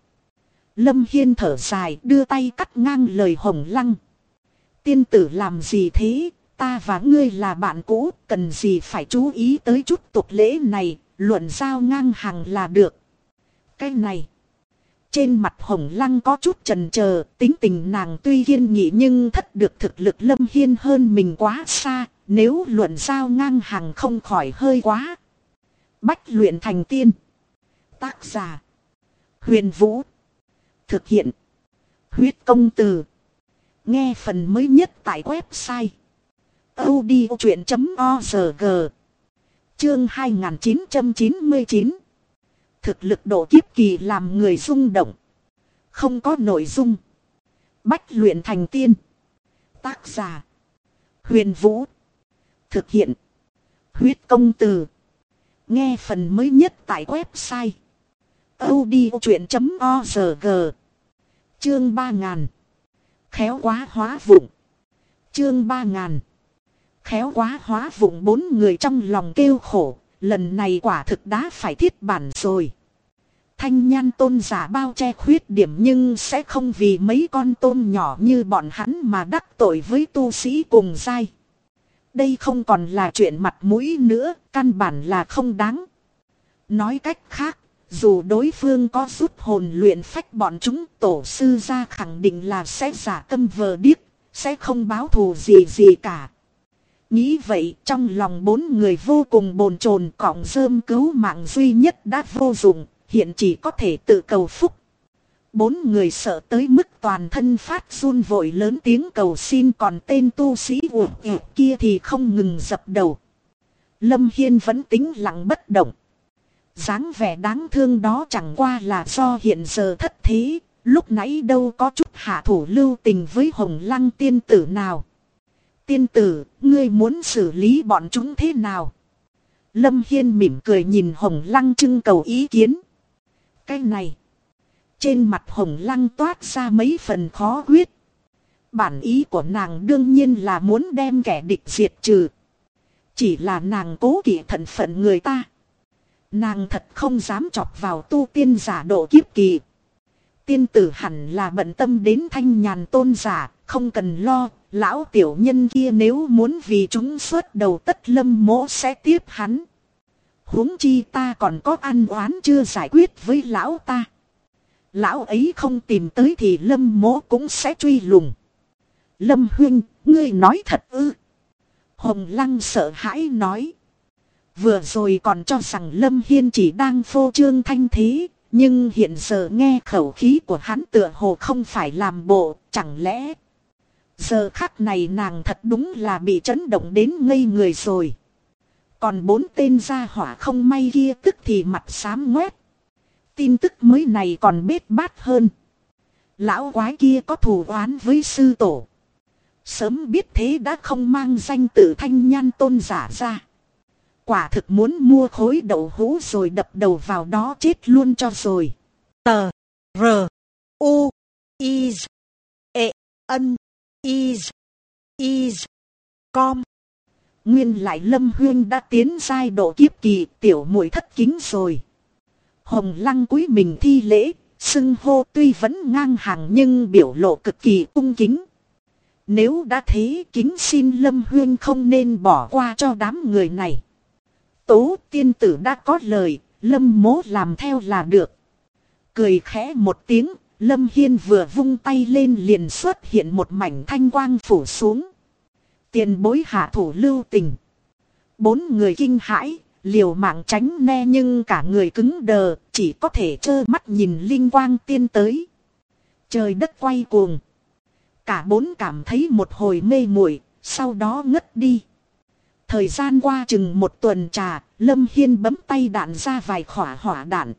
Lâm Hiên thở dài đưa tay cắt ngang lời Hồng Lăng. Tiên tử làm gì thế, ta và ngươi là bạn cũ, cần gì phải chú ý tới chút tục lễ này, luận giao ngang hàng là được. Cái này. Trên mặt Hồng Lăng có chút chần chờ, tính tình nàng tuy kiên nghị nhưng thất được thực lực Lâm Hiên hơn mình quá xa, nếu luận giao ngang hàng không khỏi hơi quá. Bách luyện thành tiên. Tác giả. Huyền Vũ. Thực hiện. Huyết công từ. Nghe phần mới nhất tại website audiochuyện.org. Chương 2999. Thực lực độ kiếp kỳ làm người rung động. Không có nội dung. Bách luyện thành tiên. Tác giả. Huyền Vũ. Thực hiện. Huyết công từ. Nghe phần mới nhất tại website audiochuyện.org. Chương 3000. Khéo quá hóa vụng. Chương 3000. Khéo quá hóa vụng, bốn người trong lòng kêu khổ. Lần này quả thực đã phải thiết bản rồi. Thanh Nhan tôn giả bao che khuyết điểm nhưng sẽ không vì mấy con tôm nhỏ như bọn hắn mà đắc tội với tu sĩ cùng giai. Đây không còn là chuyện mặt mũi nữa, căn bản là không đáng. Nói cách khác, dù đối phương có rút hồn luyện phách bọn chúng, tổ sư gia khẳng định là sẽ giả câm vờ điếc, sẽ không báo thù gì cả. Nghĩ vậy trong lòng bốn người vô cùng bồn chồn, cọng rơm cứu mạng duy nhất đã vô dụng, hiện chỉ có thể tự cầu phúc. Bốn người sợ tới mức toàn thân phát run vội lớn tiếng cầu xin, còn tên tu sĩ kia thì không ngừng dập đầu. Lâm Hiên vẫn tĩnh lặng bất động. Dáng vẻ đáng thương đó chẳng qua là do hiện giờ thất thế, lúc nãy đâu có chút hạ thủ lưu tình với Hồng Lăng tiên tử nào. Tiên tử, ngươi muốn xử lý bọn chúng thế nào? Lâm Hiên mỉm cười nhìn Hồng Lăng trưng cầu ý kiến. Cái này. Trên mặt Hồng Lăng toát ra mấy phần khó quyết. Bản ý của nàng đương nhiên là muốn đem kẻ địch diệt trừ. Chỉ là nàng cố kỵ thận phận người ta. Nàng thật không dám chọc vào tu tiên giả độ kiếp kỳ. Tiên tử hẳn là bận tâm đến Thanh Nhàn tôn giả, không cần lo. Lão tiểu nhân kia nếu muốn vì chúng xuất đầu tất Lâm mỗ sẽ tiếp hắn. Huống chi ta còn có ăn oán chưa giải quyết với lão ta. Lão ấy không tìm tới thì Lâm mỗ cũng sẽ truy lùng. Lâm huynh, ngươi nói thật ư? Hồng Lăng sợ hãi nói. Vừa rồi còn cho rằng Lâm Hiên chỉ đang phô trương thanh thế. Nhưng hiện giờ nghe khẩu khí của hắn tựa hồ không phải làm bộ, chẳng lẽ. Giờ khắc này nàng thật đúng là bị chấn động đến ngây người rồi. Còn 4 tên gia hỏa không may kia tức thì mặt xám ngoét. Tin tức mới này còn bết bát hơn. Lão quái kia có thù oán với sư tổ. Sớm biết thế đã không mang danh tự Thanh Nhan tôn giả ra. Quả thực muốn mua khối đậu hũ rồi đập đầu vào đó chết luôn cho rồi. Tờ. R. U. Is. E. N. Is. Is. Com. Nguyên lại Lâm Huyên đã tiến giai độ kiếp kỳ, tiểu muội thất kính rồi. Hồng Lăng cúi mình thi lễ, xưng hô tuy vẫn ngang hàng nhưng biểu lộ cực kỳ cung kính. Nếu đã thế kính xin Lâm Huyên không nên bỏ qua cho đám người này. Tố tiên tử đã có lời, Lâm mố làm theo là được. Cười khẽ một tiếng, Lâm Hiên vừa vung tay lên liền xuất hiện một mảnh thanh quang phủ xuống. Tiền bối hạ thủ lưu tình. 4 người kinh hãi, liều mạng tránh né nhưng cả người cứng đờ, chỉ có thể trơ mắt nhìn linh quang tiên tới. Trời đất quay cuồng. Cả 4 cảm thấy một hồi mê muội, sau đó ngất đi. Thời gian qua chừng 1 tuần trà, Lâm Hiên bấm tay đạn ra vài khỏa hỏa đạn.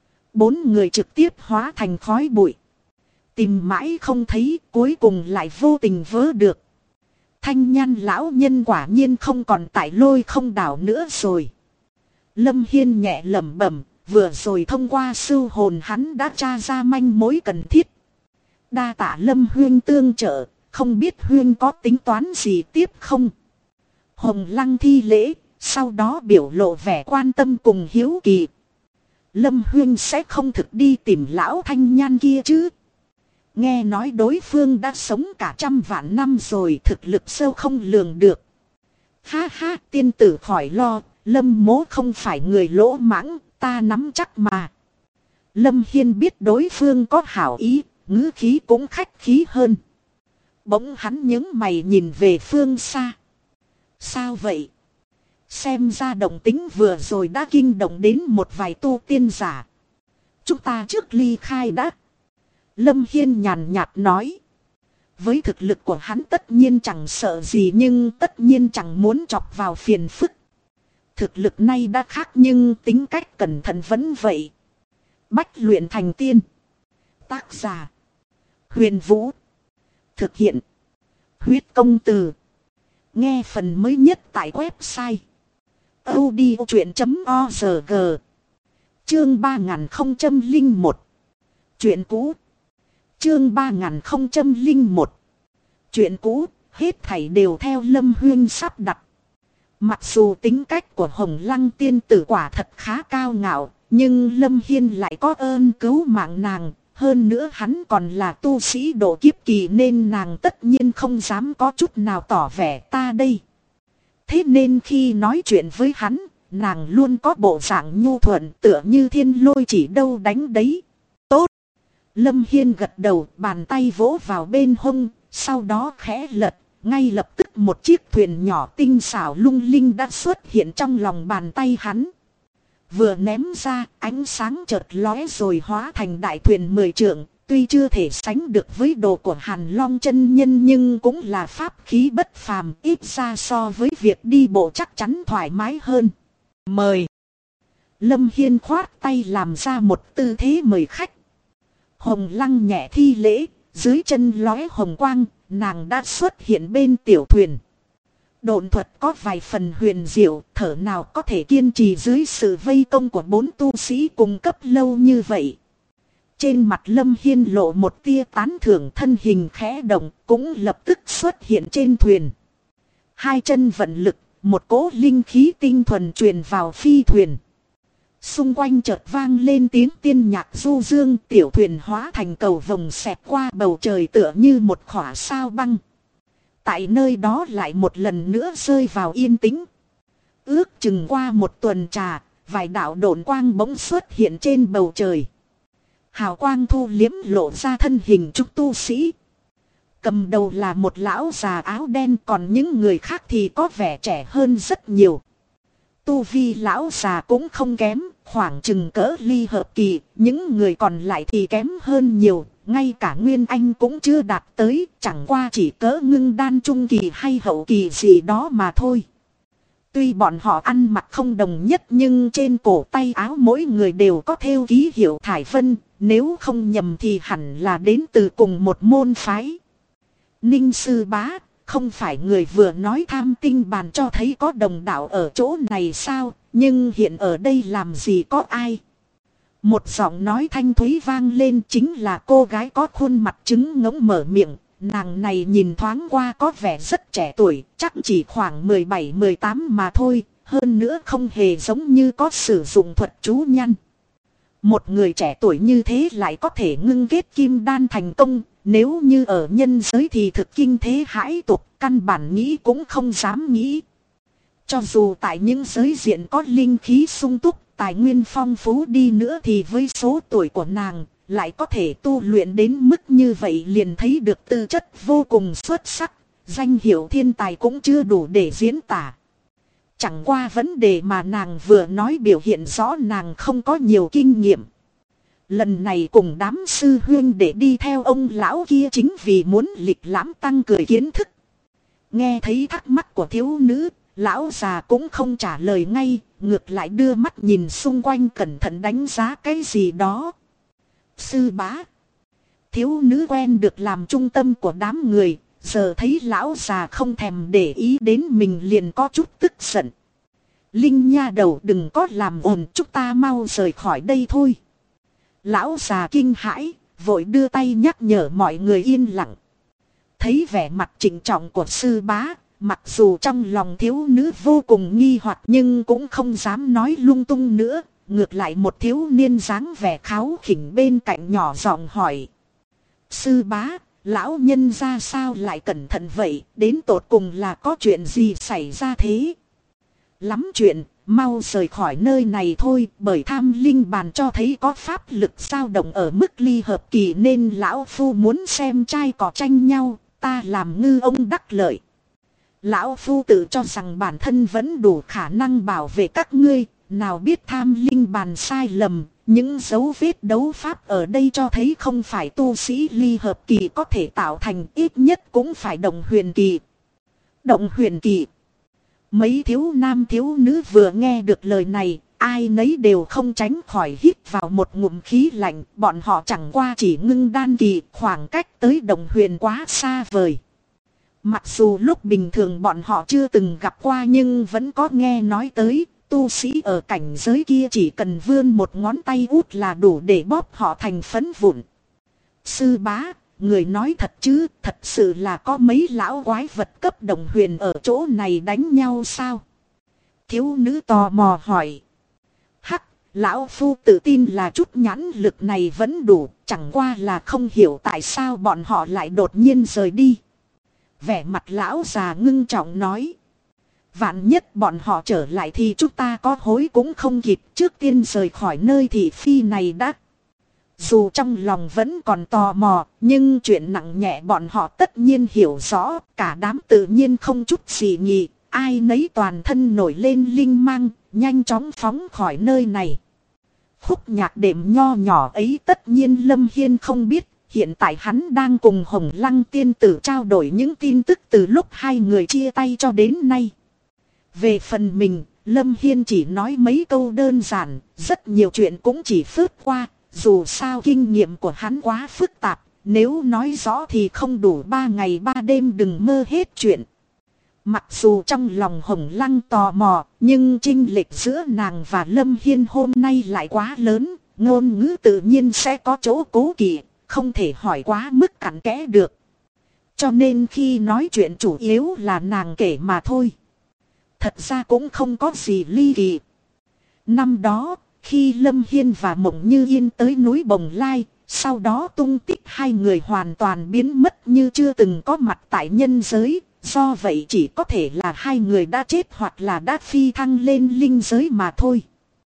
4 người trực tiếp hóa thành khói bụi. Tìm mãi không thấy, cuối cùng lại vô tình vớ được. Thanh Nhan lão nhân quả nhiên không còn tại Lôi Không đảo nữa rồi. Lâm Hiên nhẹ lẩm bẩm, vừa rồi thông qua sưu hồn hắn đã tra ra manh mối cần thiết. Đa tạ Lâm Huyên tương trợ, không biết Huyên có tính toán gì tiếp không? Hồng Lăng thi lễ, sau đó biểu lộ vẻ quan tâm cùng hiếu kỳ. Lâm Huyên sẽ không thực đi tìm lão Thanh Nhan kia chứ? Nghe nói đối phương đã sống cả 100 vạn năm rồi, thực lực sâu không lường được. Ha ha, tiên tử khỏi lo, Lâm mố không phải người lỗ mãng, ta nắm chắc mà. Lâm Hiên biết đối phương có hảo ý, ngữ khí cũng khách khí hơn. Bỗng hắn nhướng mày nhìn về phương xa. Sao vậy? Xem ra động tính vừa rồi đã kinh động đến một vài tu tiên giả. Chúng ta trước ly khai đã. Lâm Hiên nhàn nhạt nói. Với thực lực của hắn tất nhiên chẳng sợ gì nhưng tất nhiên chẳng muốn chọc vào phiền phức. Thực lực này đã khác nhưng tính cách cẩn thận vẫn vậy. Bách luyện thành tiên. Tác giả. Huyền Vũ. Thực hiện. Huyết công từ. Nghe phần mới nhất tại website. audiochuyện.org. Chương 3001. Chuyện cũ. Chương 3001. Chuyện cũ, hết thảy đều theo Lâm Huyên sắp đặt. Mặc dù tính cách của Hồng Lăng tiên tử quả thật khá cao ngạo, nhưng Lâm Hiên lại có ơn cứu mạng nàng. Hơn nữa hắn còn là tu sĩ độ kiếp kỳ nên nàng tất nhiên không dám có chút nào tỏ vẻ ta đây. Thế nên khi nói chuyện với hắn, nàng luôn có bộ dạng nhu thuận tựa như thiên lôi chỉ đâu đánh đấy. Tốt! Lâm Hiên gật đầu, bàn tay vỗ vào bên hông, sau đó khẽ lật, ngay lập tức một chiếc thuyền nhỏ tinh xảo lung linh đã xuất hiện trong lòng bàn tay hắn. Vừa ném ra, ánh sáng chợt lóe rồi hóa thành đại thuyền 10 trượng, tuy chưa thể sánh được với đồ của Hàn Long chân nhân nhưng cũng là pháp khí bất phàm, ít ra so với việc đi bộ chắc chắn thoải mái hơn. Mời! Lâm Hiên khoát tay làm ra một tư thế mời khách. Hồng Lăng nhẹ thi lễ, dưới chân lóe hồng quang, nàng đã xuất hiện bên tiểu thuyền. Độn thuật có vài phần huyền diệu, thở nào có thể kiên trì dưới sự vây công của 4 tu sĩ cùng cấp lâu như vậy. Trên mặt Lâm Hiên lộ một tia tán thưởng, thân hình khẽ động, cũng lập tức xuất hiện trên thuyền. 2 chân vận lực, một cỗ linh khí tinh thuần truyền vào phi thuyền. Xung quanh chợt vang lên tiếng tiên nhạc du dương, tiểu thuyền hóa thành cầu vồng xẹt qua bầu trời tựa như một khỏa sao băng. Tại nơi đó lại một lần nữa rơi vào yên tĩnh. Ước chừng qua 1 tuần trà, vài đạo độn quang bỗng xuất hiện trên bầu trời. Hào quang thu liếm lộ ra thân hình chúng tu sĩ. Cầm đầu là một lão già áo đen, còn những người khác thì có vẻ trẻ hơn rất nhiều. Tu vi lão già cũng không kém, khoảng chừng cỡ ly hợp kỳ, những người còn lại thì kém hơn nhiều, ngay cả Nguyên Anh cũng chưa đạt tới, chẳng qua chỉ cỡ ngưng đan trung kỳ hay hậu kỳ gì đó mà thôi. Tuy bọn họ ăn mặc không đồng nhất nhưng trên cổ tay áo mỗi người đều có thêu ký hiệu thải vân, nếu không nhầm thì hẳn là đến từ cùng một môn phái. Ninh sư bá, không phải người vừa nói tham tinh bàn cho thấy có đồng đạo ở chỗ này sao, nhưng hiện ở đây làm gì có ai. Một giọng nói thanh thúy vang lên, chính là cô gái có khuôn mặt trứng ngỗng mở miệng. Nàng này nhìn thoáng qua có vẻ rất trẻ tuổi, chắc chỉ khoảng 17-18 mà thôi, hơn nữa không hề giống như có sử dụng thuật chú nhăn. Một người trẻ tuổi như thế lại có thể ngưng kết kim đan thành công, nếu như ở nhân giới thì thực kinh thế hãi tục, căn bản nghĩ cũng không dám nghĩ. Cho dù tại những giới diện có linh khí sung túc, tài nguyên phong phú đi nữa thì với số tuổi của nàng, lại có thể tu luyện đến mức như vậy liền thấy được tư chất vô cùng xuất sắc, danh hiệu thiên tài cũng chưa đủ để diễn tả. Chẳng qua vấn đề mà nàng vừa nói biểu hiện rõ nàng không có nhiều kinh nghiệm. Lần này cùng đám sư huynh để đi theo ông lão kia chính vì muốn lịch lãm tăng cường kiến thức. Nghe thấy thắc mắc của thiếu nữ, lão già cũng không trả lời ngay, ngược lại đưa mắt nhìn xung quanh cẩn thận đánh giá cái gì đó. Sư bá. Thiếu nữ quen được làm trung tâm của đám người, giờ thấy lão già không thèm để ý đến mình liền có chút tức giận. Linh nha đầu đừng có làm ồn, chúng ta mau rời khỏi đây thôi. Lão già kinh hãi, vội đưa tay nhắc nhở mọi người yên lặng. Thấy vẻ mặt trịnh trọng của sư bá, mặc dù trong lòng thiếu nữ vô cùng nghi hoặc nhưng cũng không dám nói lung tung nữa. Ngược lại một thiếu niên dáng vẻ kháu khỉnh bên cạnh nhỏ giọng hỏi. Sư bá, lão nhân ra sao lại cẩn thận vậy, đến tột cùng là có chuyện gì xảy ra thế? Lắm chuyện, mau rời khỏi nơi này thôi, bởi tham linh bàn cho thấy có pháp lực dao động ở mức ly hợp kỳ nên lão phu muốn xem trai cỏ tranh nhau, ta làm ngư ông đắc lợi. Lão phu tự cho rằng bản thân vẫn đủ khả năng bảo vệ các ngươi, nào biết tham linh bàn sai lầm, những dấu vết đấu pháp ở đây cho thấy không phải tu sĩ ly hợp kỳ có thể tạo thành, ít nhất cũng phải động huyền kỳ. Động huyền kỳ. Mấy thiếu nam thiếu nữ vừa nghe được lời này, ai nấy đều không tránh khỏi hít vào một ngụm khí lạnh, bọn họ chẳng qua chỉ ngưng đan kỳ, khoảng cách tới động huyền quá xa vời. Mặc dù lúc bình thường bọn họ chưa từng gặp qua nhưng vẫn có nghe nói tới, tu sĩ ở cảnh giới kia chỉ cần vươn một ngón tay út là đủ để bóp họ thành phấn vụn. Sư bá, người nói thật chứ, thật sự là có mấy lão quái vật cấp đồng huyền ở chỗ này đánh nhau sao? Thiếu nữ tò mò hỏi. Hắc, lão phu tự tin là chút nhãn lực này vẫn đủ, chẳng qua là không hiểu tại sao bọn họ lại đột nhiên rời đi. Vẻ mặt lão già ngưng trọng nói. Vạn nhất bọn họ trở lại thì chúng ta có hối cũng không kịp, trước tiên rời khỏi nơi thị phi này đã. Dù trong lòng vẫn còn tò mò, nhưng chuyện nặng nhẹ bọn họ tất nhiên hiểu rõ, cả đám tự nhiên không chút gì nhị, ai nấy toàn thân nổi lên linh mang, nhanh chóng phóng khỏi nơi này. Khúc nhạc đệm nho nhỏ ấy tất nhiên Lâm Hiên không biết, hiện tại hắn đang cùng Hồng Lăng tiên tử trao đổi những tin tức từ lúc hai người chia tay cho đến nay. Về phần mình, Lâm Hiên chỉ nói mấy câu đơn giản, rất nhiều chuyện cũng chỉ phớt qua. Dù sao kinh nghiệm của hắn quá phức tạp, nếu nói rõ thì không đủ 3 ngày 3 đêm, đừng mơ hết chuyện. Mặc dù trong lòng Hồng Lăng tò mò, nhưng chênh lệch giữa nàng và Lâm Hiên hôm nay lại quá lớn, ngôn ngữ tự nhiên sẽ có chỗ cố kỵ, không thể hỏi quá mức cặn kẽ được. Cho nên khi nói chuyện chủ yếu là nàng kể mà thôi. Thật ra cũng không có gì ly kỳ. Năm đó, khi Lâm Hiên và Mộng Như Yên tới núi Bồng Lai, sau đó tung tích hai người hoàn toàn biến mất như chưa từng có mặt tại nhân giới. Do vậy chỉ có thể là hai người đã chết hoặc là đã phi thăng lên linh giới mà thôi.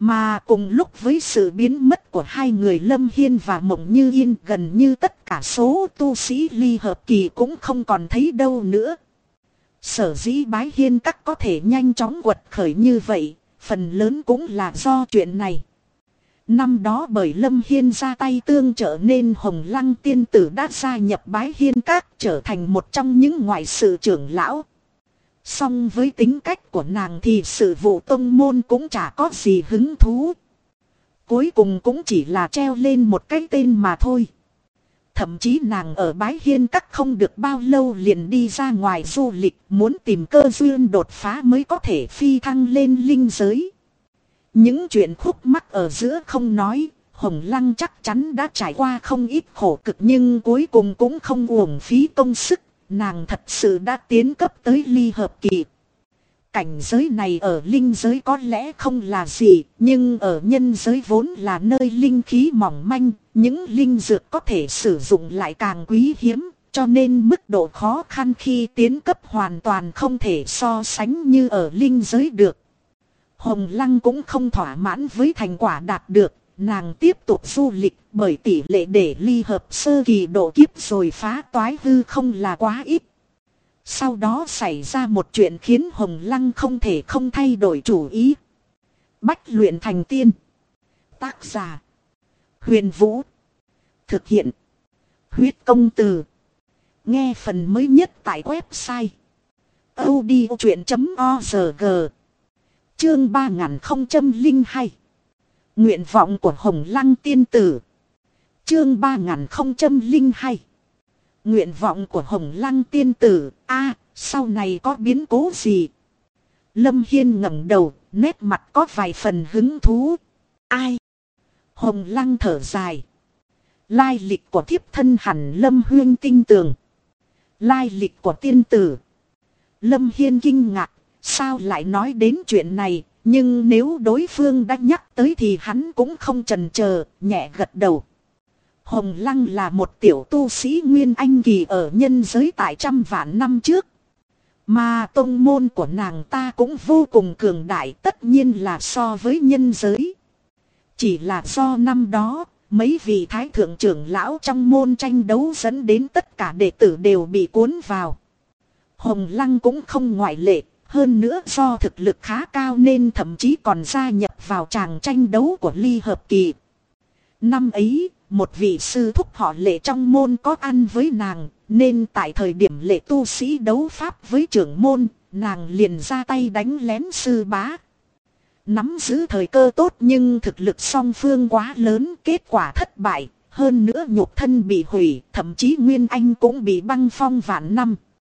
Mà cùng lúc với sự biến mất của hai người Lâm Hiên và Mộng Như Yên, gần như tất cả số tu sĩ ly hợp kỳ cũng không còn thấy đâu nữa. Sở dĩ Bái Hiên Các có thể nhanh chóng quật khởi như vậy, phần lớn cũng là do chuyện này. Năm đó bởi Lâm Hiên ra tay tương trợ nên Hồng Lăng tiên tử đã gia nhập Bái Hiên Các, trở thành một trong những ngoại sự trưởng lão. Song với tính cách của nàng thì sự vụ tông môn cũng chả có gì hứng thú. Cuối cùng cũng chỉ là treo lên một cái tên mà thôi. Thậm chí nàng ở Bái Hiên Các không được bao lâu liền đi ra ngoài du lịch, muốn tìm cơ duyên đột phá mới có thể phi thăng lên linh giới. Những chuyện khúc mắc ở giữa không nói, Hồng Lăng chắc chắn đã trải qua không ít khổ cực, nhưng cuối cùng cũng không uổng phí công sức, nàng thật sự đã tiến cấp tới ly hợp kỳ. Cảnh giới này ở linh giới có lẽ không là gì, nhưng ở nhân giới vốn là nơi linh khí mỏng manh, những linh dược có thể sử dụng lại càng quý hiếm, cho nên mức độ khó khăn khi tiến cấp hoàn toàn không thể so sánh như ở linh giới được. Hồng Lăng cũng không thỏa mãn với thành quả đạt được, nàng tiếp tục du lịch, bởi tỷ lệ để ly hợp sơ kỳ độ kiếp rồi phá toái hư không là quá ít. Sau đó xảy ra một chuyện khiến Hồng Lăng không thể không thay đổi chủ ý. Bách luyện thành tiên. Tác giả: Huyền Vũ. Thực hiện: Huyết Công Từ. Nghe phần mới nhất tại website audiochuyện.org. Chương 3002. Nguyện vọng của Hồng Lăng tiên tử. Chương 3002. Nguyện vọng của Hồng Lăng tiên tử. Sau này có biến cố gì? Lâm Hiên ngẩng đầu, nét mặt có vài phần hứng thú. Ai? Hồng Lăng thở dài. Lai lịch của thiếp thân hẳn Lâm Huyên tinh tường. Lai lịch của tiên tử. Lâm Hiên kinh ngạc, sao lại nói đến chuyện này? Nhưng nếu đối phương đã nhắc tới thì hắn cũng không chần chờ, nhẹ gật đầu. Hồng Lăng là một tiểu tu sĩ Nguyên Anh kỳ ở nhân giới tại trăm vạn năm trước. Mà tông môn của nàng ta cũng vô cùng cường đại, tất nhiên là so với nhân giới. Chỉ là do năm đó, mấy vị thái thượng trưởng lão trong môn tranh đấu dẫn đến tất cả đệ tử đều bị cuốn vào. Hồng Lăng cũng không ngoại lệ. Hơn nữa do thực lực khá cao nên thậm chí còn gia nhập vào tràng tranh đấu của ly hợp kỳ. Năm ấy, một vị sư thúc họ Lệ trong môn có ăn với nàng, nên tại thời điểm Lệ tu sĩ đấu pháp với trưởng môn, nàng liền ra tay đánh lén sư bá. Nắm giữ thời cơ tốt nhưng thực lực song phương quá lớn, kết quả thất bại, hơn nữa nhục thân bị hủy, thậm chí Nguyên Anh cũng bị băng phong vạn năm.